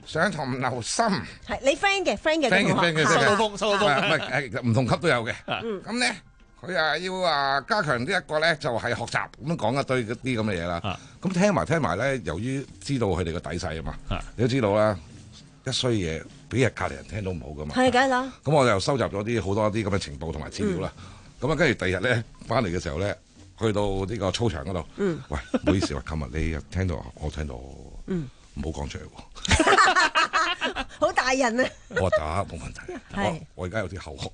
上同留心。
係你 friend 嘅 friend 嘅
friend 嘅 friend 嘅
收到風收到風，
唔係誒唔同級都有嘅。
嗯
咁咧佢啊要啊加強呢一個咧就係學習咁樣講一堆嗰啲咁嘅嘢啦。咁聽埋聽埋咧，由於知道佢哋個底細啊嘛，你都知道啦，一衰嘢俾人隔離人聽到唔好噶嘛。
係梗啦。
咁我就收集咗啲好多啲咁嘅情報同埋資料啦。咁啊跟住第二日咧翻嚟嘅時候咧，去到呢個操場嗰度，
嗯，
喂，唔好意思話，琴日你聽到我聽到，
嗯，
唔好講出嚟喎。
好大人啊！
我打冇問題，
係
我我而家有啲口渴。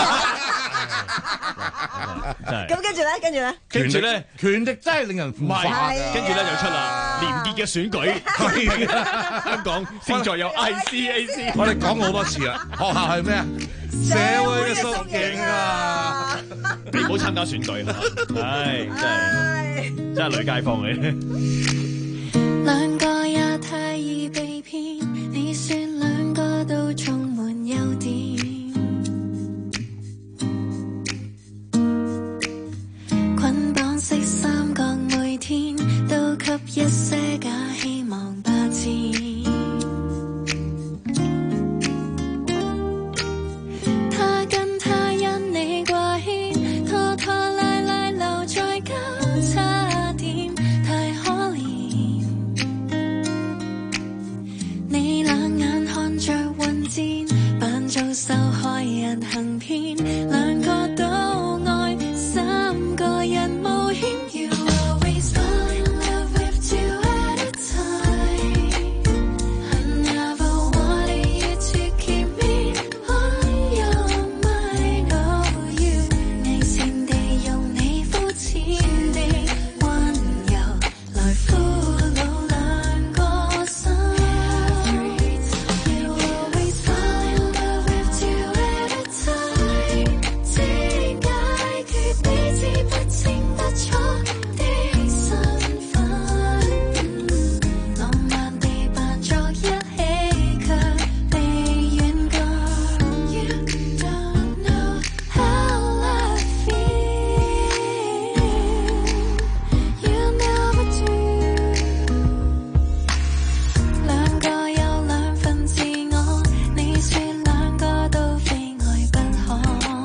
咁跟住咧，跟住咧，
跟住咧，
權力真係令人腐化㗎。
跟住咧就出啦，廉潔嘅選舉，香港勝在有 I C A C。
我哋講好多次啦，學校係咩啊？社會嘅縮影啊！
你唔好參加選舉啦，唉，真係真係女街坊嚟。
兩個也太易被騙，你說兩個都充滿優點，捆綁式三角每天都給一些假希望霸佔，他跟他因你掛牽，拖拖拉拉留在交叉點，太可憐。你冷眼看着混戰，扮做受害人行騙，兩個都愛，三個人冒險。You always fall in love with two at a time. I never wanted you to keep me on your mind. Oh, you 偽善地用你膚淺地溫柔來俘虜兩個心。You always fall in love with two at a time. 只解決彼此不清不楚的身份，浪漫地扮作一起，卻被遠隔。You don't know how I feel. You never do. 兩個有兩份自我，你說兩個都非愛不可。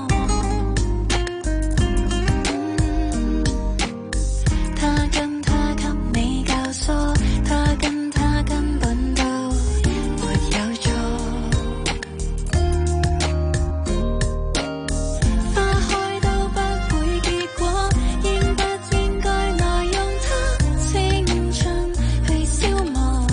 他跟他給你教唆，他跟他根本都沒有錯。花開都不會結果，應不應該來用他青春去消磨？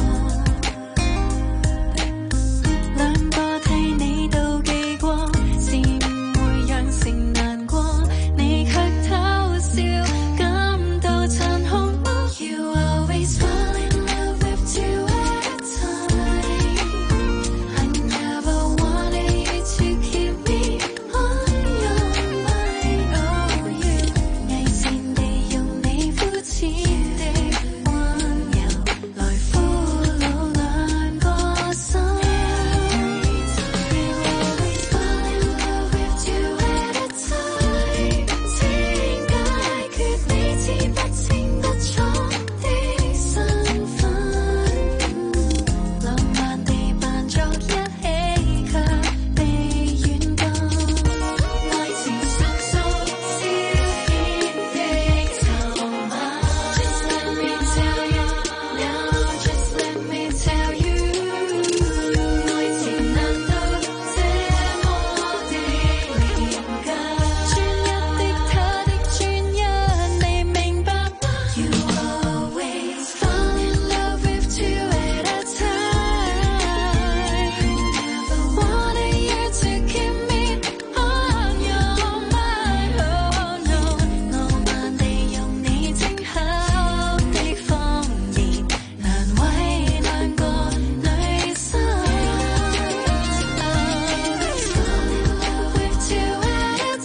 兩個替你妒忌過，是唔會釀成難過，你卻偷笑，感到殘酷。You always fall in love with two at a time. I never wanted you to keep me on your mind. Oh, you 偽善地用你膚淺的溫柔來俘虜兩個心。You always fall in love with two at a time. 只解決彼此不清不楚的身份，浪漫地扮作一起，卻被遠隔。愛情上訴消遣的籌碼。Just let me tell you now, just let me tell you. 愛情難道這麼的廉價？專一的他的專一，你明白嗎？You always fall in love with two at a time. Never wanted you to keep me on your mind. Oh no，浪漫地用你精巧的謊言，難為兩個女生。Always fall in love with two at a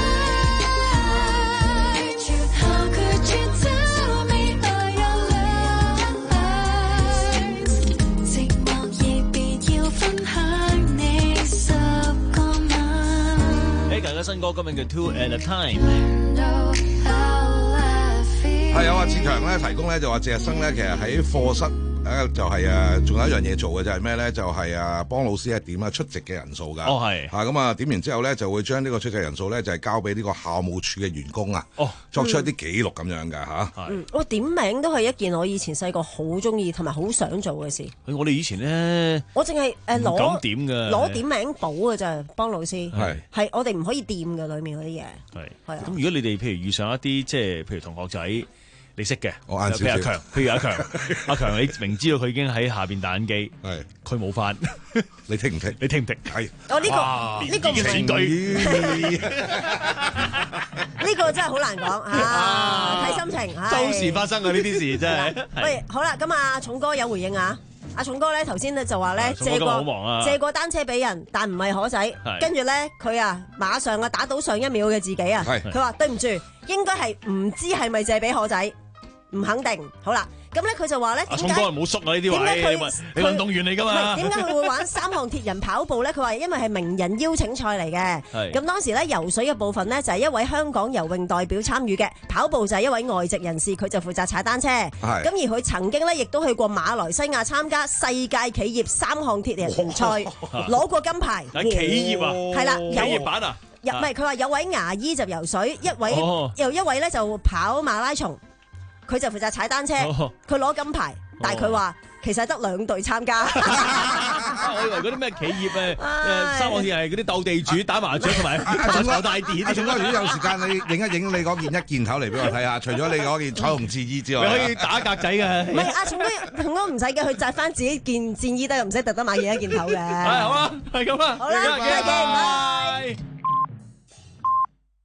time. How could you tell me all your lies？寂寞亦別要分享你十個吻。
Ega 嘅新歌今日叫 Two at a Time。
係有啊，志強咧提供咧就話謝日生咧，其實喺課室誒就係誒，仲有一樣嘢做嘅就係咩咧？就係啊，幫老師係點啊出席嘅人數㗎。
哦，係
嚇咁啊，點完之後咧，就會將呢個出席人數咧，就係交俾呢個校務處嘅員工啊。
哦，
作出一啲記錄咁樣㗎嚇。
嗯，我點名都係一件我以前細個好中意同埋好想做嘅事。
我哋以前咧，
我淨係誒
唔
攞
敢點㗎
攞點名簿嘅咋，幫老師
係
係我哋唔可以掂嘅裡面嗰啲嘢。
係
係啊
咁如果你哋譬如遇上一啲即係譬如同學仔。你識嘅，
我晏少少
譬如阿強，譬如阿強，阿強，你明知道佢已經喺下邊打緊機，
係
佢冇翻，
你聽唔聽？
你聽唔聽？
係，
哦呢個呢個唔係呢個真係好難講啊！睇心情，
周時發生嘅呢啲事真係。
喂，好啦，咁啊，重哥有回應啊！阿重哥咧頭先咧就話咧借過借過單車俾人，但唔係可仔，跟住咧佢啊馬上啊打倒上一秒嘅自己啊，佢話對唔住，應該係唔知係咪借俾可仔，唔肯定。好啦。咁咧佢就話咧，
阿聰哥唔好縮啊！呢啲位，你運動員嚟㗎嘛？
點解佢會玩三項鐵人跑步咧？佢話因為係名人邀請賽嚟嘅。咁當時咧游水嘅部分呢，就係一位香港游泳代表參與嘅，跑步就係一位外籍人士，佢就負責踩單車。咁而佢曾經咧亦都去過馬來西亞參加世界企業三項鐵人賽，攞過金牌。
企業啊，
係啦，
企業版啊，
唔係佢話有位牙醫就游水，一位又一位咧就跑馬拉松。佢就負責踩單車，佢攞金牌，但係佢話其實得兩隊參加。
我以為嗰啲咩企業誒誒三項鐵係嗰啲鬥地主、打麻雀同埋同埋炒大碟。
阿聰哥，如果有時間，你影一影你嗰件一件頭嚟俾我睇下。除咗你嗰件彩虹戰衣之外，
你可以打格仔嘅。
唔係阿聰哥，聰哥唔使嘅，佢紮翻自己件戰衣得，唔使特登買嘢一件頭嘅。
係好啦，係咁啦，
好啦，再見，拜。